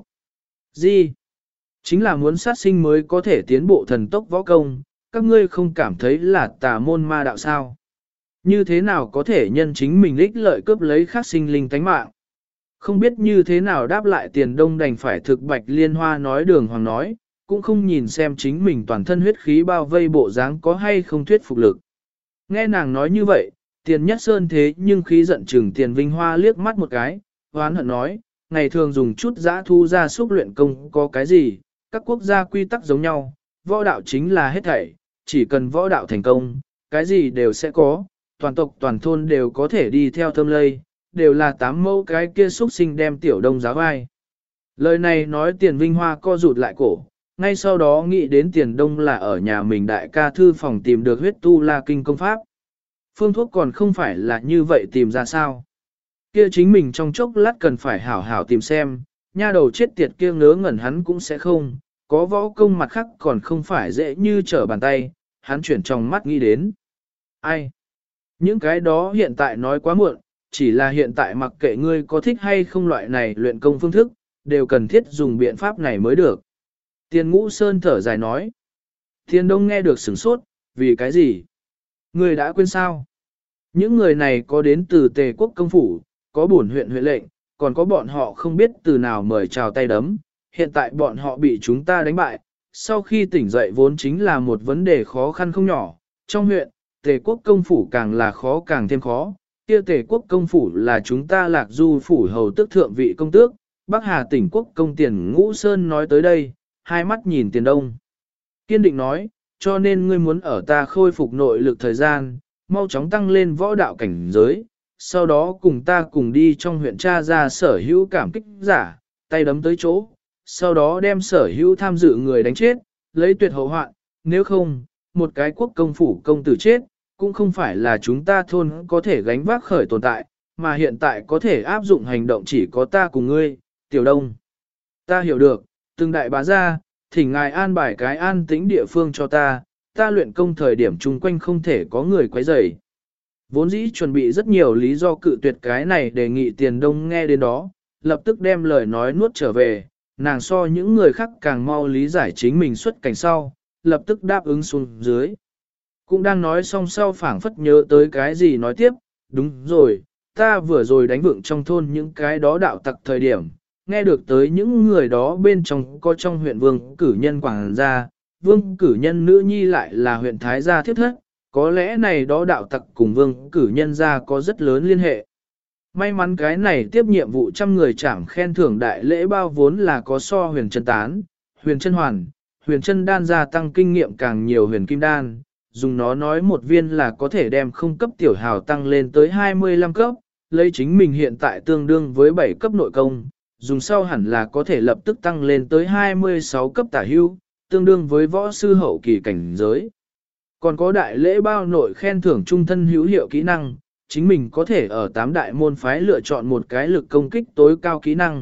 Gì? Chính là muốn sát sinh mới có thể tiến bộ thần tốc võ công, các ngươi không cảm thấy là tà môn ma đạo sao? Như thế nào có thể nhân chính mình ích lợi cướp lấy khác sinh linh tánh mạng? Không biết như thế nào đáp lại Tiền Đông đành phải thực Bạch Liên Hoa nói đường hoàng nói, cũng không nhìn xem chính mình toàn thân huyết khí bao vây bộ dáng có hay không thuyết phục lực. Nghe nàng nói như vậy, Tiền Nhất Sơn thế nhưng khí giận chừng Tiền Vinh Hoa liếc mắt một cái, hoán hận nói, ngày thường dùng chút giã thu ra xúc luyện công có cái gì, các quốc gia quy tắc giống nhau, võ đạo chính là hết thảy, chỉ cần võ đạo thành công, cái gì đều sẽ có, toàn tộc toàn thôn đều có thể đi theo thâm lây, đều là 8 mẫu cái kia xuất sinh đem Tiểu Đông giáo vai. Lời này nói Tiền Vinh Hoa co rụt lại cổ, ngay sau đó nghĩ đến Tiền Đông là ở nhà mình đại ca thư phòng tìm được huyết tu la kinh công pháp. Phương thuốc còn không phải là như vậy tìm ra sao. Kia chính mình trong chốc lát cần phải hảo hảo tìm xem, nha đầu chết tiệt kia ngớ ngẩn hắn cũng sẽ không, có võ công mặt khác còn không phải dễ như trở bàn tay, hắn chuyển trong mắt nghĩ đến. Ai? Những cái đó hiện tại nói quá muộn, chỉ là hiện tại mặc kệ ngươi có thích hay không loại này luyện công phương thức, đều cần thiết dùng biện pháp này mới được. Tiền Ngũ Sơn thở dài nói. Tiền Đông nghe được sửng sốt, vì cái gì? Ngươi đã quên sao? Những người này có đến từ Tề quốc công phủ, có bổn huyện huyện lệnh, còn có bọn họ không biết từ nào mời chào tay đấm, hiện tại bọn họ bị chúng ta đánh bại, sau khi tỉnh dậy vốn chính là một vấn đề khó khăn không nhỏ, trong huyện, Tề quốc công phủ càng là khó càng thêm khó, kia Tề quốc công phủ là chúng ta Lạc Du phủ hầu tước thượng vị công tước, Bắc Hà tỉnh quốc công Tiền Ngũ Sơn nói tới đây, hai mắt nhìn Tiền Đông. Kiên định nói, cho nên ngươi muốn ở ta khôi phục nội lực thời gian, mau chóng tăng lên võ đạo cảnh giới, sau đó cùng ta cùng đi trong huyện tra ra sở hữu cảm kích giả, tay đấm tới chỗ, sau đó đem sở hữu tham dự người đánh chết, lấy tuyệt hậu hoạn, nếu không, một cái quốc công phủ công tử chết, cũng không phải là chúng ta thôn có thể gánh vác khởi tồn tại, mà hiện tại có thể áp dụng hành động chỉ có ta cùng ngươi, Tiểu Đông. Ta hiểu được, từng đại bá gia, thỉnh ngài an bài cái an tĩnh địa phương cho ta luyện công thời điểm chung quanh không thể có người quấy rầy. Vốn dĩ chuẩn bị rất nhiều lý do cự tuyệt cái này đề nghị Tiền Đông nghe đến đó, lập tức đem lời nói nuốt trở về, nàng so những người khác càng mau lý giải chính mình xuất cảnh sau, lập tức đáp ứng xuống dưới. Cũng đang nói xong sau phảng phất nhớ tới cái gì nói tiếp, đúng rồi, ta vừa rồi đánh vượng trong thôn những cái đó đạo tặc thời điểm, nghe được tới những người đó bên trong có trong huyện vương cử nhân quảng gia, vương cử nhân nữ nhi lại là huyện thái gia thiết thất, có lẽ này đó đạo tặc cùng vương cử nhân gia có rất lớn liên hệ. May mắn cái này tiếp nhiệm vụ trăm người trảm khen thưởng đại lễ bao vốn là có so huyền chân tán, huyền chân hoàn, huyền chân đan gia tăng kinh nghiệm càng nhiều huyền kim đan, dùng nó nói một viên là có thể đem không cấp tiểu hào tăng lên tới 25 cấp, lấy chính mình hiện tại tương đương với 7 cấp nội công, dùng sau hẳn là có thể lập tức tăng lên tới 26 cấp tả hưu, tương đương với võ sư hậu kỳ cảnh giới. Còn có đại lễ bao nội khen thưởng trung thân hữu hiệu kỹ năng, chính mình có thể ở 8 đại môn phái lựa chọn một cái lực công kích tối cao kỹ năng,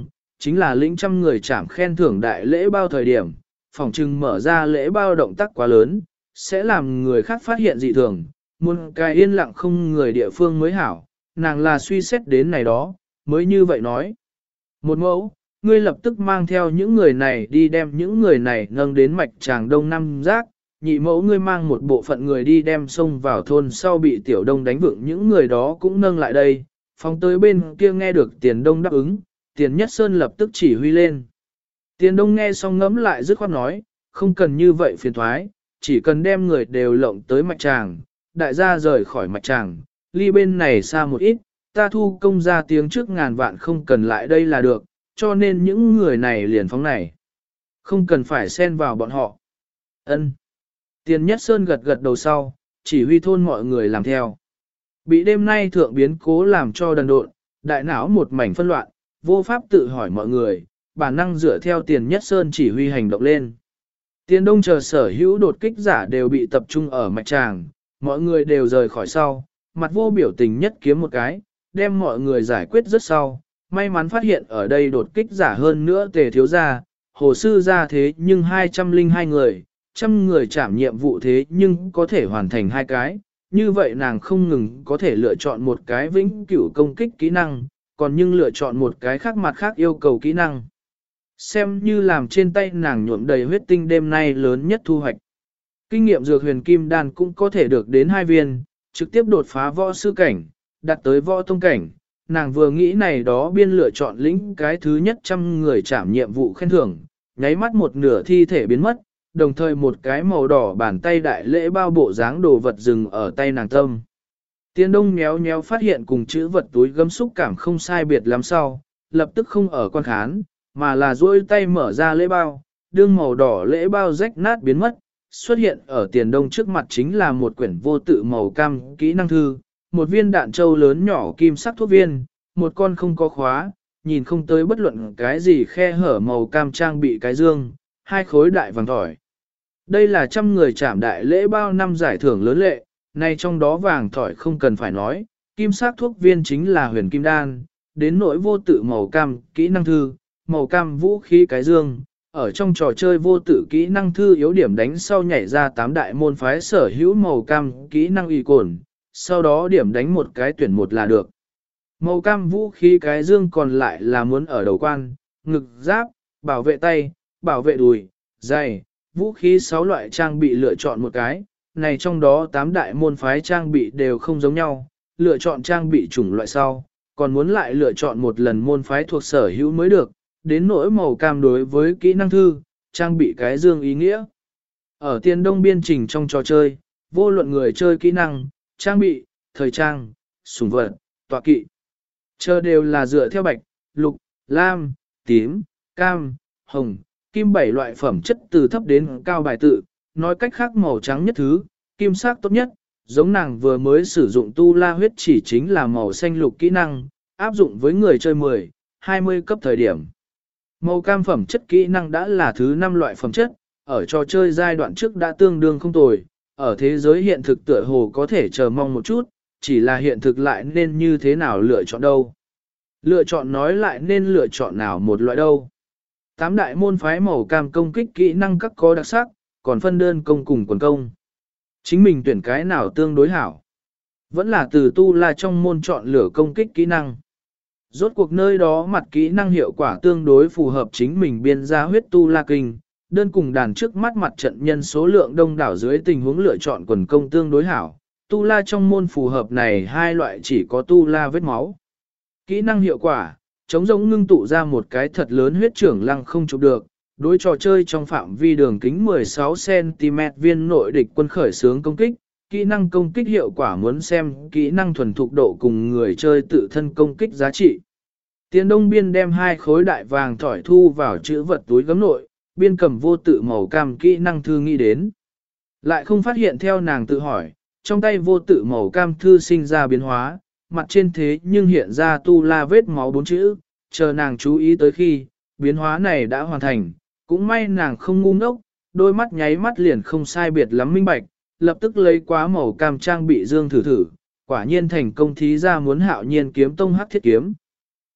chính là lĩnh trăm người chảm khen thưởng đại lễ bao thời điểm, phòng trừng mở ra lễ bao động tác quá lớn, sẽ làm người khác phát hiện dị thường, muốn cái yên lặng không người địa phương mới hảo, nàng là suy xét đến này đó, mới như vậy nói. Một mẫu, ngươi lập tức mang theo những người này đi đem những người này nâng đến mạch tràng đông năm giác, nhị mẫu ngươi mang một bộ phận người đi đem xông vào thôn sau bị tiểu đông đánh vựng những người đó cũng nâng lại đây, phóng tới bên kia nghe được tiền đông đáp ứng, tiền nhất sơn lập tức chỉ huy lên. Tiền đông nghe xong ngẫm lại dứt khoát nói, không cần như vậy phiền thoái, chỉ cần đem người đều lộng tới mạch tràng, đại gia rời khỏi mạch tràng, ly bên này xa một ít, ta thu công ra tiếng trước ngàn vạn không cần lại đây là được, cho nên những người này liền phóng này. Không cần phải xen vào bọn họ. Ân. Tiền nhất sơn gật gật đầu sau, chỉ huy thôn mọi người làm theo. Bị đêm nay thượng biến cố làm cho đần độn, đại não một mảnh phân loạn, vô pháp tự hỏi mọi người, bản năng dựa theo tiền nhất sơn chỉ huy hành động lên. Tiền đông chờ sở hữu đột kích giả đều bị tập trung ở mạch tràng, mọi người đều rời khỏi sau, mặt vô biểu tình nhất kiếm một cái, đem mọi người giải quyết rất sau. May mắn phát hiện ở đây đột kích giả hơn nữa tề thiếu gia, hồ sư gia thế nhưng 202 người, trăm người trảm nhiệm vụ thế nhưng có thể hoàn thành 2 cái. Như vậy nàng không ngừng có thể lựa chọn một cái vĩnh cửu công kích kỹ năng, còn nhưng lựa chọn một cái khác mặt khác yêu cầu kỹ năng. Xem như làm trên tay nàng nhuộm đầy huyết tinh đêm nay lớn nhất thu hoạch. Kinh nghiệm dược huyền kim đan cũng có thể được đến 2 viên, trực tiếp đột phá võ sư cảnh, đạt tới võ tông cảnh. Nàng vừa nghĩ này đó biên lựa chọn lĩnh cái thứ nhất trăm người trảm nhiệm vụ khen thưởng, nháy mắt một nửa thi thể biến mất, đồng thời một cái màu đỏ bàn tay đại lễ bao bộ dáng đồ vật dừng ở tay nàng tâm. Tiên đông méo méo phát hiện cùng chữ vật túi gấm xúc cảm không sai biệt lắm sau, lập tức không ở quan khán, mà là duỗi tay mở ra lễ bao, đương màu đỏ lễ bao rách nát biến mất, xuất hiện ở tiền đông trước mặt chính là một quyển vô tự màu cam kỹ năng thư, một viên đạn châu lớn nhỏ kim sắc thuốc viên, một con không có khóa, nhìn không tới bất luận cái gì khe hở màu cam trang bị cái dương, 2 khối đại vàng thỏi. Đây là trăm người trảm đại lễ bao năm giải thưởng lớn lệ, nay trong đó vàng thỏi không cần phải nói, kim sắc thuốc viên chính là huyền kim đan, đến nỗi vô tự màu cam kỹ năng thư, màu cam vũ khí cái dương. Ở trong trò chơi vô tự kỹ năng thư yếu điểm đánh sau nhảy ra 8 đại môn phái sở hữu màu cam kỹ năng y cồn, sau đó điểm đánh một cái tuyển một là được. Màu cam vũ khí cái dương còn lại là muốn ở đầu quan, ngực, giáp, bảo vệ tay, bảo vệ đùi, giày, vũ khí 6 loại trang bị lựa chọn một cái, này trong đó 8 đại môn phái trang bị đều không giống nhau, lựa chọn trang bị chủng loại sau, còn muốn lại lựa chọn một lần môn phái thuộc sở hữu mới được, đến nỗi màu cam đối với kỹ năng thư, trang bị cái dương ý nghĩa. Ở tiền đông biên trình trong trò chơi, vô luận người chơi kỹ năng, trang bị, thời trang, sủng vật, tọa kỵ. Chờ đều là dựa theo bạch, lục, lam, tím, cam, hồng, kim 7 loại phẩm chất từ thấp đến cao bài tự, nói cách khác màu trắng nhất thứ, kim sắc tốt nhất, giống nàng vừa mới sử dụng tu la huyết chỉ chính là màu xanh lục kỹ năng, áp dụng với người chơi 10, 20 cấp thời điểm. Màu cam phẩm chất kỹ năng đã là thứ 5 loại phẩm chất, ở trò chơi giai đoạn trước đã tương đương không tồi, ở thế giới hiện thực tựa hồ có thể chờ mong một chút, chỉ là hiện thực lại nên như thế nào lựa chọn đâu. Lựa chọn nói lại nên lựa chọn nào một loại đâu. 8 đại môn phái màu cam công kích kỹ năng các có đặc sắc, còn phân đơn công cùng quần công. Chính mình tuyển cái nào tương đối hảo. Vẫn là từ tu la trong môn chọn lựa công kích kỹ năng. Rốt cuộc nơi đó mặt kỹ năng hiệu quả tương đối phù hợp chính mình biên ra huyết tu la kinh, đơn cùng đàn trước mắt mặt trận nhân số lượng đông đảo dưới tình huống lựa chọn quần công tương đối hảo. Tu la trong môn phù hợp này 2 loại chỉ có tu la vết máu. Kỹ năng hiệu quả, chống giống ngưng tụ ra một cái thật lớn huyết trưởng lăng không chụp được, đối trò chơi trong phạm vi đường kính 16cm viên nội địch quân khởi xướng công kích. Kỹ năng công kích hiệu quả muốn xem kỹ năng thuần thục độ cùng người chơi tự thân công kích giá trị. Tiền đông biên đem 2 khối đại vàng thỏi thu vào chữ vật túi gấm nội, biên cầm vô tự màu cam kỹ năng thư nghĩ đến. Lại không phát hiện theo nàng tự hỏi, trong tay vô tự màu cam thư sinh ra biến hóa, mặt trên thế nhưng hiện ra tu la vết máu 4 chữ, chờ nàng chú ý tới khi, biến hóa này đã hoàn thành, cũng may nàng không ngu ngốc, đôi mắt nháy mắt liền không sai biệt lắm minh bạch, lập tức lấy quá màu cam trang bị dương thử thử, quả nhiên thành công thí ra muốn hạo nhiên kiếm tông hắc thiết kiếm.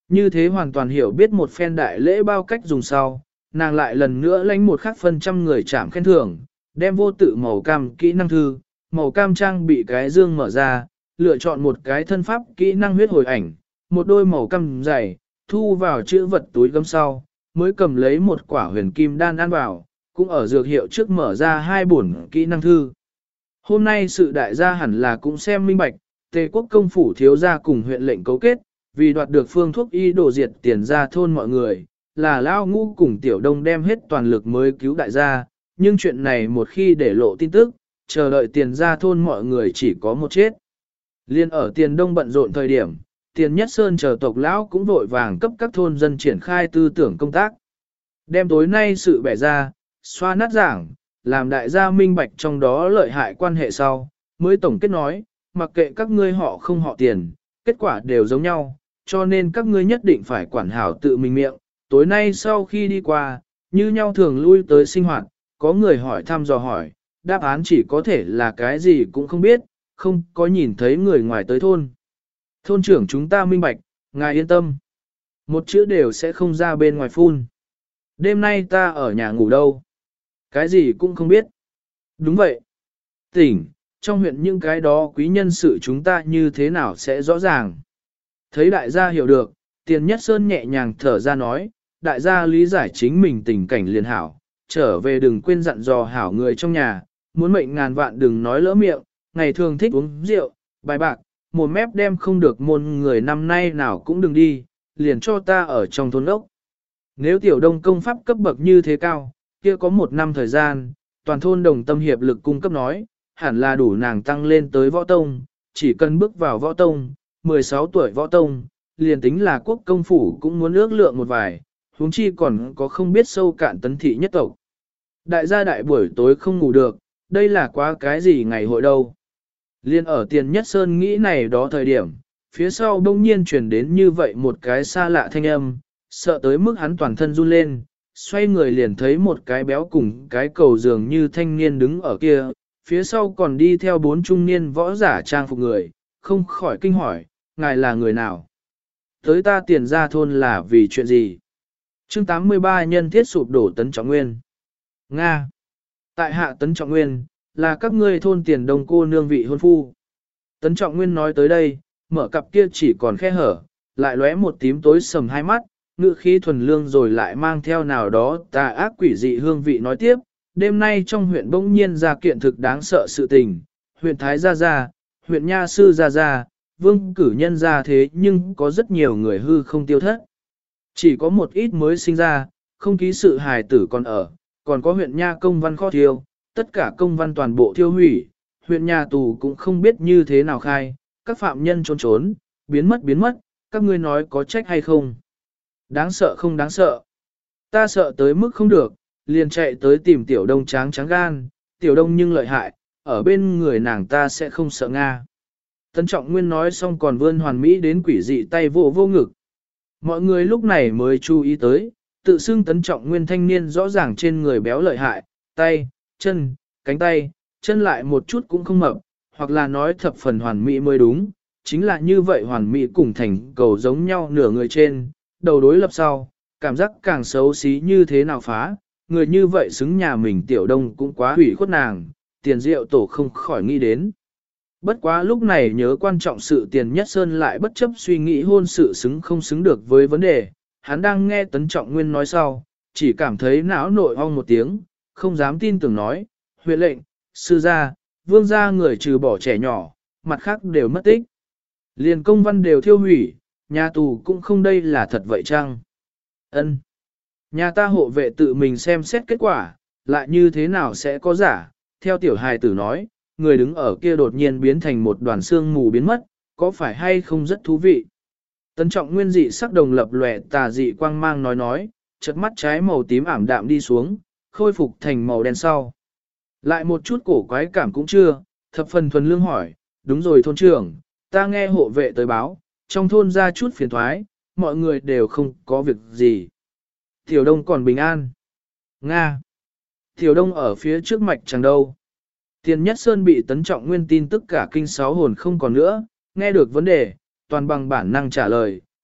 Như thế hoàn toàn hiểu biết một phen đại lễ bao cách dùng sau, nàng lại lần nữa lãnh một khắc phân trăm người chạm khen thưởng, đem vô tự màu cam kỹ năng thư, màu cam trang bị cái dương mở ra, lựa chọn một cái thân pháp kỹ năng huyết hồi ảnh, một đôi màu cam dày, thu vào chữ vật túi gấm sau, mới cầm lấy một quả huyền kim đan ăn vào, cũng ở dược hiệu trước mở ra 2 bổn kỹ năng thư. Hôm nay sự đại gia hẳn là cũng xem minh bạch, Tề quốc công phủ thiếu gia cùng huyện lệnh cấu kết, vì đoạt được phương thuốc y đổ diệt tiền ra thôn mọi người, là Lao Ngũ cùng Tiểu Đông đem hết toàn lực mới cứu đại gia, nhưng chuyện này một khi để lộ tin tức, chờ đợi tiền ra thôn mọi người chỉ có một chết. Liên ở tiền đông bận rộn thời điểm, tiền nhất sơn chờ tộc lão cũng vội vàng cấp các thôn dân triển khai tư tưởng công tác. Đem tối nay sự bẻ ra, xoa nát giảng, làm đại gia minh bạch trong đó lợi hại quan hệ sau, mới tổng kết nói, mặc kệ các ngươi họ không họ tiền, kết quả đều giống nhau, cho nên các ngươi nhất định phải quản hảo tự mình miệng. Tối nay sau khi đi qua, như nhau thường lui tới sinh hoạt, có người hỏi thăm dò hỏi, đáp án chỉ có thể là cái gì cũng không biết, không có nhìn thấy người ngoài tới thôn. Thôn trưởng chúng ta minh bạch, ngài yên tâm. Một chữ đều sẽ không ra bên ngoài phun. Đêm nay ta ở nhà ngủ đâu? Cái gì cũng không biết. Đúng vậy. Tỉnh, trong huyện những cái đó quý nhân sự chúng ta như thế nào sẽ rõ ràng. Thấy đại gia hiểu được, tiền nhất sơn nhẹ nhàng thở ra nói, đại gia lý giải chính mình tình cảnh liền hảo, trở về đừng quên dặn dò hảo người trong nhà, muốn mệnh ngàn vạn đừng nói lỡ miệng, ngày thường thích uống rượu, bài bạc, một mép đem không được môn người năm nay nào cũng đừng đi, liền cho ta ở trong thôn ốc. Nếu tiểu đông công pháp cấp bậc như thế cao, kia có 1 năm thời gian, toàn thôn đồng tâm hiệp lực cung cấp nói, hẳn là đủ nàng tăng lên tới võ tông, chỉ cần bước vào võ tông, 16 tuổi võ tông, liền tính là quốc công phủ cũng muốn ước lượng một vài, huống chi còn có không biết sâu cạn tấn thị nhất tộc. Đại gia đại buổi tối không ngủ được, đây là quá cái gì ngày hội đâu. Liên ở tiền nhất sơn nghĩ này đó thời điểm, phía sau đông nhiên truyền đến như vậy một cái xa lạ thanh âm, sợ tới mức hắn toàn thân run lên, xoay người liền thấy một cái béo cùng cái cầu dường như thanh niên đứng ở kia, phía sau còn đi theo 4 trung niên võ giả trang phục người, không khỏi kinh hỏi, ngài là người nào? Tới ta tiền ra thôn là vì chuyện gì? Chương 83 nhân thiết sụp đổ Tấn Trọng Nguyên. Nga. Tại hạ Tấn Trọng Nguyên, là các ngươi thôn tiền đông cô nương vị hôn phu. Tấn Trọng Nguyên nói tới đây, mở cặp kia chỉ còn khe hở, lại lóe một tím tối sầm hai mắt, ngữ khí thuần lương rồi lại mang theo nào đó tà ác quỷ dị hương vị nói tiếp. Đêm nay trong huyện bỗng nhiên ra kiện thực đáng sợ sự tình, huyện Thái Gia Gia, huyện Nha Sư Gia Gia, vương cử nhân ra thế nhưng có rất nhiều người hư không tiêu thất. Chỉ có một ít mới sinh ra, không ký sự hài tử còn ở, còn có huyện Nha công văn kho thiêu, tất cả công văn toàn bộ thiêu hủy, huyện nhà tù cũng không biết như thế nào khai, các phạm nhân trốn trốn, biến mất, các ngươi nói có trách hay không? Đáng sợ không đáng sợ? Ta sợ tới mức không được, liền chạy tới tìm tiểu đông tráng gan, tiểu đông nhưng lợi hại, ở bên người nàng ta sẽ không sợ Nga. Tấn Trọng Nguyên nói xong còn vươn hoàn mỹ đến quỷ dị tay vô ngực. Mọi người lúc này mới chú ý tới, tự xưng Tấn Trọng Nguyên thanh niên rõ ràng trên người béo lợi hại, tay, chân, cánh tay, chân lại một chút cũng không mập, hoặc là nói thập phần hoàn mỹ mới đúng, chính là như vậy hoàn mỹ cùng thành cầu giống nhau nửa người trên, đầu đối lập sau, cảm giác càng xấu xí như thế nào phá, người như vậy xứng nhà mình tiểu đông cũng quá hủy khuất nàng, tiền diệu tổ không khỏi nghĩ đến. Bất quá lúc này nhớ quan trọng sự tiền nhất sơn lại bất chấp suy nghĩ hôn sự xứng không xứng được với vấn đề, hắn đang nghe Tấn Trọng Nguyên nói sau, chỉ cảm thấy não nội ong một tiếng, không dám tin tưởng nói, huyện lệnh, sư gia, vương gia người trừ bỏ trẻ nhỏ, mặt khác đều mất tích. Liền công văn đều thiêu hủy, nhà tù cũng không đây là thật vậy chăng? Ân, nhà ta hộ vệ tự mình xem xét kết quả, lại như thế nào sẽ có giả? Theo tiểu hài tử nói, người đứng ở kia đột nhiên biến thành một đoàn xương mù biến mất, có phải hay không rất thú vị? Tấn Trọng Nguyên dị sắc đồng lập lòe tà dị quang mang nói, chợt mắt trái màu tím ảm đạm đi xuống, khôi phục thành màu đen sau. Lại một chút cổ quái cảm cũng chưa, thập phần thuần lương hỏi, đúng rồi thôn trưởng, ta nghe hộ vệ tới báo, trong thôn ra chút phiền thoái, mọi người đều không có việc gì. Tiểu Đông còn bình an. Nga. Tiểu Đông ở phía trước mạch chẳng đâu. Tiền Nhất Sơn bị Tấn Trọng Nguyên tin tức cả kinh sáu hồn không còn nữa, nghe được vấn đề, toàn bằng bản năng trả lời,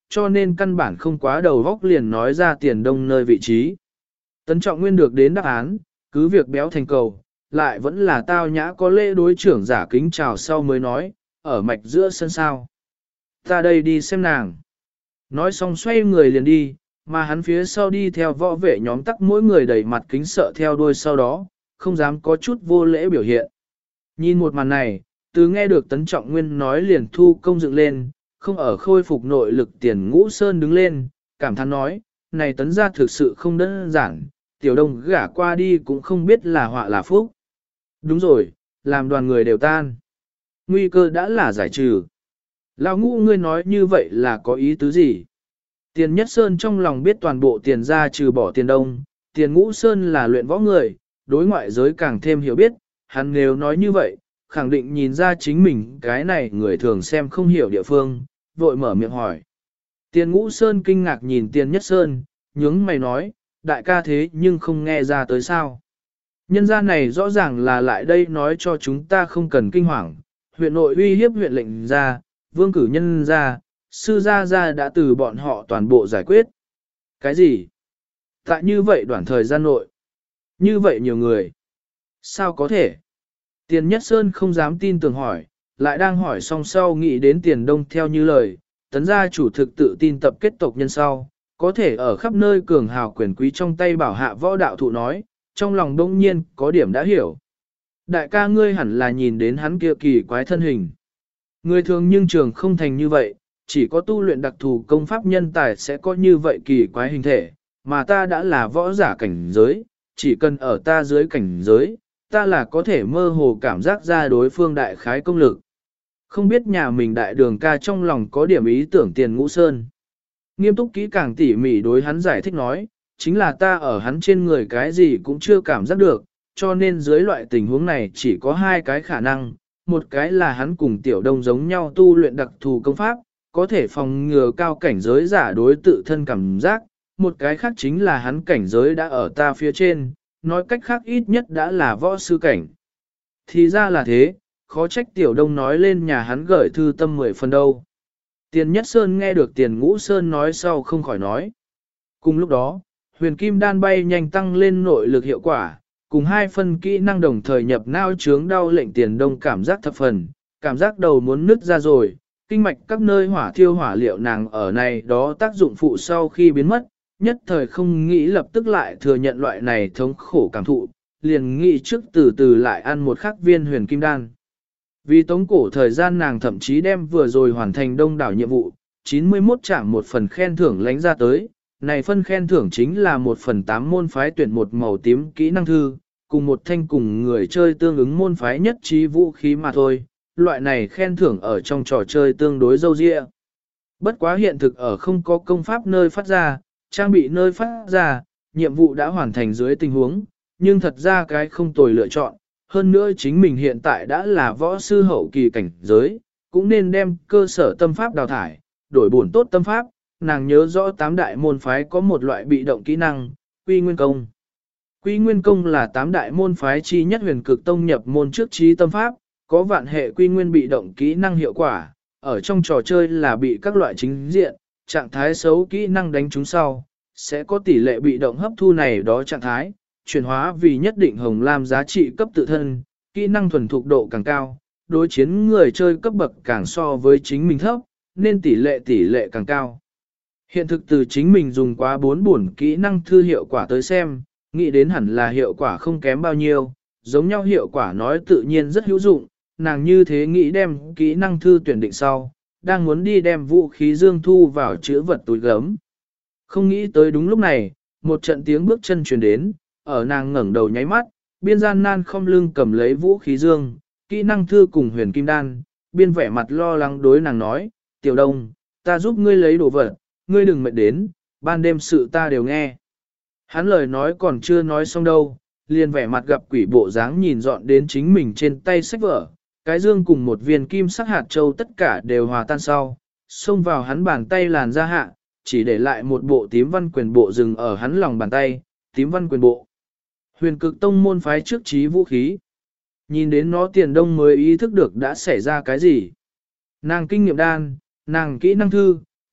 cho nên căn bản không quá đầu góc liền nói ra tiền đông nơi vị trí. Tấn Trọng Nguyên được đến đáp án, cứ việc béo thành cầu, lại vẫn là tao nhã có lễ đối trưởng giả kính chào sau mới nói, ở mạch giữa sân sao. Ta đây đi xem nàng. Nói xong xoay người liền đi, mà hắn phía sau đi theo võ vệ nhóm tắc mỗi người đầy mặt kính sợ theo đuôi sau đó, không dám có chút vô lễ biểu hiện. Nhìn một màn này, từ nghe được Tấn Trọng Nguyên nói liền thu công dựng lên, không ở khôi phục nội lực Tiền Ngũ Sơn đứng lên, cảm thán nói, này Tấn gia thực sự không đơn giản, tiểu đông gả qua đi cũng không biết là họa là phúc. Đúng rồi, làm đoàn người đều tan. Nguy cơ đã là giải trừ. Lão Ngũ ngươi nói như vậy là có ý tứ gì? Tiền Nhất Sơn trong lòng biết toàn bộ Tiền gia trừ bỏ Tiền Đông, Tiền Ngũ Sơn là luyện võ người, đối ngoại giới càng thêm hiểu biết, hắn nếu nói như vậy, khẳng định nhìn ra chính mình cái này người thường xem không hiểu địa phương, vội mở miệng hỏi. Tiền Ngũ Sơn kinh ngạc nhìn Tiền Nhất Sơn, nhướng mày nói, đại ca thế nhưng không nghe ra tới sao. Nhân gia này rõ ràng là lại đây nói cho chúng ta không cần kinh hoàng, huyện nội uy hiếp huyện lệnh ra, vương cử nhân ra, sư gia đã từ bọn họ toàn bộ giải quyết. Cái gì? Tại như vậy đoạn thời gian nội. Như vậy nhiều người. Sao có thể? Tiền Nhất Sơn không dám tin tưởng hỏi, lại đang hỏi song sau nghĩ đến Tiền Đông theo như lời, Tấn gia chủ thực tự tin tập kết tộc nhân sau, có thể ở khắp nơi cường hào quyền quý trong tay bảo hạ võ đạo thụ nói, trong lòng đông nhiên có điểm đã hiểu. Đại ca ngươi hẳn là nhìn đến hắn kia kỳ quái thân hình. Người thường nhưng trường không thành như vậy, chỉ có tu luyện đặc thù công pháp nhân tài sẽ có như vậy kỳ quái hình thể, mà ta đã là võ giả cảnh giới, chỉ cần ở ta dưới cảnh giới, ta là có thể mơ hồ cảm giác ra đối phương đại khái công lực. Không biết nhà mình đại đường ca trong lòng có điểm ý tưởng Tiền Ngũ Sơn. Nghiêm túc kỹ càng tỉ mỉ đối hắn giải thích nói, chính là ta ở hắn trên người cái gì cũng chưa cảm giác được, cho nên dưới loại tình huống này chỉ có hai cái khả năng, một cái là hắn cùng tiểu đông giống nhau tu luyện đặc thù công pháp, có thể phòng ngừa cao cảnh giới giả đối tự thân cảm giác, một cái khác chính là hắn cảnh giới đã ở ta phía trên, nói cách khác ít nhất đã là võ sư cảnh. Thì ra là thế, khó trách tiểu đông nói lên nhà hắn gửi thư tâm 10 phần đâu. Tiền Nhất Sơn nghe được Tiền Ngũ Sơn nói sau không khỏi nói. Cùng lúc đó, huyền kim đan bay nhanh tăng lên nội lực hiệu quả, cùng hai phân kỹ năng đồng thời nhập nao chướng đau lệnh Tiền Đông cảm giác thập phần, cảm giác đầu muốn nứt ra rồi, kinh mạch các nơi hỏa thiêu hỏa liệu nàng ở này đó tác dụng phụ sau khi biến mất, nhất thời không nghĩ lập tức lại thừa nhận loại này thống khổ cảm thụ, liền nghĩ trước từ từ lại ăn một khắc viên huyền kim đan. Vì tống cổ thời gian nàng thậm chí đem vừa rồi hoàn thành đông đảo nhiệm vụ, 91 trạm một phần khen thưởng lánh ra tới, này phân khen thưởng chính là 1/8 môn phái tuyển một màu tím kỹ năng thư, cùng một thanh cùng người chơi tương ứng môn phái nhất trí vũ khí mà thôi, loại này khen thưởng ở trong trò chơi tương đối dâu dịa. Bất quá hiện thực ở không có công pháp nơi phát ra, trang bị nơi phát ra, nhiệm vụ đã hoàn thành dưới tình huống, nhưng thật ra cái không tồi lựa chọn, hơn nữa chính mình hiện tại đã là võ sư hậu kỳ cảnh giới, cũng nên đem cơ sở tâm pháp đào thải, đổi bổn tốt tâm pháp, nàng nhớ rõ 8 đại môn phái có một loại bị động kỹ năng, Quy Nguyên Công. Quy Nguyên Công là 8 đại môn phái chi nhất huyền cực tông nhập môn trước trí tâm pháp, có vạn hệ quy nguyên bị động kỹ năng hiệu quả, ở trong trò chơi là bị các loại chính diện, trạng thái xấu kỹ năng đánh trúng sau, sẽ có tỷ lệ bị động hấp thu này đó trạng thái, chuyển hóa vì nhất định hồng lam giá trị cấp tự thân, kỹ năng thuần thục độ càng cao, đối chiến người chơi cấp bậc càng so với chính mình thấp, nên tỷ lệ càng cao. Hiện thực từ chính mình dùng quá 4 bổn kỹ năng thư hiệu quả tới xem, nghĩ đến hẳn là hiệu quả không kém bao nhiêu, giống nhau hiệu quả nói tự nhiên rất hữu dụng, nàng như thế nghĩ đem kỹ năng thư tuyển định sau, đang muốn đi đem vũ khí dương thu vào chữ vật túi gấm. Không nghĩ tới đúng lúc này, một trận tiếng bước chân truyền đến, ở nàng ngẩng đầu nháy mắt, biên gian nan không lưng cầm lấy vũ khí dương, kỹ năng thư cùng huyền kim đan, biên vẻ mặt lo lắng đối nàng nói, tiểu đông, ta giúp ngươi lấy đồ vật, ngươi đừng mệt đến, ban đêm sự ta đều nghe. Hắn lời nói còn chưa nói xong đâu, liền vẻ mặt gặp quỷ bộ dáng nhìn dọn đến chính mình trên tay sách vở, cái dương cùng một viên kim sắc hạt châu tất cả đều hòa tan sau, xông vào hắn bàn tay làn ra hạ, chỉ để lại một bộ tím văn quyền bộ dừng ở hắn lòng bàn tay, tím văn quyền bộ. Huyền cực tông môn phái trước trí vũ khí. Nhìn đến nó Tiền Đông mới ý thức được đã xảy ra cái gì. Nàng kinh nghiệm đan, nàng kỹ năng thư,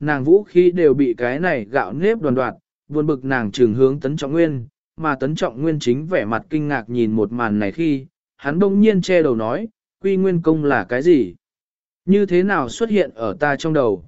nàng vũ khí đều bị cái này gạo nếp đoàn đoạt, buồn bực nàng trường hướng Tấn Trọng Nguyên, mà Tấn Trọng Nguyên chính vẻ mặt kinh ngạc nhìn một màn này khi, hắn bỗng nhiên che đầu nói, Quy Nguyên công là cái gì? Như thế nào xuất hiện ở ta trong đầu?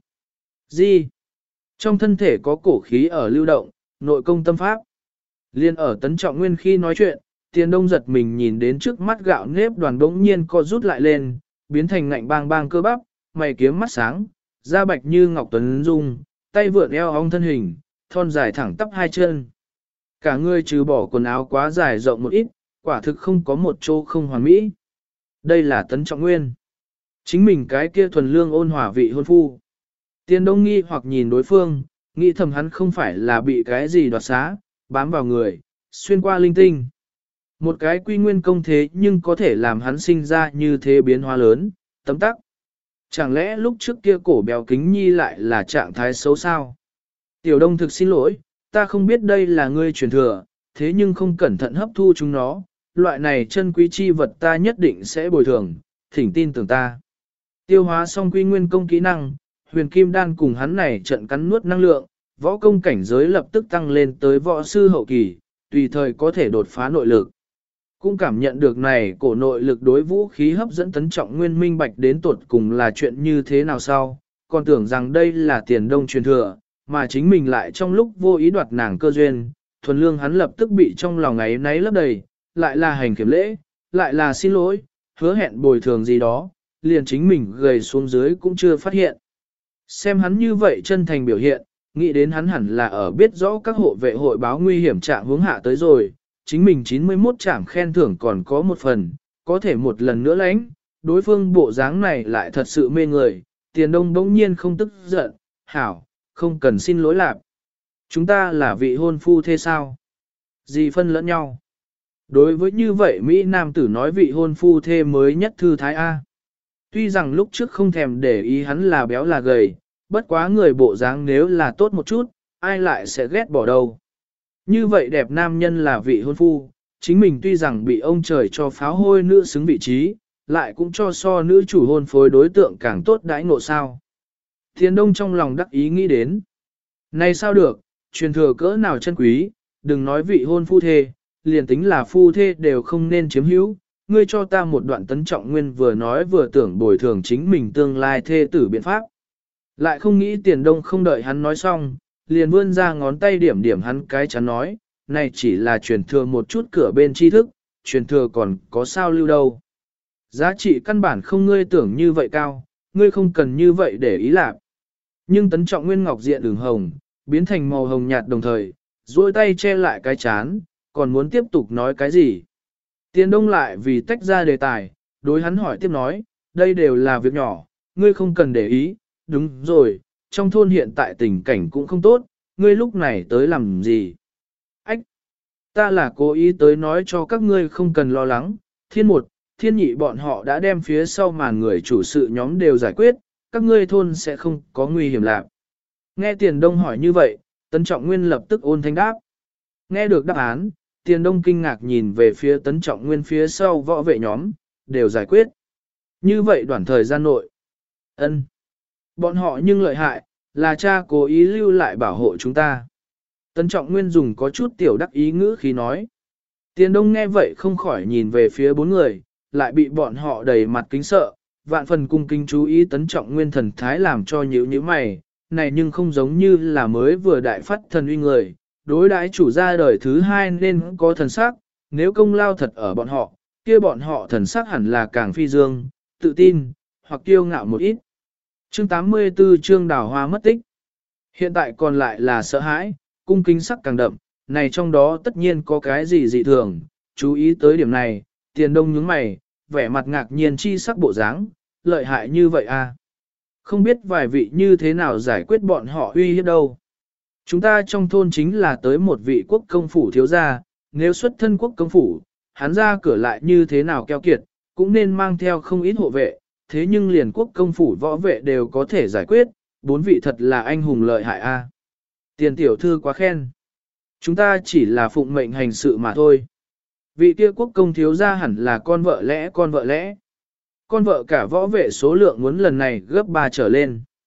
Gì? Trong thân thể có cổ khí ở lưu động, nội công tâm pháp. Liên ở Tấn Trọng Nguyên khi nói chuyện, Tiền Đông giật mình nhìn đến trước mắt gạo nếp đoàn bỗng nhiên co rút lại lên, biến thành ngạnh bang bang cơ bắp, mày kiếm mắt sáng, da bạch như ngọc tuấn dung, tay vượn eo ong thân hình, thon dài thẳng tắp hai chân. Cả người trừ bỏ quần áo quá dài rộng một ít, quả thực không có một chỗ không hoàn mỹ. Đây là Tấn Trọng Nguyên. Chính mình cái kia thuần lương ôn hòa vị hôn phu. Tiền Đông nghi hoặc nhìn đối phương, nghĩ thầm hắn không phải là bị cái gì đoạt xá, bám vào người, xuyên qua linh tinh. Một cái Quy Nguyên công thế nhưng có thể làm hắn sinh ra như thế biến hóa lớn, tấm tắc. Chẳng lẽ lúc trước kia cổ béo kính nhi lại là trạng thái xấu sao? Tiểu Đông thực xin lỗi, ta không biết đây là ngươi truyền thừa, thế nhưng không cẩn thận hấp thu chúng nó, loại này chân quý chi vật ta nhất định sẽ bồi thường, thỉnh tin tưởng ta. Tiêu hóa xong Quy Nguyên công kỹ năng, Huyền Kim Đan cùng hắn này trận cắn nuốt năng lượng, võ công cảnh giới lập tức tăng lên tới võ sư hậu kỳ, tùy thời có thể đột phá nội lực. Cũng cảm nhận được này cổ nội lực đối vũ khí hấp dẫn Tấn Trọng Nguyên minh bạch đến tuột cùng là chuyện như thế nào sau, còn tưởng rằng đây là Tiền Đông truyền thừa, mà chính mình lại trong lúc vô ý đoạt nàng cơ duyên, thuần lương hắn lập tức bị trong lòng ấy náy lấp đầy, lại là hành kiểm lễ, lại là xin lỗi, hứa hẹn bồi thường gì đó, liền chính mình gầy xuống dưới cũng chưa phát hiện. Xem hắn như vậy chân thành biểu hiện, nghĩ đến hắn hẳn là ở biết rõ các hộ vệ hội báo nguy hiểm trạng hướng hạ tới rồi, chính mình 91 trảm khen thưởng còn có một phần, có thể một lần nữa lãnh, đối phương bộ dáng này lại thật sự mê người, Tiền Đông bỗng nhiên không tức giận, hảo, không cần xin lỗi lạc. Chúng ta là vị hôn phu thế sao? Gì phân lẫn nhau? Đối với như vậy Mỹ Nam tử nói vị hôn phu thê mới nhất thư thái A. Tuy rằng lúc trước không thèm để ý hắn là béo là gầy, bất quá người bộ dáng nếu là tốt một chút, ai lại sẽ ghét bỏ đâu. Như vậy đẹp nam nhân là vị hôn phu, chính mình tuy rằng bị ông trời cho pháo hôi nữ xứng vị trí, lại cũng cho so nữ chủ hôn phối đối tượng càng tốt đãi ngộ sao. Thiên Đông trong lòng đắc ý nghĩ đến. Này sao được, truyền thừa cỡ nào chân quý, đừng nói vị hôn phu thê, liền tính là phu thê đều không nên chiếm hữu. Ngươi cho ta một đoạn Tấn Trọng Nguyên vừa nói vừa tưởng bồi thường chính mình tương lai thê tử biện pháp. Lại không nghĩ Tiền Đông không đợi hắn nói xong, liền vươn ra ngón tay điểm điểm hắn cái chắn nói, này chỉ là truyền thừa một chút cửa bên tri thức, truyền thừa còn có sao lưu đâu. Giá trị căn bản không ngươi tưởng như vậy cao, ngươi không cần như vậy để ý lạc. Nhưng Tấn Trọng Nguyên ngọc diện đường hồng, biến thành màu hồng nhạt đồng thời, duỗi tay che lại cái chán, còn muốn tiếp tục nói cái gì. Tiền Đông lại vì tách ra đề tài, đối hắn hỏi tiếp nói, đây đều là việc nhỏ, ngươi không cần để ý, đúng rồi, trong thôn hiện tại tình cảnh cũng không tốt, ngươi lúc này tới làm gì? Ách! Ta là cố ý tới nói cho các ngươi không cần lo lắng, thiên một, thiên nhị bọn họ đã đem phía sau màn người chủ sự nhóm đều giải quyết, các ngươi thôn sẽ không có nguy hiểm lạc. Nghe Tiền Đông hỏi như vậy, Tấn Trọng Nguyên lập tức ôn thanh đáp. Nghe được đáp án, Tiền Đông kinh ngạc nhìn về phía Tấn Trọng Nguyên phía sau võ vệ nhóm, đều giải quyết. Như vậy đoạn thời gian nội. Ân, bọn họ nhưng lợi hại, là cha cố ý lưu lại bảo hộ chúng ta. Tấn Trọng Nguyên dùng có chút tiểu đắc ý ngữ khí nói. Tiền Đông nghe vậy không khỏi nhìn về phía bốn người, lại bị bọn họ đầy mặt kính sợ, vạn phần cung kính chú ý Tấn Trọng Nguyên thần thái làm cho nhíu nhíu mày, này nhưng không giống như là mới vừa đại phát thần uy người, đối đãi chủ gia đời thứ hai nên có thần sắc, nếu công lao thật ở bọn họ, kia bọn họ thần sắc hẳn là càng phi dương, tự tin, hoặc kiêu ngạo một ít. Chương 84 chương đào hoa mất tích. Hiện tại còn lại là sợ hãi, cung kính sắc càng đậm, này trong đó tất nhiên có cái gì dị thường, chú ý tới điểm này, Tiền Đông nhướng mày, vẻ mặt ngạc nhiên chi sắc bộ dáng, lợi hại như vậy à. Không biết vài vị như thế nào giải quyết bọn họ uy hiếp đâu. Chúng ta trong thôn chính là tới một vị quốc công phủ thiếu gia, nếu xuất thân quốc công phủ, hắn ra cửa lại như thế nào keo kiệt, cũng nên mang theo không ít hộ vệ, thế nhưng liền quốc công phủ võ vệ đều có thể giải quyết, bốn vị thật là anh hùng lợi hại a. Tiền tiểu thư quá khen. Chúng ta chỉ là phụng mệnh hành sự mà thôi. Vị kia quốc công thiếu gia hẳn là con vợ lẽ con vợ lẽ. Con vợ cả võ vệ số lượng muốn lần này gấp 3 trở lên.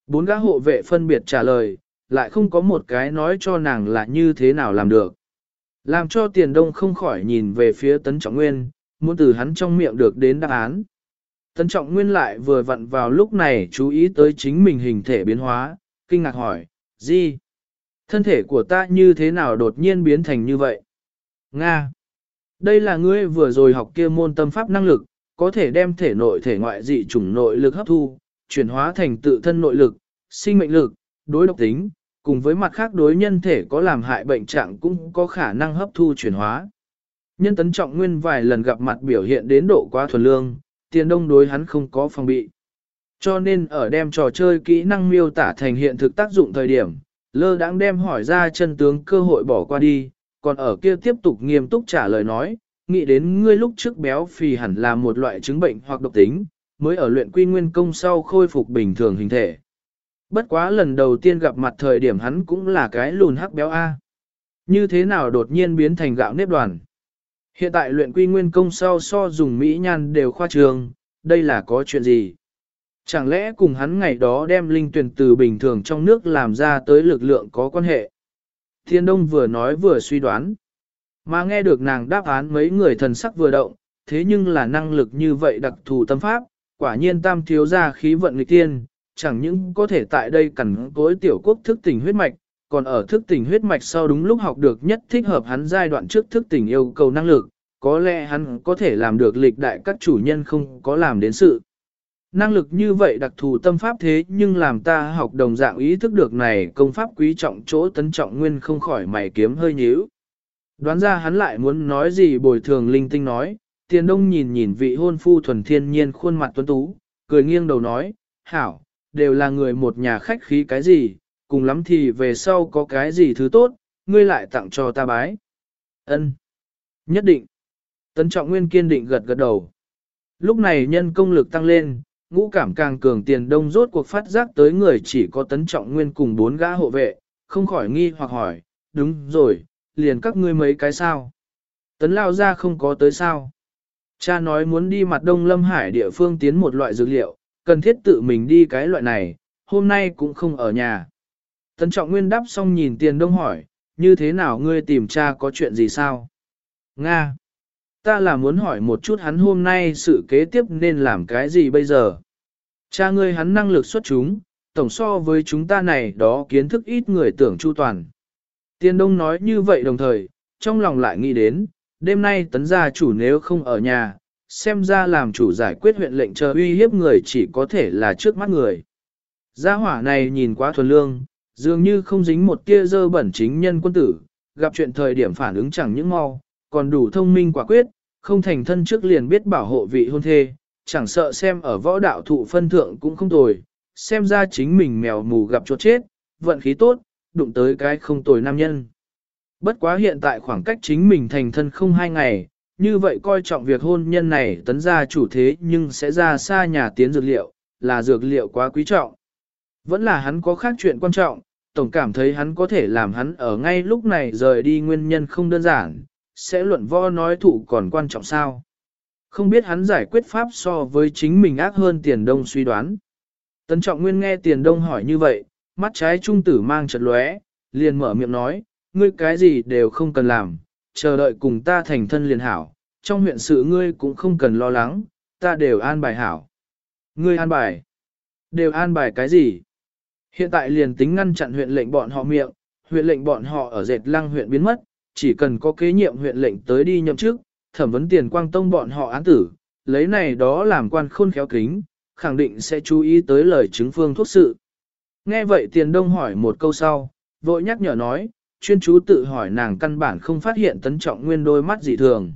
Bốn gã hộ vệ phân biệt trả lời, lại không có một cái nói cho nàng là như thế nào làm được. Làm cho Tiền Đông không khỏi nhìn về phía Tấn Trọng Nguyên, muốn từ hắn trong miệng được đến đáp án. Tấn Trọng Nguyên lại vừa vặn vào lúc này chú ý tới chính mình hình thể biến hóa, kinh ngạc hỏi, gì? Thân thể của ta như thế nào đột nhiên biến thành như vậy? Nga! Đây là ngươi vừa rồi học kia môn tâm pháp năng lực, có thể đem thể nội thể ngoại dị chủng nội lực hấp thu, chuyển hóa thành tự thân nội lực, sinh mệnh lực, đối độc tính, cùng với mặt khác đối nhân thể có làm hại bệnh trạng cũng có khả năng hấp thu chuyển hóa. Nhân Tấn Trọng Nguyên vài lần gặp mặt biểu hiện đến độ quá thuần lương, Tiền Đông đối hắn không có phòng bị. Cho nên ở đem trò chơi kỹ năng miêu tả thành hiện thực tác dụng thời điểm, lơ đãng đem hỏi ra chân tướng cơ hội bỏ qua đi, còn ở kia tiếp tục nghiêm túc trả lời nói, nghĩ đến ngươi lúc trước béo phì hẳn là một loại chứng bệnh hoặc độc tính, mới ở luyện quy nguyên công sau khôi phục bình thường hình thể. Bất quá lần đầu tiên gặp mặt thời điểm hắn cũng là cái lùn hắc béo A. Như thế nào đột nhiên biến thành gạo nếp đoàn? Hiện tại luyện quy nguyên công sau so dùng mỹ nhan đều khoa trường, đây là có chuyện gì? Chẳng lẽ cùng hắn ngày đó đem linh tuyển từ bình thường trong nước làm ra tới lực lượng có quan hệ? Thiên Đông vừa nói vừa suy đoán. Mà nghe được nàng đáp án mấy người thần sắc vừa động, thế nhưng là năng lực như vậy đặc thù tâm pháp, quả nhiên tam thiếu gia khí vận nghịch tiên, chẳng những có thể tại đây cẩn cối tiểu quốc thức tỉnh huyết mạch, còn ở thức tỉnh huyết mạch sau đúng lúc học được nhất thích hợp hắn giai đoạn trước thức tỉnh yêu cầu năng lực, có lẽ hắn có thể làm được lịch đại các chủ nhân không có làm đến sự. Năng lực như vậy đặc thù tâm pháp thế nhưng làm ta học đồng dạng ý thức được này công pháp quý trọng chỗ Tấn Trọng Nguyên không khỏi mày kiếm hơi nhíu. Đoán ra hắn lại muốn nói gì bồi thường linh tinh nói, Tiền Đông nhìn nhìn vị hôn phu thuần thiên nhiên khuôn mặt tuấn tú, cười nghiêng đầu nói, hảo, đều là người một nhà khách khí cái gì, cùng lắm thì về sau có cái gì thứ tốt, ngươi lại tặng cho ta bái. Ân, nhất định. Tấn Trọng Nguyên kiên định gật gật đầu. Lúc này nhân công lực tăng lên, ngũ cảm càng cường Tiền Đông rốt cuộc phát giác tới người chỉ có Tấn Trọng Nguyên cùng 4 gã hộ vệ, không khỏi nghi hoặc hỏi, đúng rồi, liền các ngươi mấy cái sao? Tấn lao ra không có tới sao? Cha nói muốn đi mặt Đông Lâm Hải địa phương tiến một loại dược liệu, cần thiết tự mình đi cái loại này, hôm nay cũng không ở nhà. Tấn Trọng Nguyên đáp xong nhìn Tiền Đông hỏi, như thế nào ngươi tìm cha có chuyện gì sao? Nga! Ta là muốn hỏi một chút hắn hôm nay sự kế tiếp nên làm cái gì bây giờ? Cha ngươi hắn năng lực xuất chúng, tổng so với chúng ta này đó kiến thức ít người tưởng chu toàn. Tiền Đông nói như vậy đồng thời, trong lòng lại nghĩ đến, đêm nay Tấn gia chủ nếu không ở nhà, xem ra làm chủ giải quyết huyện lệnh chờ uy hiếp người chỉ có thể là trước mắt người. Gia hỏa này nhìn quá thuần lương, dường như không dính một tia dơ bẩn chính nhân quân tử, gặp chuyện thời điểm phản ứng chẳng những mau, còn đủ thông minh quả quyết, không thành thân trước liền biết bảo hộ vị hôn thê, chẳng sợ xem ở võ đạo thụ phân thượng cũng không tồi, xem ra chính mình mèo mù gặp chỗ chết, vận khí tốt, đụng tới cái không tồi nam nhân. Bất quá hiện tại khoảng cách chính mình thành thân không 2 ngày, như vậy coi trọng việc hôn nhân này Tấn gia chủ thế nhưng sẽ ra xa nhà tiến dược liệu, là dược liệu quá quý trọng. Vẫn là hắn có khác chuyện quan trọng, tổng cảm thấy hắn có thể làm hắn ở ngay lúc này rời đi nguyên nhân không đơn giản, sẽ luận võ nói thụ còn quan trọng sao. Không biết hắn giải quyết pháp so với chính mình ác hơn Tiền Đông suy đoán. Tấn Trọng Nguyên nghe Tiền Đông hỏi như vậy, mắt trái trung tử mang chợt lóe, liền mở miệng nói, ngươi cái gì đều không cần làm, chờ đợi cùng ta thành thân liền hảo, trong huyện sự ngươi cũng không cần lo lắng, ta đều an bài hảo. Ngươi an bài? Đều an bài cái gì? Hiện tại liền tính ngăn chặn huyện lệnh bọn họ miệng, huyện lệnh bọn họ ở Dệt Lăng huyện biến mất, chỉ cần có kế nhiệm huyện lệnh tới đi nhậm chức, thẩm vấn Tiền Quang Tông bọn họ án tử, lấy này đó làm quan khôn khéo kính, khẳng định sẽ chú ý tới lời chứng phương thuốc sự. Nghe vậy Tiền Đông hỏi một câu sau, vội nhắc nhở nói, chuyên chú tự hỏi nàng căn bản không phát hiện Tấn Trọng Nguyên đôi mắt dị thường.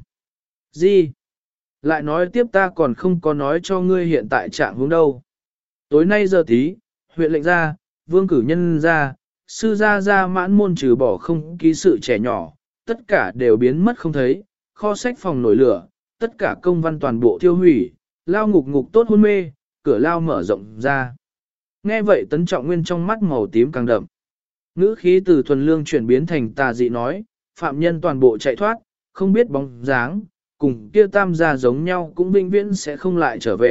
Gì? Lại nói tiếp ta còn không có nói cho ngươi hiện tại trạng hướng đâu. Tối nay giờ tí, huyện lệnh ra, vương cử nhân ra, sư ra mãn môn trừ bỏ không ký sự trẻ nhỏ, tất cả đều biến mất không thấy, kho sách phòng nổi lửa, tất cả công văn toàn bộ thiêu hủy, lao ngục ngục tốt hôn mê, cửa lao mở rộng ra. Nghe vậy Tấn Trọng Nguyên trong mắt màu tím càng đậm. Ngữ khí từ thuần lương chuyển biến thành tà dị nói, phạm nhân toàn bộ chạy thoát, không biết bóng dáng, cùng kia tam gia giống nhau cũng vĩnh viễn sẽ không lại trở về,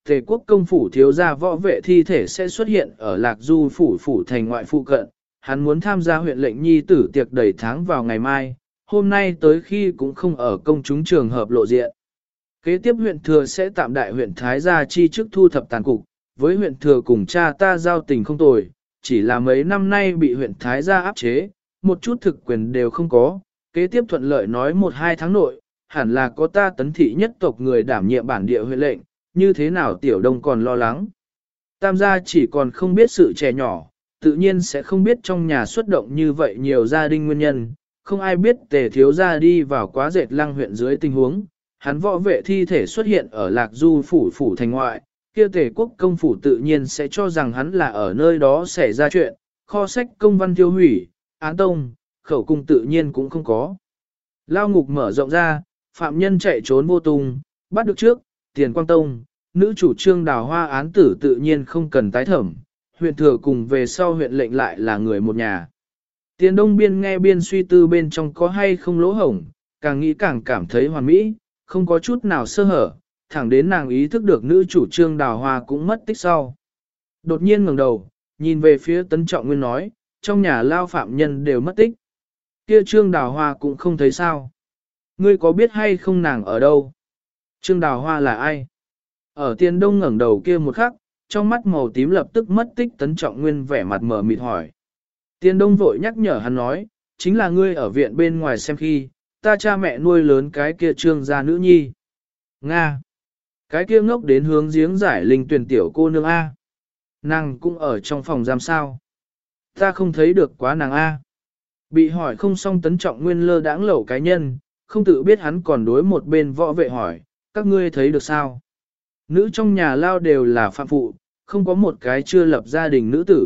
Tề quốc công phủ thiếu gia võ vệ thi thể sẽ xuất hiện ở Lạc Du phủ thành ngoại phụ cận. Hắn muốn tham gia huyện lệnh nhi tử tiệc đầy tháng vào ngày mai, hôm nay tới khi cũng không ở công chúng trường hợp lộ diện. Kế tiếp huyện thừa sẽ tạm đại huyện Thái Gia chi chức thu thập tàn cục, với huyện thừa cùng cha ta giao tình không tồi, chỉ là mấy năm nay bị huyện Thái Gia áp chế, một chút thực quyền đều không có, kế tiếp thuận lợi nói 1-2 tháng nội, hẳn là có ta Tấn thị nhất tộc người đảm nhiệm bản địa huyện lệnh, như thế nào Tiểu Đông còn lo lắng. Tam gia chỉ còn không biết sự trẻ nhỏ, tự nhiên sẽ không biết trong nhà xuất động như vậy nhiều gia đình nguyên nhân, không ai biết Tề thiếu gia đi vào quá dệt lăng huyện dưới tình huống, hắn võ vệ thi thể xuất hiện ở Lạc Du phủ thành ngoại, kia Tề quốc công phủ tự nhiên sẽ cho rằng hắn là ở nơi đó xảy ra chuyện, kho sách công văn tiêu hủy, án tông, khẩu cung tự nhiên cũng không có. Lao ngục mở rộng ra, phạm nhân chạy trốn vô tung, bắt được trước, Tiền Quang Tông, nữ chủ trương Đào Hoa án tử tự nhiên không cần tái thẩm, huyện thừa cùng về sau huyện lệnh lại là người một nhà. Tiền Đông Biên nghe biên suy tư bên trong có hay không lỗ hổng, càng nghĩ càng cảm thấy hoàn mỹ, không có chút nào sơ hở, thẳng đến nàng ý thức được nữ chủ trương Đào Hoa cũng mất tích sau. Đột nhiên ngẩng đầu, nhìn về phía Tấn Trọng Nguyên nói, trong nhà lao phạm nhân đều mất tích. Kia trương Đào Hoa cũng không thấy sao. Ngươi có biết hay không nàng ở đâu? Trương Đào Hoa là ai? Ở Tiền Đông ngẩng đầu kia một khắc, trong mắt màu tím lập tức mất tích. Tấn Trọng Nguyên vẻ mặt mờ mịt hỏi. Tiền Đông vội nhắc nhở hắn nói, chính là ngươi ở viện bên ngoài xem khi, ta cha mẹ nuôi lớn cái kia trương gia nữ nhi. Nga! Cái kia ngốc đến hướng giếng giải linh tuyển tiểu cô nương A. Nàng cũng ở trong phòng giam sao. Ta không thấy được quá nàng A. Bị hỏi không xong Tấn Trọng Nguyên lơ đãng lẩu cái nhân, không tự biết hắn còn đối một bên võ vệ hỏi, các ngươi thấy được sao? Nữ trong nhà lao đều là phạm phụ, không có một cái chưa lập gia đình nữ tử.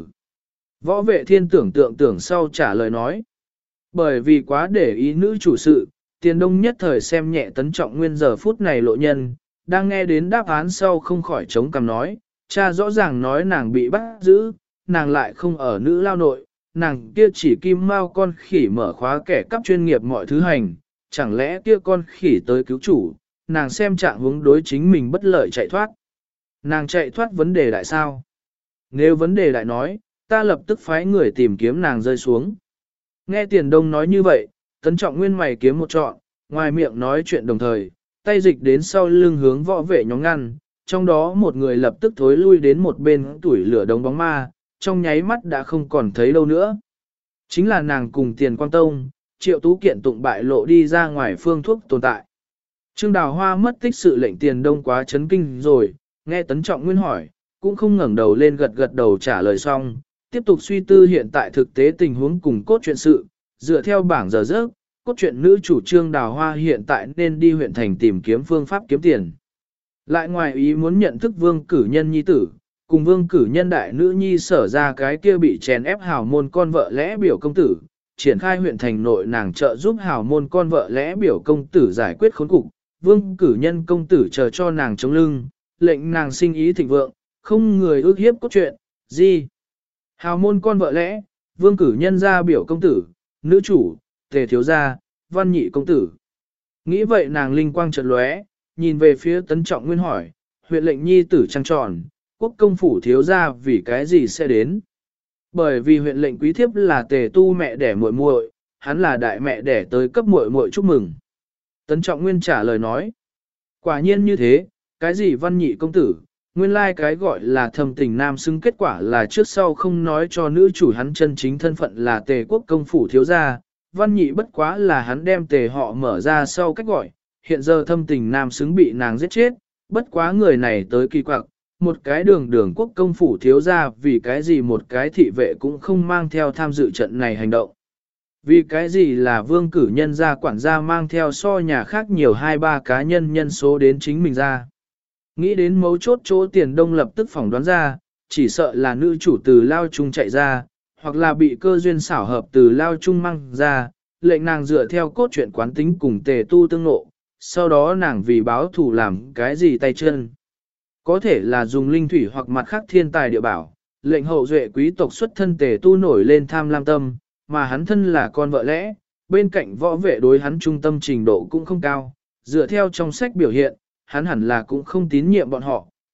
Võ vệ thiên tưởng sau trả lời nói. Bởi vì quá để ý nữ chủ sự, Tiền Đông nhất thời xem nhẹ Tấn Trọng Nguyên giờ phút này lộ nhân, đang nghe đến đáp án sau không khỏi chống cằm nói, cha rõ ràng nói nàng bị bắt giữ, nàng lại không ở nữ lao nội, nàng kia chỉ kim mao con khỉ mở khóa kẻ cắp chuyên nghiệp mọi thứ hành, chẳng lẽ kia con khỉ tới cứu chủ, nàng xem trạng hướng đối chính mình bất lợi chạy thoát. Nàng chạy thoát vấn đề đại sao? Nếu vấn đề đại nói, ta lập tức phái người tìm kiếm nàng rơi xuống. Nghe Tiền Đông nói như vậy, Tấn Trọng Nguyên mày kiếm một trọn, ngoài miệng nói chuyện đồng thời, tay dịch đến sau lưng hướng võ vệ nhóm ngăn, trong đó một người lập tức thối lui đến một bên tuổi lửa đống bóng ma, trong nháy mắt đã không còn thấy đâu nữa. Chính là nàng cùng Tiền Quang Tông, Triệu Tú Kiện tụng bại lộ đi ra ngoài phương thuốc tồn tại. Trương Đào Hoa mất tích sự lệnh Tiền Đông quá chấn kinh rồi, nghe Tấn Trọng Nguyên hỏi, cũng không ngẩng đầu lên gật đầu trả lời xong, tiếp tục suy tư hiện tại thực tế tình huống cùng cốt truyện sự, dựa theo bảng giờ giấc, cốt truyện nữ chủ Trương Đào Hoa hiện tại nên đi huyện thành tìm kiếm phương pháp kiếm tiền. Lại ngoài ý muốn nhận thức Vương Cử Nhân nhi tử, cùng Vương Cử Nhân đại nữ nhi sở ra cái kia bị chèn ép hào môn con vợ lẽ biểu công tử, triển khai huyện thành nội nàng trợ giúp hào môn con vợ lẽ biểu công tử giải quyết khốn cục, Vương Cử Nhân công tử chờ cho nàng chống lưng, lệnh nàng sinh ý thịnh vượng, không người ước hiếp cốt truyện, gì? Hào môn con vợ lẽ, Vương Cử Nhân ra biểu công tử, nữ chủ, Tề thiếu gia, Văn Nhị công tử. Nghĩ vậy nàng linh quang chợt lóe, nhìn về phía Tấn Trọng Nguyên hỏi, huyện lệnh nhi tử trăng tròn, quốc công phủ thiếu gia vì cái gì sẽ đến? Bởi vì huyện lệnh quý thiếp là Tề tu mẹ đẻ muội muội, hắn là đại mẹ đẻ tới cấp muội muội chúc mừng. Tấn Trọng Nguyên trả lời nói, quả nhiên như thế, cái gì Văn Nhị công tử, nguyên lai cái gọi là thầm tình nam xứng kết quả là trước sau không nói cho nữ chủ hắn chân chính thân phận là Tề quốc công phủ thiếu gia, Văn Nhị bất quá là hắn đem Tề họ mở ra sau cách gọi, hiện giờ thâm tình nam xứng bị nàng giết chết, bất quá người này tới kỳ quặc, một cái đường quốc công phủ thiếu gia vì cái gì một cái thị vệ cũng không mang theo tham dự trận này hành động. Vì cái gì là Vương Cử Nhân gia quản gia mang theo so nhà khác nhiều 2-3 cá nhân nhân số đến chính mình ra. Nghĩ đến mấu chốt chỗ Tiền Đông lập tức phỏng đoán ra, chỉ sợ là nữ chủ từ lao chung chạy ra, hoặc là bị cơ duyên xảo hợp từ lao chung mang ra, lệnh nàng dựa theo cốt truyện quán tính cùng Tề tu tương nộ, sau đó nàng vì báo thù làm cái gì tay chân. Có thể là dùng linh thủy hoặc mặt khác thiên tài địa bảo, lệnh hậu duệ quý tộc xuất thân Tề tu nổi lên tham lam tâm, mà hắn thân là con vợ lẽ, bên cạnh võ vệ đối hắn trung tâm trình độ cũng không cao, dựa theo trong sách biểu hiện, hắn hẳn là cũng không tín nhiệm bọn họ,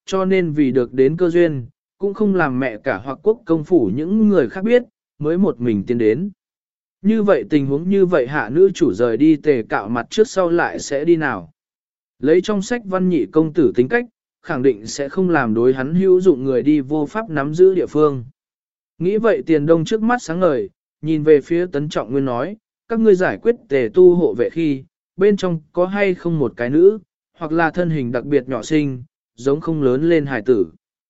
cho nên vì được đến cơ duyên, cũng không làm mẹ cả hoặc quốc công phủ những người khác biết, mới một mình tiến đến. Như vậy tình huống như vậy hạ nữ chủ rời đi tề cạo mặt trước sau lại sẽ đi nào? Lấy trong sách văn nhị công tử tính cách, khẳng định sẽ không làm đối hắn hữu dụng người đi vô pháp nắm giữ địa phương. Nghĩ vậy Tiền Đông trước mắt sáng ngời, nhìn về phía Tấn Trọng Nguyên nói, các ngươi giải quyết tề tu hộ vệ khi, bên trong có hay không một cái nữ, hoặc là thân hình đặc biệt nhỏ xinh, giống không lớn lên hài tử.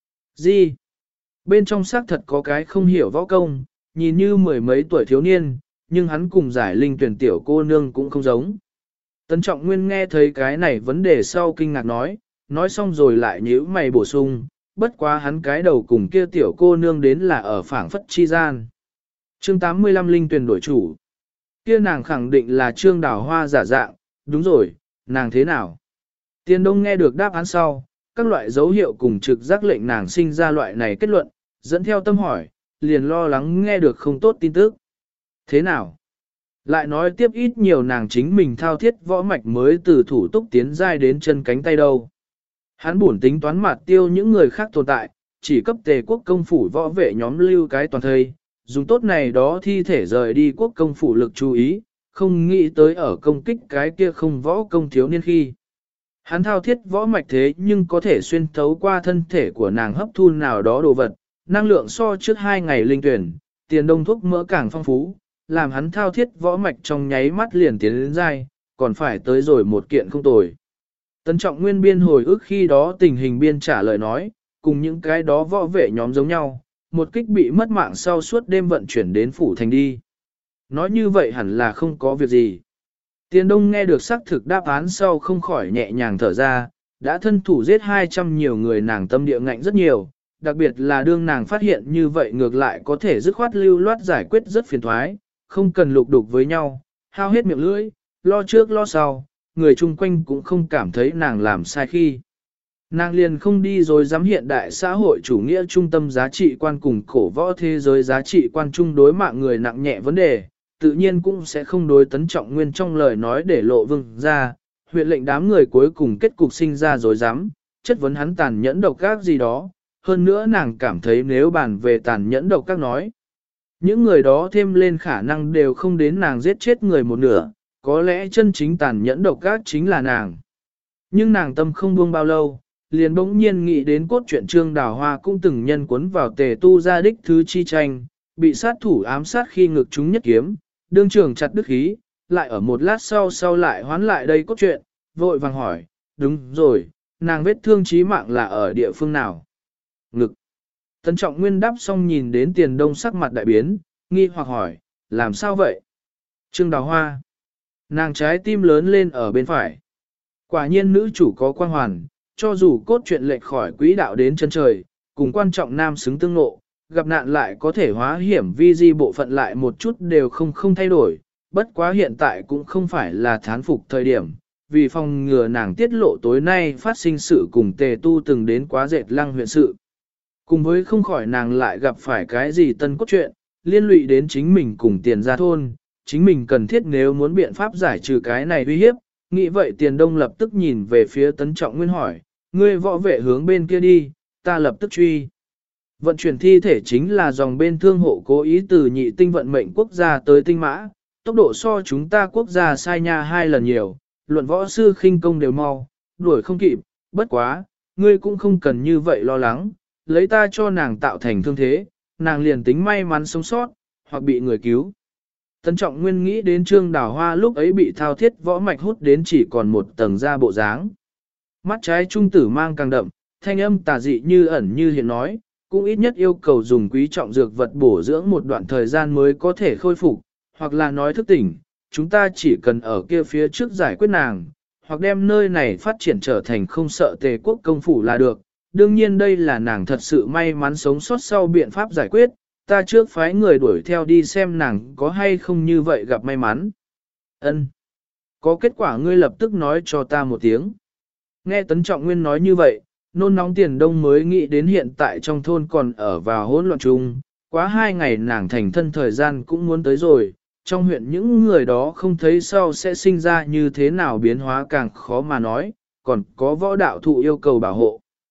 Gì? Bên trong xác thật có cái không hiểu võ công, nhìn như mười mấy tuổi thiếu niên, nhưng hắn cùng giải linh tuyển tiểu cô nương cũng không giống. Tấn Trọng Nguyên nghe thấy cái này vấn đề sau kinh ngạc nói xong rồi lại nhíu mày bổ sung, bất quá hắn cái đầu cùng kia tiểu cô nương đến là ở phảng phất chi gian. Chương 85 linh tuyển đổi chủ. Kia nàng khẳng định là Trương Đào Hoa giả dạng, đúng rồi, nàng thế nào? Tiền Đông nghe được đáp án sau, các loại dấu hiệu cùng trực giác lệnh nàng sinh ra loại này kết luận, dẫn theo tâm hỏi, liền lo lắng nghe được không tốt tin tức. Thế nào? Lại nói tiếp ít nhiều nàng chính mình thao thiết võ mạch mới từ thủ túc tiến giai đến chân cánh tay đâu. Hắn buồn tính toán mặt tiêu những người khác tồn tại, chỉ cấp tề quốc công phủ võ vệ nhóm lưu cái toàn thây, dùng tốt này đó thi thể rời đi quốc công phủ lực chú ý, không nghĩ tới ở công kích cái kia không võ công thiếu niên khi. Hắn thao thiết võ mạch thế nhưng có thể xuyên thấu qua thân thể của nàng hấp thu nào đó đồ vật, năng lượng so trước 2 ngày linh tuyển, Tiền Đông thuốc mỡ càng phong phú, làm hắn thao thiết võ mạch trong nháy mắt liền tiến đến dai, còn phải tới rồi một kiện không tồi. Tấn Trọng Nguyên biên hồi ức khi đó tình hình biên trả lời nói, cùng những cái đó võ vệ nhóm giống nhau, một kích bị mất mạng sau suốt đêm vận chuyển đến phủ thành đi. Nói như vậy hẳn là không có việc gì. Tiền Đông nghe được xác thực đáp án sau không khỏi nhẹ nhàng thở ra, đã thân thủ giết 200 nhiều người nàng tâm địa ngạnh rất nhiều, đặc biệt là đương nàng phát hiện như vậy ngược lại có thể dứt khoát lưu loát giải quyết rất phiền thoái, không cần lục đục với nhau, hao hết miệng lưỡi, lo trước lo sau, người chung quanh cũng không cảm thấy nàng làm sai khi. Nàng liền không đi rồi dám hiện đại xã hội chủ nghĩa trung tâm giá trị quan cùng cổ võ thế giới giá trị quan chung đối mạng người nặng nhẹ vấn đề, tự nhiên cũng sẽ không đối Tấn Trọng Nguyên trong lời nói để lộ vương ra, huyện lệnh đám người cuối cùng kết cục sinh ra rồi dám, chất vấn hắn tàn nhẫn độc ác gì đó, hơn nữa nàng cảm thấy nếu bàn về tàn nhẫn độc ác nói, những người đó thêm lên khả năng đều không đến nàng giết chết người một nửa, có lẽ chân chính tàn nhẫn độc ác chính là nàng. Nhưng nàng tâm không buông bao lâu, liền bỗng nhiên nghĩ đến cốt truyện Trương Đào Hoa cũng từng nhân cuốn vào tề tu gia đích thứ chi tranh, bị sát thủ ám sát khi ngực chúng nhất kiếm, đương trường chặt đứt khí, lại ở một lát sau lại hoán lại đây cốt truyện, vội vàng hỏi, đúng rồi, nàng vết thương chí mạng là ở địa phương nào? Ngực. Tấn Trọng Nguyên đáp xong nhìn đến Tiền Đông sắc mặt đại biến, nghi hoặc hỏi, làm sao vậy? Trương Đào Hoa. Nàng trái tim lớn lên ở bên phải. Quả nhiên nữ chủ có quan hoàn, cho dù cốt truyện lệch khỏi quỹ đạo đến chân trời, cùng quan trọng nam xứng tương ngộ, gặp nạn lại có thể hóa hiểm vi di bộ phận lại một chút đều không thay đổi, bất quá hiện tại cũng không phải là thán phục thời điểm, vì phòng ngừa nàng tiết lộ tối nay phát sinh sự cùng tề tu từng đến quá dệt lăng huyện sự. Cùng với không khỏi nàng lại gặp phải cái gì tân cốt truyện, liên lụy đến chính mình cùng Tiền gia thôn, chính mình cần thiết nếu muốn biện pháp giải trừ cái này uy hiếp, nghĩ vậy Tiền Đông lập tức nhìn về phía Tấn Trọng Nguyên hỏi, ngươi võ vệ hướng bên kia đi, ta lập tức truy. Vận chuyển thi thể chính là dòng bên thương hộ cố ý từ nhị tinh vận mệnh quốc gia tới tinh mã, tốc độ so chúng ta quốc gia sai nha 2 lần nhiều, luận võ sư khinh công đều mau, đuổi không kịp, bất quá, ngươi cũng không cần như vậy lo lắng, lấy ta cho nàng tạo thành thương thế, nàng liền tính may mắn sống sót, hoặc bị người cứu. Tấn Trọng Nguyên nghĩ đến Trương Đào Hoa lúc ấy bị thao thiết võ mạch hút đến chỉ còn một tầng da bộ dáng. Mắt trái trung tử mang càng đậm, thanh âm tà dị như ẩn như hiện nói, cũng ít nhất yêu cầu dùng quý trọng dược vật bổ dưỡng một đoạn thời gian mới có thể khôi phục, hoặc là nói thức tỉnh, chúng ta chỉ cần ở kia phía trước giải quyết nàng, hoặc đem nơi này phát triển trở thành không sợ tề quốc công phủ là được. Đương nhiên đây là nàng thật sự may mắn sống sót sau biện pháp giải quyết, ta trước phái người đuổi theo đi xem nàng có hay không như vậy gặp may mắn. Ân, có kết quả ngươi lập tức nói cho ta một tiếng. Nghe Tấn Trọng Nguyên nói như vậy, nôn nóng Tiền Đông mới nghĩ đến hiện tại trong thôn còn ở vào hỗn loạn chung, quá 2 ngày nàng thành thân thời gian cũng muốn tới rồi, trong huyện những người đó không thấy sau sẽ sinh ra như thế nào biến hóa càng khó mà nói, còn có võ đạo thụ yêu cầu bảo hộ.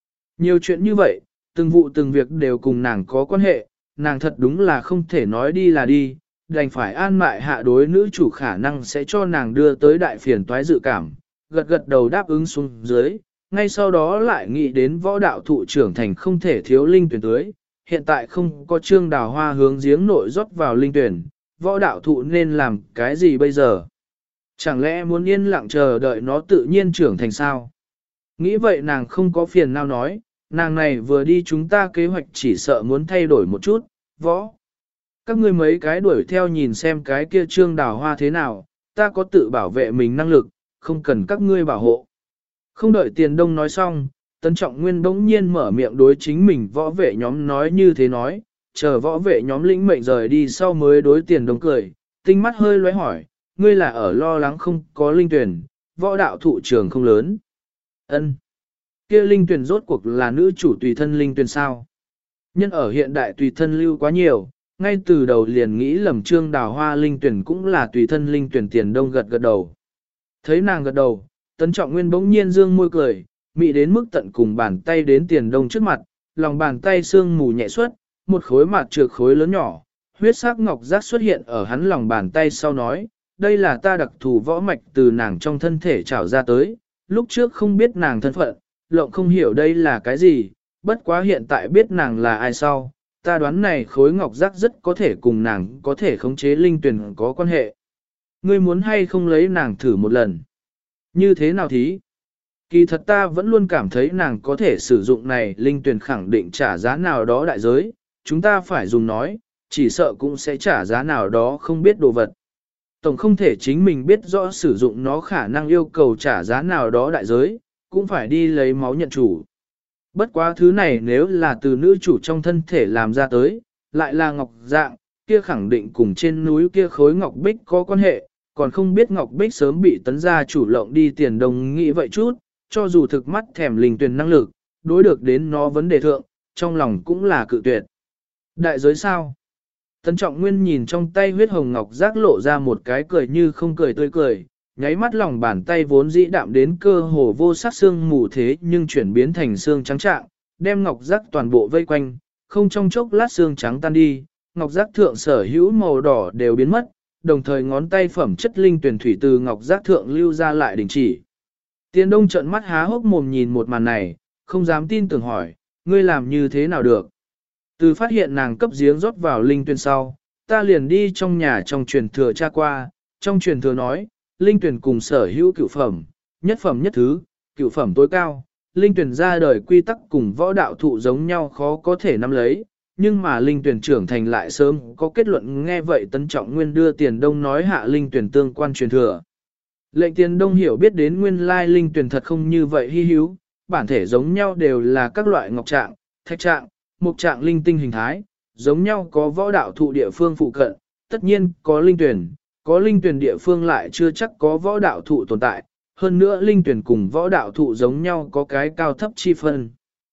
Nhiều chuyện như vậy, từng vụ từng việc đều cùng nàng có quan hệ, nàng thật đúng là không thể nói đi là đi, đành phải an mại hạ đối nữ chủ khả năng sẽ cho nàng đưa tới đại phiền toái dự cảm, gật gật đầu đáp ứng xuống dưới, ngay sau đó lại nghĩ đến võ đạo thụ trưởng thành không thể thiếu linh tuyển tưới, hiện tại không có trương đào hoa hướng giếng nội rót vào linh tuyển, võ đạo thụ nên làm cái gì bây giờ? Chẳng lẽ muốn yên lặng chờ đợi nó tự nhiên trưởng thành sao? Nghĩ vậy nàng không có phiền nào nói, nàng này vừa đi chúng ta kế hoạch chỉ sợ muốn thay đổi một chút, võ. Các ngươi mấy cái đuổi theo nhìn xem cái kia trương đào hoa thế nào, ta có tự bảo vệ mình năng lực, không cần các ngươi bảo hộ. Không đợi tiền đông nói xong, Tấn Trọng Nguyên bỗng nhiên mở miệng đối chính mình võ vệ nhóm nói như thế nói, chờ võ vệ nhóm lĩnh mệnh rời đi sau mới đối tiền đông cười, tinh mắt hơi lóe hỏi, ngươi là ở lo lắng không có linh tuyển, võ đạo thụ trường không lớn. Ân, kia linh tuyển rốt cuộc là nữ chủ tùy thân linh tuyển sao? Nhân ở hiện đại tùy thân lưu quá nhiều, ngay từ đầu liền nghĩ lầm trương đào hoa linh tuyển cũng là tùy thân linh tuyển tiền đông gật gật đầu. Thấy nàng gật đầu, Tấn Trọng Nguyên bỗng nhiên dương môi cười, mị đến mức tận cùng bàn tay đến tiền đông trước mặt, lòng bàn tay sương mù nhẹ xuất, một khối mặt trược khối lớn nhỏ, huyết sắc ngọc giác xuất hiện ở hắn lòng bàn tay sau nói, đây là ta đặc thù võ mạch từ nàng trong thân thể trảo ra tới, lúc trước không biết nàng thân phận, lộng không hiểu đây là cái gì, bất quá hiện tại biết nàng là ai sau, ta đoán này khối ngọc giác rất có thể cùng nàng có thể khống chế linh tuyển có quan hệ. Ngươi muốn hay không lấy nàng thử một lần? Như thế nào thí? Kỳ thật ta vẫn luôn cảm thấy nàng có thể sử dụng này linh tuyển khẳng định trả giá nào đó đại giới, chúng ta phải dùng nói, chỉ sợ cũng sẽ trả giá nào đó không biết đồ vật. Tổng không thể chính mình biết rõ sử dụng nó khả năng yêu cầu trả giá nào đó đại giới, cũng phải đi lấy máu nhận chủ. Bất quá thứ này nếu là từ nữ chủ trong thân thể làm ra tới, lại là ngọc dạng, kia khẳng định cùng trên núi kia khối ngọc bích có quan hệ, còn không biết ngọc bích sớm bị tấn gia chủ lộng đi tiền đồng nghĩ vậy chút, cho dù thực mắt thèm linh tuyển năng lực, đối được đến nó vấn đề thượng, trong lòng cũng là cự tuyệt. Đại giới sao? Tấn Trọng Nguyên nhìn trong tay huyết hồng ngọc giác lộ ra một cái cười như không cười tươi cười, nháy mắt lòng bàn tay vốn dĩ đạm đến cơ hồ vô sắc xương mù thế nhưng chuyển biến thành xương trắng trạng, đem ngọc giác toàn bộ vây quanh, không trong chốc lát xương trắng tan đi, ngọc giác thượng sở hữu màu đỏ đều biến mất, đồng thời ngón tay phẩm chất linh tuyển thủy từ ngọc giác thượng lưu ra lại đình chỉ. Tiền Đông trợn mắt há hốc mồm nhìn một màn này, không dám tin tưởng hỏi, ngươi làm như thế nào được? Từ phát hiện nàng cấp giếng rót vào linh tuyển sau, ta liền đi trong nhà trong truyền thừa tra qua, trong truyền thừa nói, linh tuyển cùng sở hữu cửu phẩm, nhất phẩm nhất thứ, cửu phẩm tối cao, linh tuyển ra đời quy tắc cùng võ đạo thụ giống nhau khó có thể nắm lấy, nhưng mà linh tuyển trưởng thành lại sớm có kết luận nghe vậy Tấn Trọng Nguyên đưa Tiền Đông nói hạ linh tuyển tương quan truyền thừa. Lệnh Tiền Đông hiểu biết đến nguyên lai linh tuyển thật không như vậy hy hữu, bản thể giống nhau đều là các loại ngọc trạng, thạch trạng, mục trạng linh tinh hình thái, giống nhau có võ đạo thụ địa phương phụ cận, tất nhiên có linh tuyển địa phương lại chưa chắc có võ đạo thụ tồn tại, hơn nữa linh tuyển cùng võ đạo thụ giống nhau có cái cao thấp chi phân.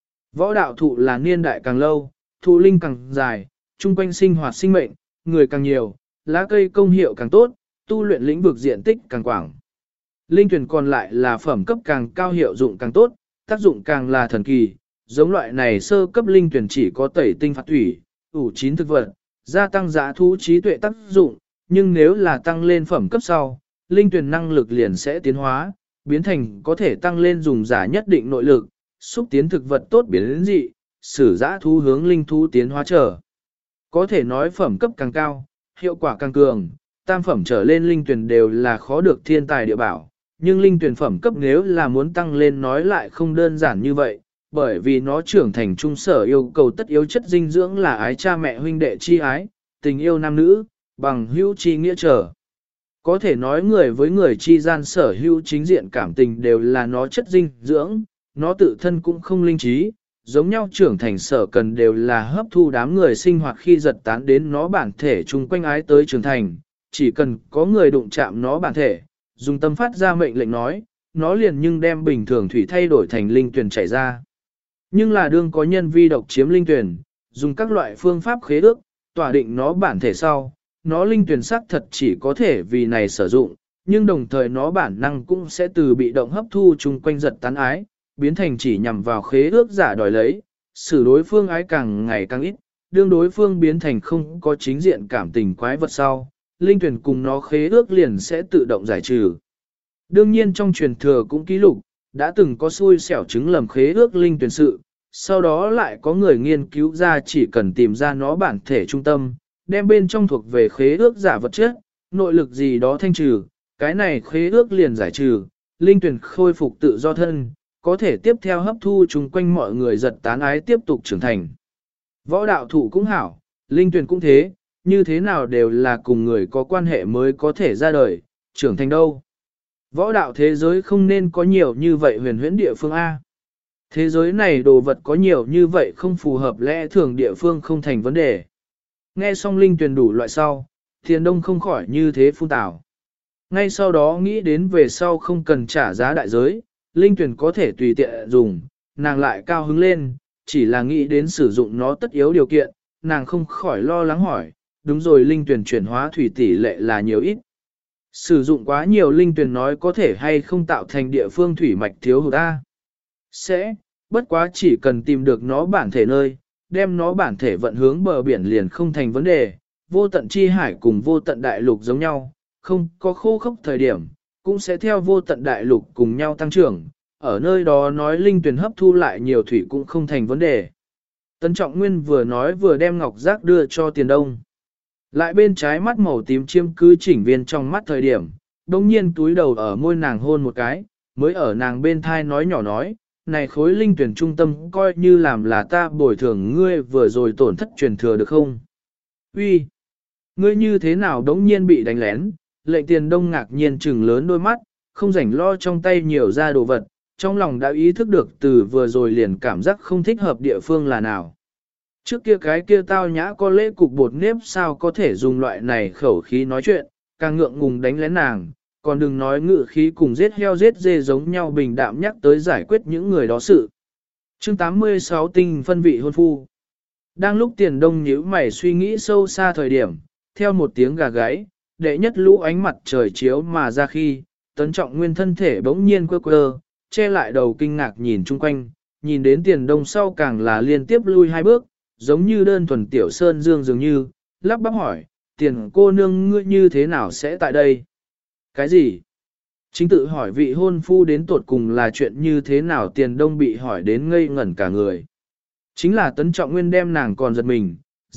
Võ đạo thụ là niên đại càng lâu, thụ linh càng dài, chung quanh sinh hoạt sinh mệnh, người càng nhiều, lá cây công hiệu càng tốt, tu luyện lĩnh vực diện tích càng quảng. Linh tuyển còn lại là phẩm cấp càng cao hiệu dụng càng tốt, tác dụng càng là thần kỳ, giống loại này sơ cấp linh tuyển chỉ có tẩy tinh phạt thủy, ủ chín thực vật, gia tăng giá thú trí tuệ tác dụng, nhưng nếu là tăng lên phẩm cấp sau, linh tuyển năng lực liền sẽ tiến hóa, biến thành có thể tăng lên dùng giả nhất định nội lực, xúc tiến thực vật tốt biến đến dị, sử giã thú hướng linh thú tiến hóa trở. Có thể nói phẩm cấp càng cao, hiệu quả càng cường, tam phẩm trở lên linh tuyển đều là khó được thiên tài địa bảo, nhưng linh tuyển phẩm cấp nếu là muốn tăng lên nói lại không đơn giản như vậy, bởi vì nó trưởng thành trung sở yêu cầu tất yếu chất dinh dưỡng là ái cha mẹ huynh đệ chi ái, tình yêu nam nữ, bằng hữu chi nghĩa trở. Có thể nói người với người chi gian sở hữu chính diện cảm tình đều là nó chất dinh dưỡng, nó tự thân cũng không linh trí, giống nhau trưởng thành sở cần đều là hấp thu đám người sinh hoạt khi giật tán đến nó bản thể chung quanh ái tới trưởng thành, chỉ cần có người đụng chạm nó bản thể, dùng tâm phát ra mệnh lệnh nói, nó liền nhưng đem bình thường thủy thay đổi thành linh tuyển chảy ra. Nhưng là đương có nhân vi độc chiếm linh tuyển, dùng các loại phương pháp khế ước, tỏa định nó bản thể sau, nó linh tuyển sắc thật chỉ có thể vì này sử dụng, nhưng đồng thời nó bản năng cũng sẽ từ bị động hấp thu chung quanh giật tán ái, biến thành chỉ nhằm vào khế ước giả đòi lấy, xử đối phương ái càng ngày càng ít, đương đối phương biến thành không có chính diện cảm tình quái vật sau, linh tuyển cùng nó khế ước liền sẽ tự động giải trừ. Đương nhiên trong truyền thừa cũng ký lục, đã từng có xui xẻo chứng lầm khế ước linh tuyển sự, sau đó lại có người nghiên cứu ra chỉ cần tìm ra nó bản thể trung tâm, đem bên trong thuộc về khế ước giả vật chất, nội lực gì đó thanh trừ, cái này khế ước liền giải trừ, linh tuyển khôi phục tự do thân, có thể tiếp theo hấp thu chung quanh mọi người giật tán ái tiếp tục trưởng thành. Võ đạo thủ cũng hảo, linh tuyển cũng thế, như thế nào đều là cùng người có quan hệ mới có thể ra đời, trưởng thành đâu. Võ đạo thế giới không nên có nhiều như vậy huyền huyễn địa phương A. Thế giới này đồ vật có nhiều như vậy không phù hợp lẽ thường địa phương không thành vấn đề. Nghe xong linh tuyển đủ loại sau, Thiền Đông không khỏi như thế phun tào. Ngay sau đó nghĩ đến về sau không cần trả giá đại giới, linh tuyển có thể tùy tiện dùng, nàng lại cao hứng lên, chỉ là nghĩ đến sử dụng nó tất yếu điều kiện, nàng không khỏi lo lắng hỏi, đúng rồi linh tuyển chuyển hóa thủy tỷ lệ là nhiều ít. Sử dụng quá nhiều linh tuyển nói có thể hay không tạo thành địa phương thủy mạch thiếu hụt A. Sẽ, bất quá chỉ cần tìm được nó bản thể nơi, đem nó bản thể vận hướng bờ biển liền không thành vấn đề, vô tận chi hải cùng vô tận đại lục giống nhau, không có khô khốc thời điểm, cũng sẽ theo vô tận đại lục cùng nhau tăng trưởng, ở nơi đó nói linh tuyển hấp thu lại nhiều thủy cũng không thành vấn đề. Tấn Trọng Nguyên vừa nói vừa đem ngọc giác đưa cho Tiền Đông. Lại bên trái mắt màu tím chiêm cứ chỉnh viên trong mắt thời điểm, đồng nhiên túi đầu ở môi nàng hôn một cái, mới ở nàng bên thai nói nhỏ nói, này khối linh tuyển trung tâm coi như làm là ta bồi thường ngươi vừa rồi tổn thất truyền thừa được không? Uy, ngươi như thế nào đống nhiên bị đánh lén, lệnh Tiền Đông ngạc nhiên trừng lớn đôi mắt, không rảnh lo trong tay nhiều ra đồ vật, trong lòng đã ý thức được từ vừa rồi liền cảm giác không thích hợp địa phương là nào. Trước kia cái kia tao nhã có lễ cục bột nếp sao có thể dùng loại này khẩu khí nói chuyện, càng ngượng ngùng đánh lén nàng, còn đừng nói ngự khí cùng giết heo giết dê giống nhau bình đạm nhắc tới giải quyết những người đó sự. Chương 86 tinh phân vị hôn phu. Đang lúc Tiền Đông nhíu mày suy nghĩ sâu xa thời điểm, theo một tiếng gà gáy, đệ nhất lũ ánh mặt trời chiếu mà ra khi, Tấn Trọng Nguyên thân thể bỗng nhiên quơ quơ, che lại đầu kinh ngạc nhìn chung quanh, nhìn đến Tiền Đông sau càng là liên tiếp lui hai bước, giống như đơn thuần tiểu sơn dương dường như, lắp bắp hỏi, Tiền cô nương ngươi như thế nào sẽ tại đây? Cái gì? Chính tự hỏi vị hôn phu đến tột cùng là chuyện như thế nào Tiền Đông bị hỏi đến ngây ngẩn cả người. Chính là Tấn Trọng Nguyên đem nàng còn giật mình,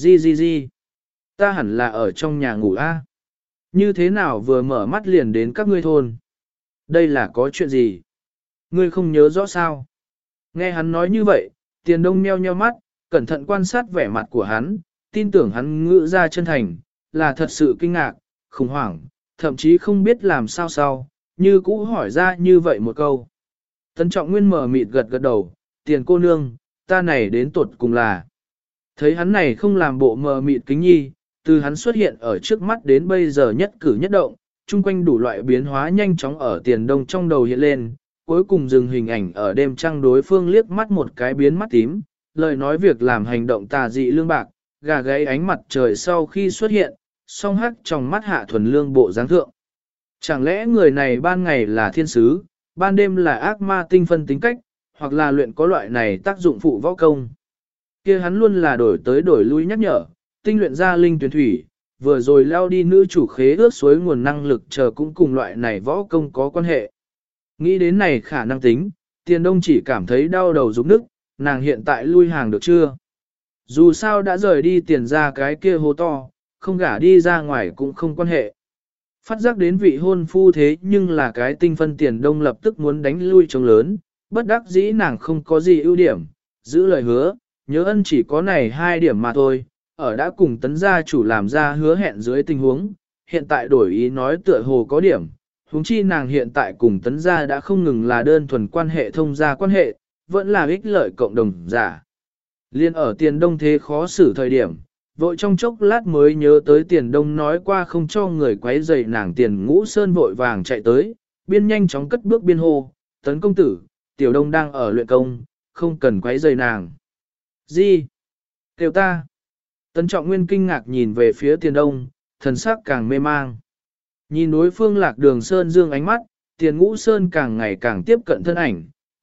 gì, ta hẳn là ở trong nhà ngủ a. Như thế nào vừa mở mắt liền đến các ngươi thôn? Đây là có chuyện gì? Ngươi không nhớ rõ sao? Nghe hắn nói như vậy, Tiền Đông nheo nheo mắt, cẩn thận quan sát vẻ mặt của hắn, tin tưởng hắn ngữ ra chân thành, là thật sự kinh ngạc, khủng hoảng, thậm chí không biết làm sao sau, như cũ hỏi ra như vậy một câu. Tấn Trọng Nguyên mở mịt gật gật đầu, Tiền cô nương, ta này đến tuột cùng là. Thấy hắn này không làm bộ mờ mịt kính nhi, từ hắn xuất hiện ở trước mắt đến bây giờ nhất cử nhất động, chung quanh đủ loại biến hóa nhanh chóng ở Tiền Đông trong đầu hiện lên, cuối cùng dừng hình ảnh ở đêm trăng đối phương liếc mắt một cái biến mắt tím, lời nói việc làm hành động tà dị lương bạc, gà gáy ánh mặt trời sau khi xuất hiện, song hắc trong mắt hạ thuần lương bộ dáng thượng. Chẳng lẽ người này ban ngày là thiên sứ, ban đêm là ác ma tinh phân tính cách, hoặc là luyện có loại này tác dụng phụ võ công. Kia hắn luôn là đổi tới đổi lui nhắc nhở, tinh luyện ra linh tuyển thủy, vừa rồi lao đi nữ chủ khế ước suối nguồn năng lực chờ cũng cùng loại này võ công có quan hệ. Nghĩ đến này khả năng tính, Tiền Đông chỉ cảm thấy đau đầu rụng nức, nàng hiện tại lui hàng được chưa? Dù sao đã rời đi Tiền ra cái kia hố to, không gả đi ra ngoài cũng không quan hệ. Phát giác đến vị hôn phu thế nhưng là cái tinh phân Tiền Đông lập tức muốn đánh lui trống lớn, bất đắc dĩ nàng không có gì ưu điểm, giữ lời hứa, nhớ ân chỉ có này 2 điểm mà thôi, ở đã cùng Tấn gia chủ làm ra hứa hẹn dưới tình huống, hiện tại đổi ý nói tựa hồ có điểm, huống chi nàng hiện tại cùng Tấn gia đã không ngừng là đơn thuần quan hệ thông gia quan hệ, vẫn là ích lợi cộng đồng giả. Liên ở Tiền Đông thế khó xử thời điểm, vội trong chốc lát mới nhớ tới Tiền Đông nói qua không cho người quấy rầy nàng Tiền Ngũ Sơn vội vàng chạy tới, biên nhanh chóng cất bước biên hô, Tấn công tử, Tiểu Đông đang ở luyện công, không cần quấy rầy nàng. Gì? Kêu ta. Tấn Trọng Nguyên kinh ngạc nhìn về phía Tiền Đông, thần sắc càng mê mang. Nhìn đối phương Lạc Đường Sơn dương ánh mắt, Tiền Ngũ Sơn càng ngày càng tiếp cận thân ảnh,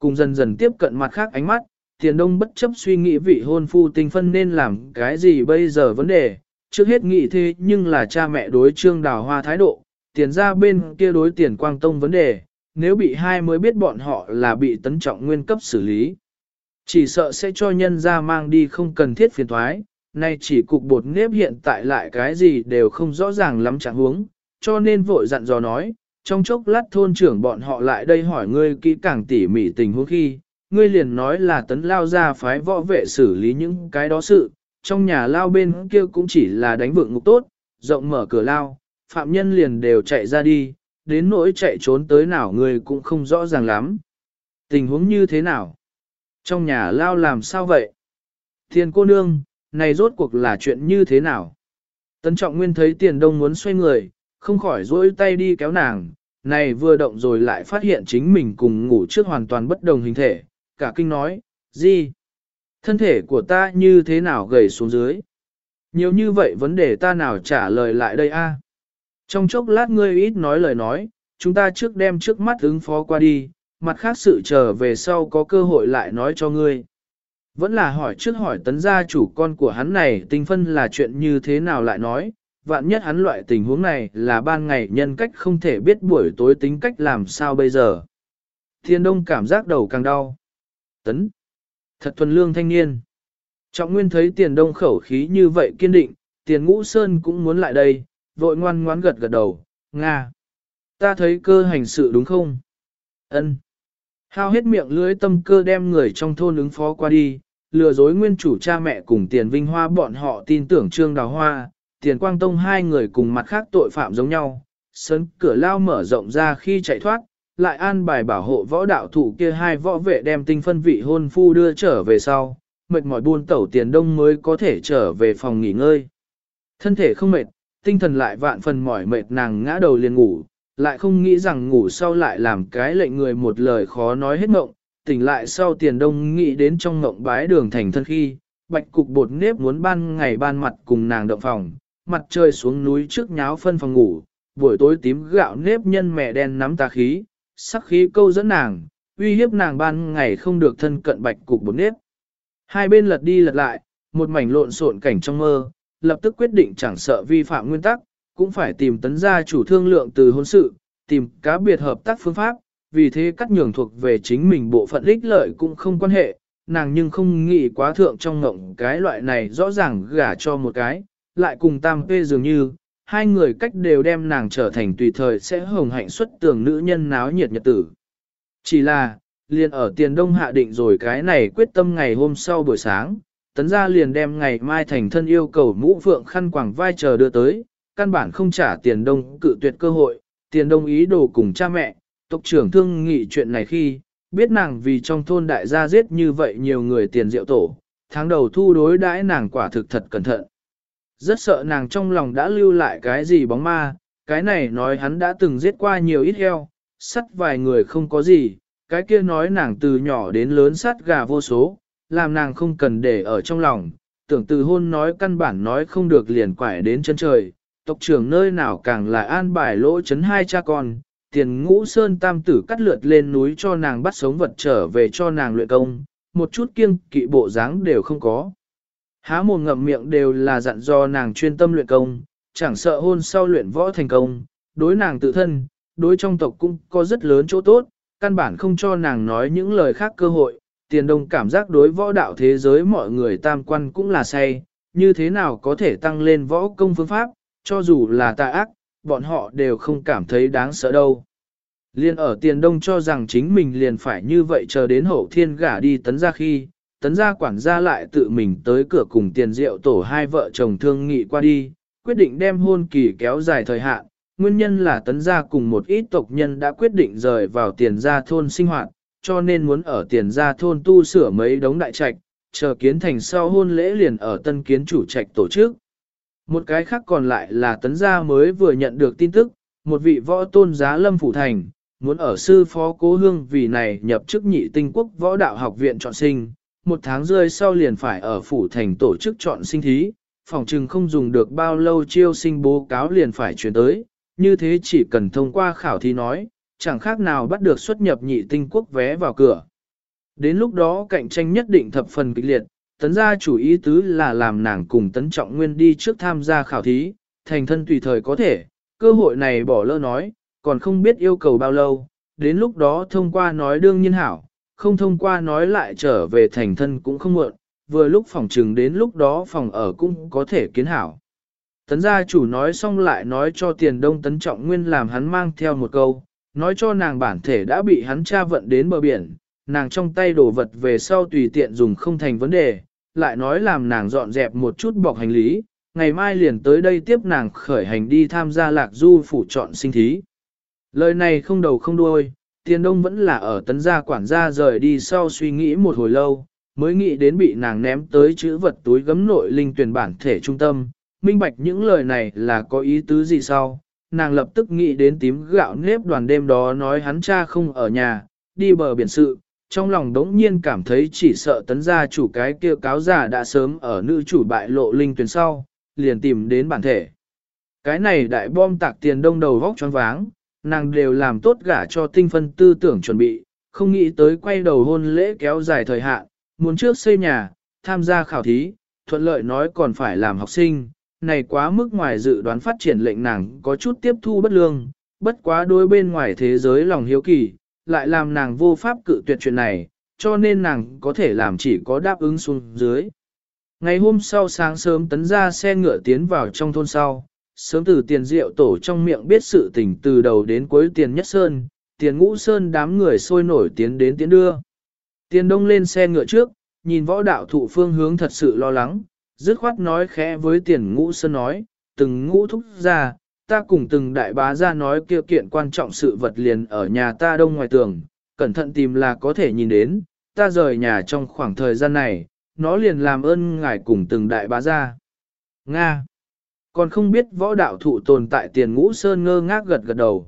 Cùng dần dần tiếp cận mặt khác ánh mắt, Tiền Đông bất chấp suy nghĩ vị hôn phu tinh phân nên làm cái gì bây giờ vấn đề, trước hết nghĩ thế nhưng là cha mẹ đối Trương Đào Hoa thái độ, tiền ra bên kia đối Tiền Quang Tông vấn đề, nếu bị hai mới biết bọn họ là bị Tấn Trọng Nguyên cấp xử lý. Chỉ sợ sẽ cho nhân ra mang đi không cần thiết phiền thoái, nay chỉ cục bột nếp hiện tại lại cái gì đều không rõ ràng lắm chẳng huống, cho nên vội dặn dò nói, trong chốc lát thôn trưởng bọn họ lại đây hỏi ngươi kỹ càng tỉ mỉ tình huống khi, ngươi liền nói là Tấn lao ra phái võ vệ xử lý những cái đó sự, trong nhà lao bên kia cũng chỉ là đánh vượng ngục tốt, rộng mở cửa lao, phạm nhân liền đều chạy ra đi, đến nỗi chạy trốn tới nào ngươi cũng không rõ ràng lắm. Tình huống như thế nào? Trong nhà lao làm sao vậy? Tiền cô nương, này rốt cuộc là chuyện như thế nào? Tấn Trọng Nguyên thấy Tiền Đông muốn xoay người, không khỏi duỗi tay đi kéo nàng, này vừa động rồi lại phát hiện chính mình cùng ngủ trước hoàn toàn bất đồng hình thể, cả kinh nói, gì? Thân thể của ta như thế nào gầy xuống dưới? Nhiều như vậy vấn đề ta nào trả lời lại đây a? Trong chốc lát ngươi ít nói lời nói, chúng ta trước đem trước mắt ứng phó qua đi, mặt khác sự trở về sau có cơ hội lại nói cho ngươi. Vẫn là hỏi trước hỏi Tấn gia chủ con của hắn này tinh phân là chuyện như thế nào lại nói, vạn nhất hắn loại tình huống này là ban ngày nhân cách không thể biết buổi tối tính cách làm sao bây giờ. Thiên Đông cảm giác đầu càng đau. Tấn, thật thuần lương thanh niên. Trọng Nguyên thấy Tiền Đông khẩu khí như vậy kiên định, Tiền Ngũ Sơn cũng muốn lại đây, vội ngoan ngoãn gật gật đầu, Nga. Ta thấy cơ hành sự đúng không? Ân. Hao hết miệng lưới tâm cơ đem người trong thôn ứng phó qua đi, lừa dối nguyên chủ cha mẹ cùng Tiền Vinh Hoa bọn họ tin tưởng Trương Đào Hoa, Tiền Quang Tông hai người cùng mặt khác tội phạm giống nhau, sân cửa lao mở rộng ra khi chạy thoát, lại an bài bảo hộ võ đạo thủ kia hai võ vệ đem tinh phân vị hôn phu đưa trở về sau, mệt mỏi buôn tẩu Tiền Đông mới có thể trở về phòng nghỉ ngơi. Thân thể không mệt, tinh thần lại vạn phần mỏi mệt nàng ngã đầu liền ngủ, lại không nghĩ rằng ngủ sau lại làm cái lệnh người một lời khó nói hết mộng, tỉnh lại sau Tiền Đông nghĩ đến trong mộng bái đường thành thân khi, bạch cục bột nếp muốn ban ngày ban mặt cùng nàng động phòng, mặt trời xuống núi trước nháo phân phòng ngủ, buổi tối tím gạo nếp nhân mẹ đen nắm tà khí, sắc khí câu dẫn nàng, uy hiếp nàng ban ngày không được thân cận bạch cục bột nếp. Hai bên lật đi lật lại, một mảnh lộn xộn cảnh trong mơ, lập tức quyết định chẳng sợ vi phạm nguyên tắc, cũng phải tìm Tấn gia chủ thương lượng từ hôn sự, tìm cá biệt hợp tác phương pháp, vì thế cắt nhường thuộc về chính mình bộ phận ích lợi cũng không quan hệ, nàng nhưng không nghĩ quá thượng trong ngộng cái loại này rõ ràng gả cho một cái, lại cùng tam phê dường như, hai người cách đều đem nàng trở thành tùy thời sẽ hồng hạnh xuất tường nữ nhân náo nhiệt nhật tử. Chỉ là, liền ở Tiền Đông hạ định rồi cái này quyết tâm ngày hôm sau buổi sáng, Tấn gia liền đem ngày mai thành thân yêu cầu mũ phượng khăn quàng vai chờ đưa tới, căn bản không trả Tiền Đông cự tuyệt cơ hội, Tiền Đông ý đồ cùng cha mẹ, tộc trưởng thương nghị chuyện này khi, biết nàng vì trong thôn đại gia giết như vậy nhiều người Tiền Diệu tổ, tháng đầu thu đối đãi nàng quả thực thật cẩn thận. Rất sợ nàng trong lòng đã lưu lại cái gì bóng ma, cái này nói hắn đã từng giết qua nhiều ít heo, sắt vài người không có gì, cái kia nói nàng từ nhỏ đến lớn sát gà vô số, làm nàng không cần để ở trong lòng, tưởng từ hôn nói căn bản nói không được liền quải đến chân trời, tộc trưởng nơi nào càng là an bài lỗ chấn hai cha con, Tiền Ngũ Sơn tam tử cắt lượt lên núi cho nàng bắt sống vật trở về cho nàng luyện công, một chút kiêng kỵ bộ dáng đều không có. Há mồm ngậm miệng đều là dặn do nàng chuyên tâm luyện công, chẳng sợ hôn sau luyện võ thành công, đối nàng tự thân, đối trong tộc cũng có rất lớn chỗ tốt, căn bản không cho nàng nói những lời khác cơ hội. Tiền Đông cảm giác đối võ đạo thế giới mọi người tam quan cũng là say, như thế nào có thể tăng lên võ công phương pháp, cho dù là tà ác, bọn họ đều không cảm thấy đáng sợ đâu. Liên ở Tiền Đông cho rằng chính mình liền phải như vậy chờ đến hậu thiên gả đi Tấn gia khi, Tấn gia quản gia lại tự mình tới cửa cùng Tiền Diệu tổ hai vợ chồng thương nghị qua đi, quyết định đem hôn kỳ kéo dài thời hạn. Nguyên nhân là Tấn gia cùng một ít tộc nhân đã quyết định rời vào Tiền gia thôn sinh hoạt, cho nên muốn ở Tiền gia thôn tu sửa mấy đống đại trạch, chờ kiến thành sau hôn lễ liền ở tân kiến chủ trạch tổ chức. Một cái khác còn lại là Tấn gia mới vừa nhận được tin tức, một vị võ tôn giá lâm phủ thành, muốn ở sư phó cố hương vì này nhập chức nhị tinh quốc võ đạo học viện chọn sinh, một tháng rơi sau liền phải ở phủ thành tổ chức chọn sinh thí, phòng trừng không dùng được bao lâu chiêu sinh bố cáo liền phải chuyển tới, như thế chỉ cần thông qua khảo thí nói, chẳng khác nào bắt được xuất nhập nhị tinh quốc vé vào cửa. Đến lúc đó cạnh tranh nhất định thập phần kịch liệt, tấn gia chủ ý tứ là làm nàng cùng tấn trọng nguyên đi trước tham gia khảo thí, thành thân tùy thời có thể, cơ hội này bỏ lỡ nói, còn không biết yêu cầu bao lâu, đến lúc đó thông qua nói đương nhiên hảo, không thông qua nói lại trở về thành thân cũng không muộn, vừa lúc phòng trừng đến lúc đó phòng ở cũng có thể kiến hảo. Tấn gia chủ nói xong lại nói cho tiền đông tấn trọng nguyên làm hắn mang theo một câu, nói cho nàng bản thể đã bị hắn tra vận đến bờ biển, nàng trong tay đổ vật về sau tùy tiện dùng không thành vấn đề, lại nói làm nàng dọn dẹp một chút bọc hành lý, ngày mai liền tới đây tiếp nàng khởi hành đi tham gia lạc du phủ chọn sinh thí. Lời này không đầu không đuôi, tiền đông vẫn là ở tấn gia quản gia rời đi sau suy nghĩ một hồi lâu, mới nghĩ đến bị nàng ném tới chữ vật túi gấm nội linh tuyển bản thể trung tâm, minh bạch những lời này là có ý tứ gì sau. Nàng lập tức nghĩ đến tím gạo nếp đoàn đêm đó nói hắn cha không ở nhà, đi bờ biển sự, trong lòng đống nhiên cảm thấy chỉ sợ tấn gia chủ cái kia cáo giả đã sớm ở nữ chủ bại lộ linh tuyển sau, liền tìm đến bản thể. Cái này đại bom tạc tiền đông đầu vóc choáng váng, nàng đều làm tốt gả cho tinh phân tư tưởng chuẩn bị, không nghĩ tới quay đầu hôn lễ kéo dài thời hạn, muốn trước xây nhà, tham gia khảo thí, thuận lợi nói còn phải làm học sinh, này quá mức ngoài dự đoán phát triển lệnh nàng có chút tiếp thu bất lương, bất quá đối bên ngoài thế giới lòng hiếu kỳ, lại làm nàng vô pháp cự tuyệt chuyện này, cho nên nàng có thể làm chỉ có đáp ứng xuống dưới. Ngày hôm sau sáng sớm tấn ra xe ngựa tiến vào trong thôn sau, sớm từ tiền rượu tổ trong miệng biết sự tình từ đầu đến cuối tiền nhất sơn, tiền ngũ sơn đám người sôi nổi tiến đến tiến đưa. Tiền đông lên xe ngựa trước, nhìn võ đạo thụ phương hướng thật sự lo lắng, dứt khoát nói khẽ với tiền ngũ sơn nói, từng ngũ thúc ra, ta cùng từng đại bá ra nói kia kiện quan trọng sự vật liền ở nhà ta đông ngoài tường, cẩn thận tìm là có thể nhìn đến, ta rời nhà trong khoảng thời gian này, nó liền làm ơn ngài cùng từng đại bá ra. Nga! Còn không biết võ đạo thụ tồn tại tiền ngũ sơn ngơ ngác gật gật đầu.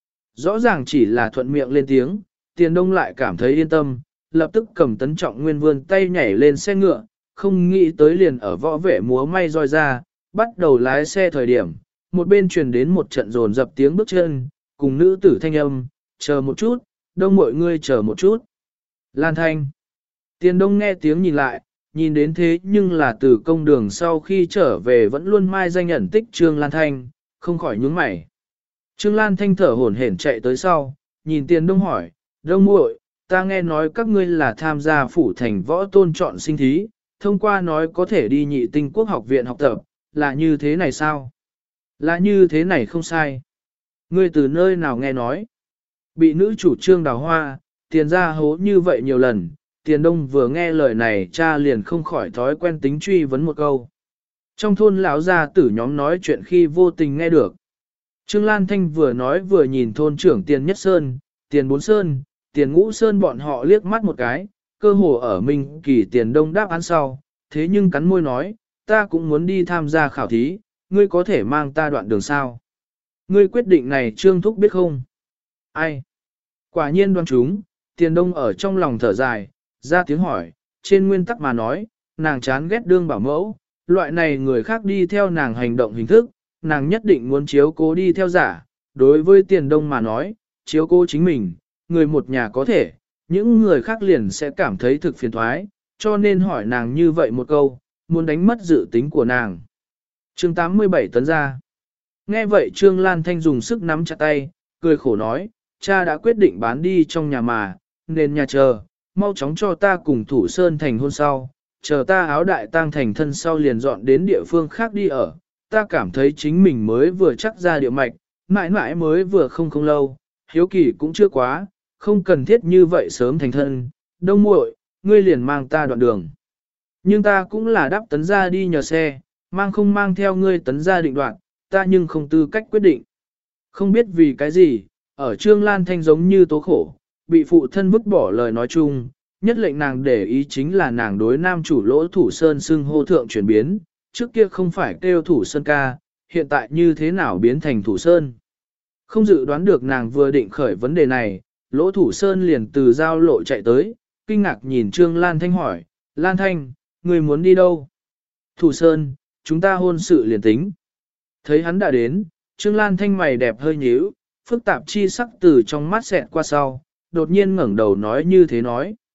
Rõ ràng chỉ là thuận miệng lên tiếng, tiền đông lại cảm thấy yên tâm, lập tức cầm tấn trọng nguyên vươn tay nhảy lên xe ngựa, không nghĩ tới liền ở võ vệ múa may roi ra, bắt đầu lái xe thời điểm, một bên truyền đến một trận rồn dập tiếng bước chân, cùng nữ tử thanh âm, chờ một chút, đông mọi người chờ một chút. Lan thanh. Tiền đông nghe tiếng nhìn lại, nhìn đến thế nhưng là từ công đường sau khi trở về vẫn luôn mai danh nhận tích Trương Lan Thanh, không khỏi nhướng mày. Trương Lan Thanh thở hổn hển chạy tới sau, nhìn tiền đông hỏi, đông muội, ta nghe nói các ngươi là tham gia phủ thành võ tôn chọn sinh thí, thông qua nói có thể đi nhị tinh quốc học viện học tập, là như thế này sao? Là như thế này không sai. Ngươi từ nơi nào nghe nói? Bị nữ chủ Trương đào hoa, tiền ra hố như vậy nhiều lần, tiền đông vừa nghe lời này cha liền không khỏi thói quen tính truy vấn một câu. Trong thôn lão gia tử nhóm nói chuyện khi vô tình nghe được. Trương Lan Thanh vừa nói vừa nhìn thôn trưởng tiền nhất sơn, tiền bốn sơn, tiền ngũ sơn bọn họ liếc mắt một cái, cơ hồ ở mình kỳ tiền đông đáp án sau, thế nhưng cắn môi nói, ta cũng muốn đi tham gia khảo thí, ngươi có thể mang ta đoạn đường sao? Ngươi quyết định này Trương Thúc biết không? Ai? Quả nhiên đoan chúng, tiền đông ở trong lòng thở dài, ra tiếng hỏi, trên nguyên tắc mà nói, nàng chán ghét đương bảo mẫu, loại này người khác đi theo nàng hành động hình thức, nàng nhất định muốn chiếu cố đi theo giả, đối với tiền đông mà nói, chiếu cố chính mình, người một nhà có thể, những người khác liền sẽ cảm thấy thực phiền thoái, cho nên hỏi nàng như vậy một câu, muốn đánh mất dự tính của nàng. Chương 87 tấn ra. Nghe vậy Trương Lan Thanh dùng sức nắm chặt tay, cười khổ nói, cha đã quyết định bán đi trong nhà mà, nên nhà chờ, mau chóng cho ta cùng Thủ Sơn thành hôn sau, chờ ta áo đại tang thành thân sau liền dọn đến địa phương khác đi ở, ta cảm thấy chính mình mới vừa chắc ra địa mạch, mãi mãi mới vừa không lâu, hiếu kỳ cũng chưa quá, không cần thiết như vậy sớm thành thân, đông muội, ngươi liền mang ta đoạn đường. Nhưng ta cũng là đáp tấn ra đi nhờ xe, mang không mang theo ngươi tấn ra định đoạn, ta nhưng không tư cách quyết định. Không biết vì cái gì, ở Trương Lan Thanh giống như tố khổ, bị phụ thân vứt bỏ lời nói chung, nhất lệnh nàng để ý chính là nàng đối nam chủ Lỗ Thủ Sơn xưng hô thượng chuyển biến, trước kia không phải kêu Thủ Sơn ca, hiện tại như thế nào biến thành Thủ Sơn. Không dự đoán được nàng vừa định khởi vấn đề này, Lỗ Thủ Sơn liền từ giao lộ chạy tới, kinh ngạc nhìn Trương Lan Thanh hỏi, Lan Thanh, người muốn đi đâu? Thủ Sơn, chúng ta hôn sự liền tính. Thấy hắn đã đến, Trương Lan Thanh mày đẹp hơi nhíu, phức tạp chi sắc từ trong mắt xẹt qua sau, đột nhiên ngẩng đầu nói như thế nói.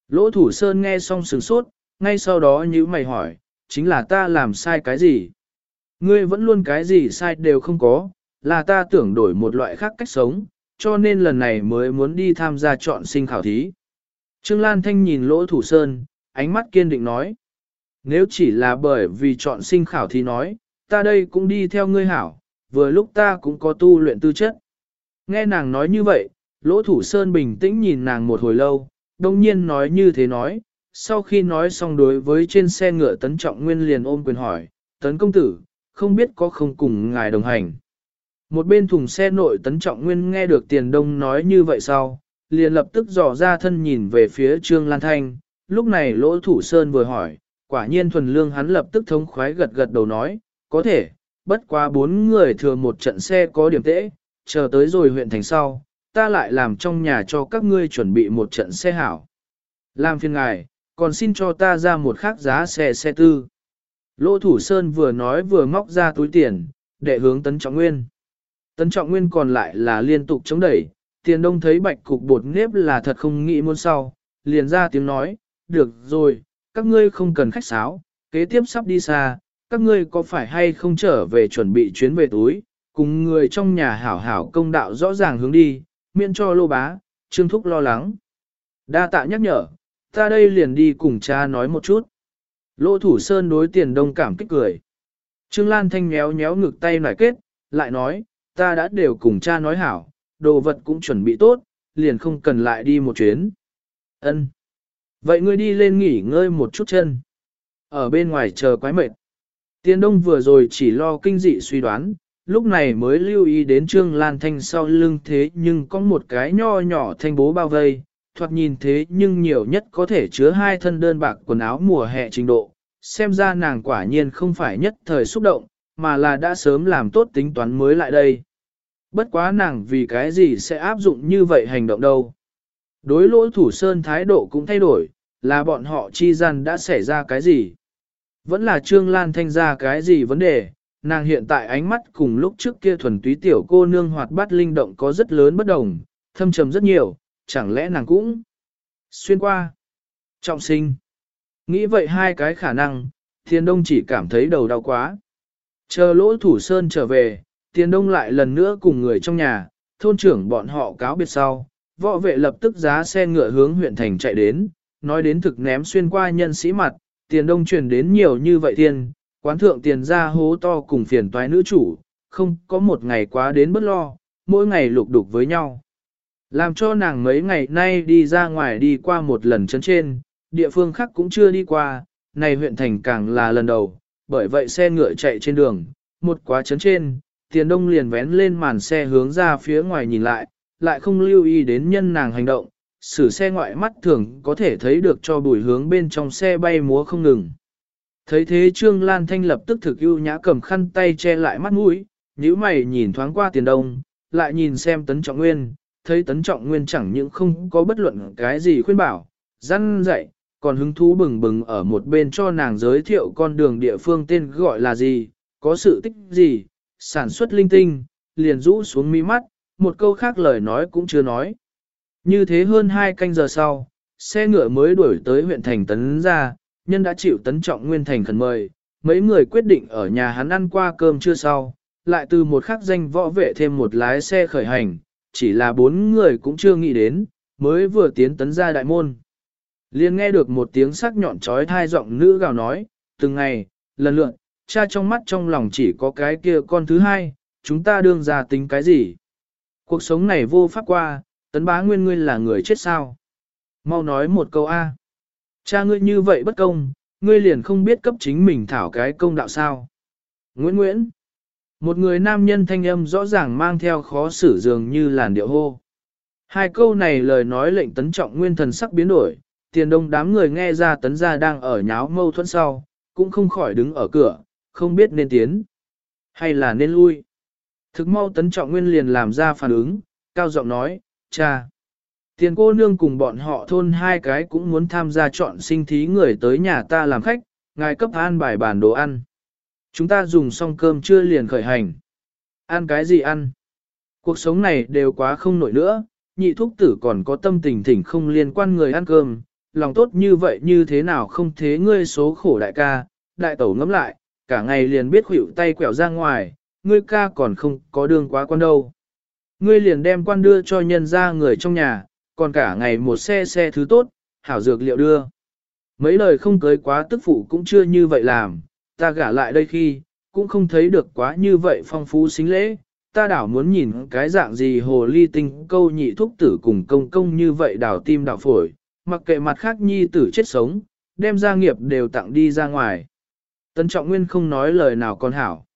Lỗ Thủ Sơn nghe xong sửng sốt, ngay sau đó nhíu mày hỏi, chính là ta làm sai cái gì? Ngươi vẫn luôn cái gì sai đều không có, là ta tưởng đổi một loại khác cách sống, cho nên lần này mới muốn đi tham gia chọn sinh khảo thí. Trương Lan Thanh nhìn Lỗ Thủ Sơn, ánh mắt kiên định nói. Nếu chỉ là bởi vì chọn sinh khảo thí nói, ta đây cũng đi theo ngươi hảo, vừa lúc ta cũng có tu luyện tư chất. Nghe nàng nói như vậy, Lỗ Thủ Sơn bình tĩnh nhìn nàng một hồi lâu, đồng nhiên nói như thế nói, sau khi nói xong đối với trên xe ngựa Tấn Trọng Nguyên liền ôm quyền hỏi, Tấn công tử, không biết có không cùng ngài đồng hành. Một bên thùng xe nội Tấn Trọng Nguyên nghe được Tiền Đông nói như vậy sau, liền lập tức dò ra thân nhìn về phía Trương Lan Thanh, lúc này Lỗ Thủ Sơn vừa hỏi, quả nhiên thuần lương hắn lập tức thống khoái gật gật đầu nói, có thể, bất quá 4 người thừa một trận xe có điểm tễ, chờ tới rồi huyện thành sau, ta lại làm trong nhà cho các ngươi chuẩn bị một trận xe hảo. Làm phiền ngài, còn xin cho ta ra một khác giá xe tư. Lỗ Thủ Sơn vừa nói vừa móc ra túi tiền, để hướng Tấn Trọng Nguyên. Tấn Trọng Nguyên còn lại là liên tục chống đẩy, Tiền Đông thấy bạch cục bột nếp là thật không nghĩ muốn sau, liền ra tiếng nói, được rồi, các ngươi không cần khách sáo, kế tiếp sắp đi xa, các ngươi có phải hay không trở về chuẩn bị chuyến về túi, cùng người trong nhà hảo hảo công đạo rõ ràng hướng đi, miễn cho Lô Bá, Trương Thúc lo lắng. Đa tạ nhắc nhở, ta đây liền đi cùng cha nói một chút. Lỗ Thủ Sơn đối Tiền Đông cảm kích cười. Trương Lan Thanh nhéo nhéo ngực tay nải kết, lại nói, ta đã đều cùng cha nói hảo, đồ vật cũng chuẩn bị tốt, liền không cần lại đi một chuyến. Ân. Vậy ngươi đi lên nghỉ ngơi một chút chân. Ở bên ngoài chờ quái mệt. Tiền Đông vừa rồi chỉ lo kinh dị suy đoán, lúc này mới lưu ý đến Trương Lan Thanh sau lưng thế nhưng có một cái nho nhỏ thanh bố bao vây, thoạt nhìn thế nhưng nhiều nhất có thể chứa 2 thân đơn bạc quần áo mùa hè trình độ. Xem ra nàng quả nhiên không phải nhất thời xúc động, mà là đã sớm làm tốt tính toán mới lại đây. Bất quá nàng vì cái gì sẽ áp dụng như vậy hành động đâu. Đối Lỗ Thủ Sơn thái độ cũng thay đổi, là bọn họ chi gian đã xảy ra cái gì. Vẫn là Trương Lan Thanh ra cái gì vấn đề, nàng hiện tại ánh mắt cùng lúc trước kia thuần túy tiểu cô nương hoạt bát linh động có rất lớn bất đồng, thâm trầm rất nhiều, chẳng lẽ nàng cũng xuyên qua. Trọng sinh. Nghĩ vậy hai cái khả năng, Tiền Đông chỉ cảm thấy đầu đau quá. Chờ Lỗ Thủ Sơn trở về, Tiền Đông lại lần nữa cùng người trong nhà, thôn trưởng bọn họ cáo biệt sau, võ vệ lập tức giá xe ngựa hướng huyện thành chạy đến, nói đến thực ném xuyên qua nhân sĩ mặt, Tiền Đông truyền đến nhiều như vậy thiên, quán thượng tiền ra hố to cùng phiền toái nữ chủ, không có một ngày quá đến bất lo, mỗi ngày lục đục với nhau. Làm cho nàng mấy ngày nay đi ra ngoài đi qua một lần chấn trên, địa phương khác cũng chưa đi qua, này huyện thành càng là lần đầu, bởi vậy xe ngựa chạy trên đường, một quá chấn trên, Tiền Đông liền vén lên màn xe hướng ra phía ngoài nhìn lại không lưu ý đến nhân nàng hành động, xử xe ngoại mắt thường có thể thấy được cho bùi hướng bên trong xe bay múa không ngừng. Thấy thế Trương Lan Thanh lập tức thực ưu nhã cầm khăn tay che lại mắt mũi, nhíu mày nhìn thoáng qua Tiền Đông, lại nhìn xem Tấn Trọng Nguyên, thấy Tấn Trọng Nguyên chẳng những không có bất luận cái gì khuyên bảo, răn dạy, còn hứng thú bừng bừng ở một bên cho nàng giới thiệu con đường địa phương tên gọi là gì, có sự tích gì, sản xuất linh tinh, liền rũ xuống mi mắt, một câu khác lời nói cũng chưa nói. Như thế hơn 2 canh giờ sau, xe ngựa mới đuổi tới huyện thành Tấn ra, nhân đã chịu Tấn Trọng Nguyên thành khẩn mời, mấy người quyết định ở nhà hắn ăn qua cơm trưa sau, lại từ một khắc danh võ vệ thêm một lái xe khởi hành, chỉ là 4 người cũng chưa nghĩ đến, mới vừa tiến Tấn ra đại môn. Liền nghe được một tiếng sắc nhọn trói thai giọng nữ gào nói, từng ngày, lần lượt, cha trong mắt trong lòng chỉ có cái kia con thứ hai, chúng ta đương ra tính cái gì. Cuộc sống này vô pháp qua, Tấn Bá Nguyên ngươi là người chết sao? Mau nói một câu A. Cha ngươi như vậy bất công, ngươi liền không biết cấp chính mình thảo cái công đạo sao? Nguyễn. Một người nam nhân thanh âm rõ ràng mang theo khó xử dường như làn điệu hô. 2 câu này lời nói lệnh Tấn Trọng Nguyên thần sắc biến đổi, Tiền Đông đám người nghe ra Tấn gia đang ở nháo mâu thuẫn sau, cũng không khỏi đứng ở cửa, không biết nên tiến hay là nên lui. Thực mau Tấn Trọng Nguyên liền làm ra phản ứng, cao giọng nói, cha. Tiền cô nương cùng bọn họ thôn 2 cái cũng muốn tham gia chọn sinh thí người tới nhà ta làm khách, ngài cấp an bài bản đồ ăn. Chúng ta dùng xong cơm trưa liền khởi hành. Ăn cái gì ăn? Cuộc sống này đều quá không nổi nữa, nhị thúc tử còn có tâm tình thỉnh không liên quan người ăn cơm, lòng tốt như vậy như thế nào không thế ngươi số khổ đại ca, đại tẩu ngẫm lại, cả ngày liền biết khuỷu tay quẹo ra ngoài, ngươi ca còn không có đường quá quan đâu. Ngươi liền đem quan đưa cho nhân ra người trong nhà, còn cả ngày một xe thứ tốt, hảo dược liệu đưa. Mấy lời không cưới quá tức phụ cũng chưa như vậy làm, ta gả lại đây khi, cũng không thấy được quá như vậy phong phú xính lễ, ta đảo muốn nhìn cái dạng gì hồ ly tinh câu nhị thúc tử cùng công công như vậy đảo tim đảo phổi, mặc kệ mặt khác nhi tử chết sống, đem gia nghiệp đều tặng đi ra ngoài. Tân Trọng Nguyên không nói lời nào còn hảo.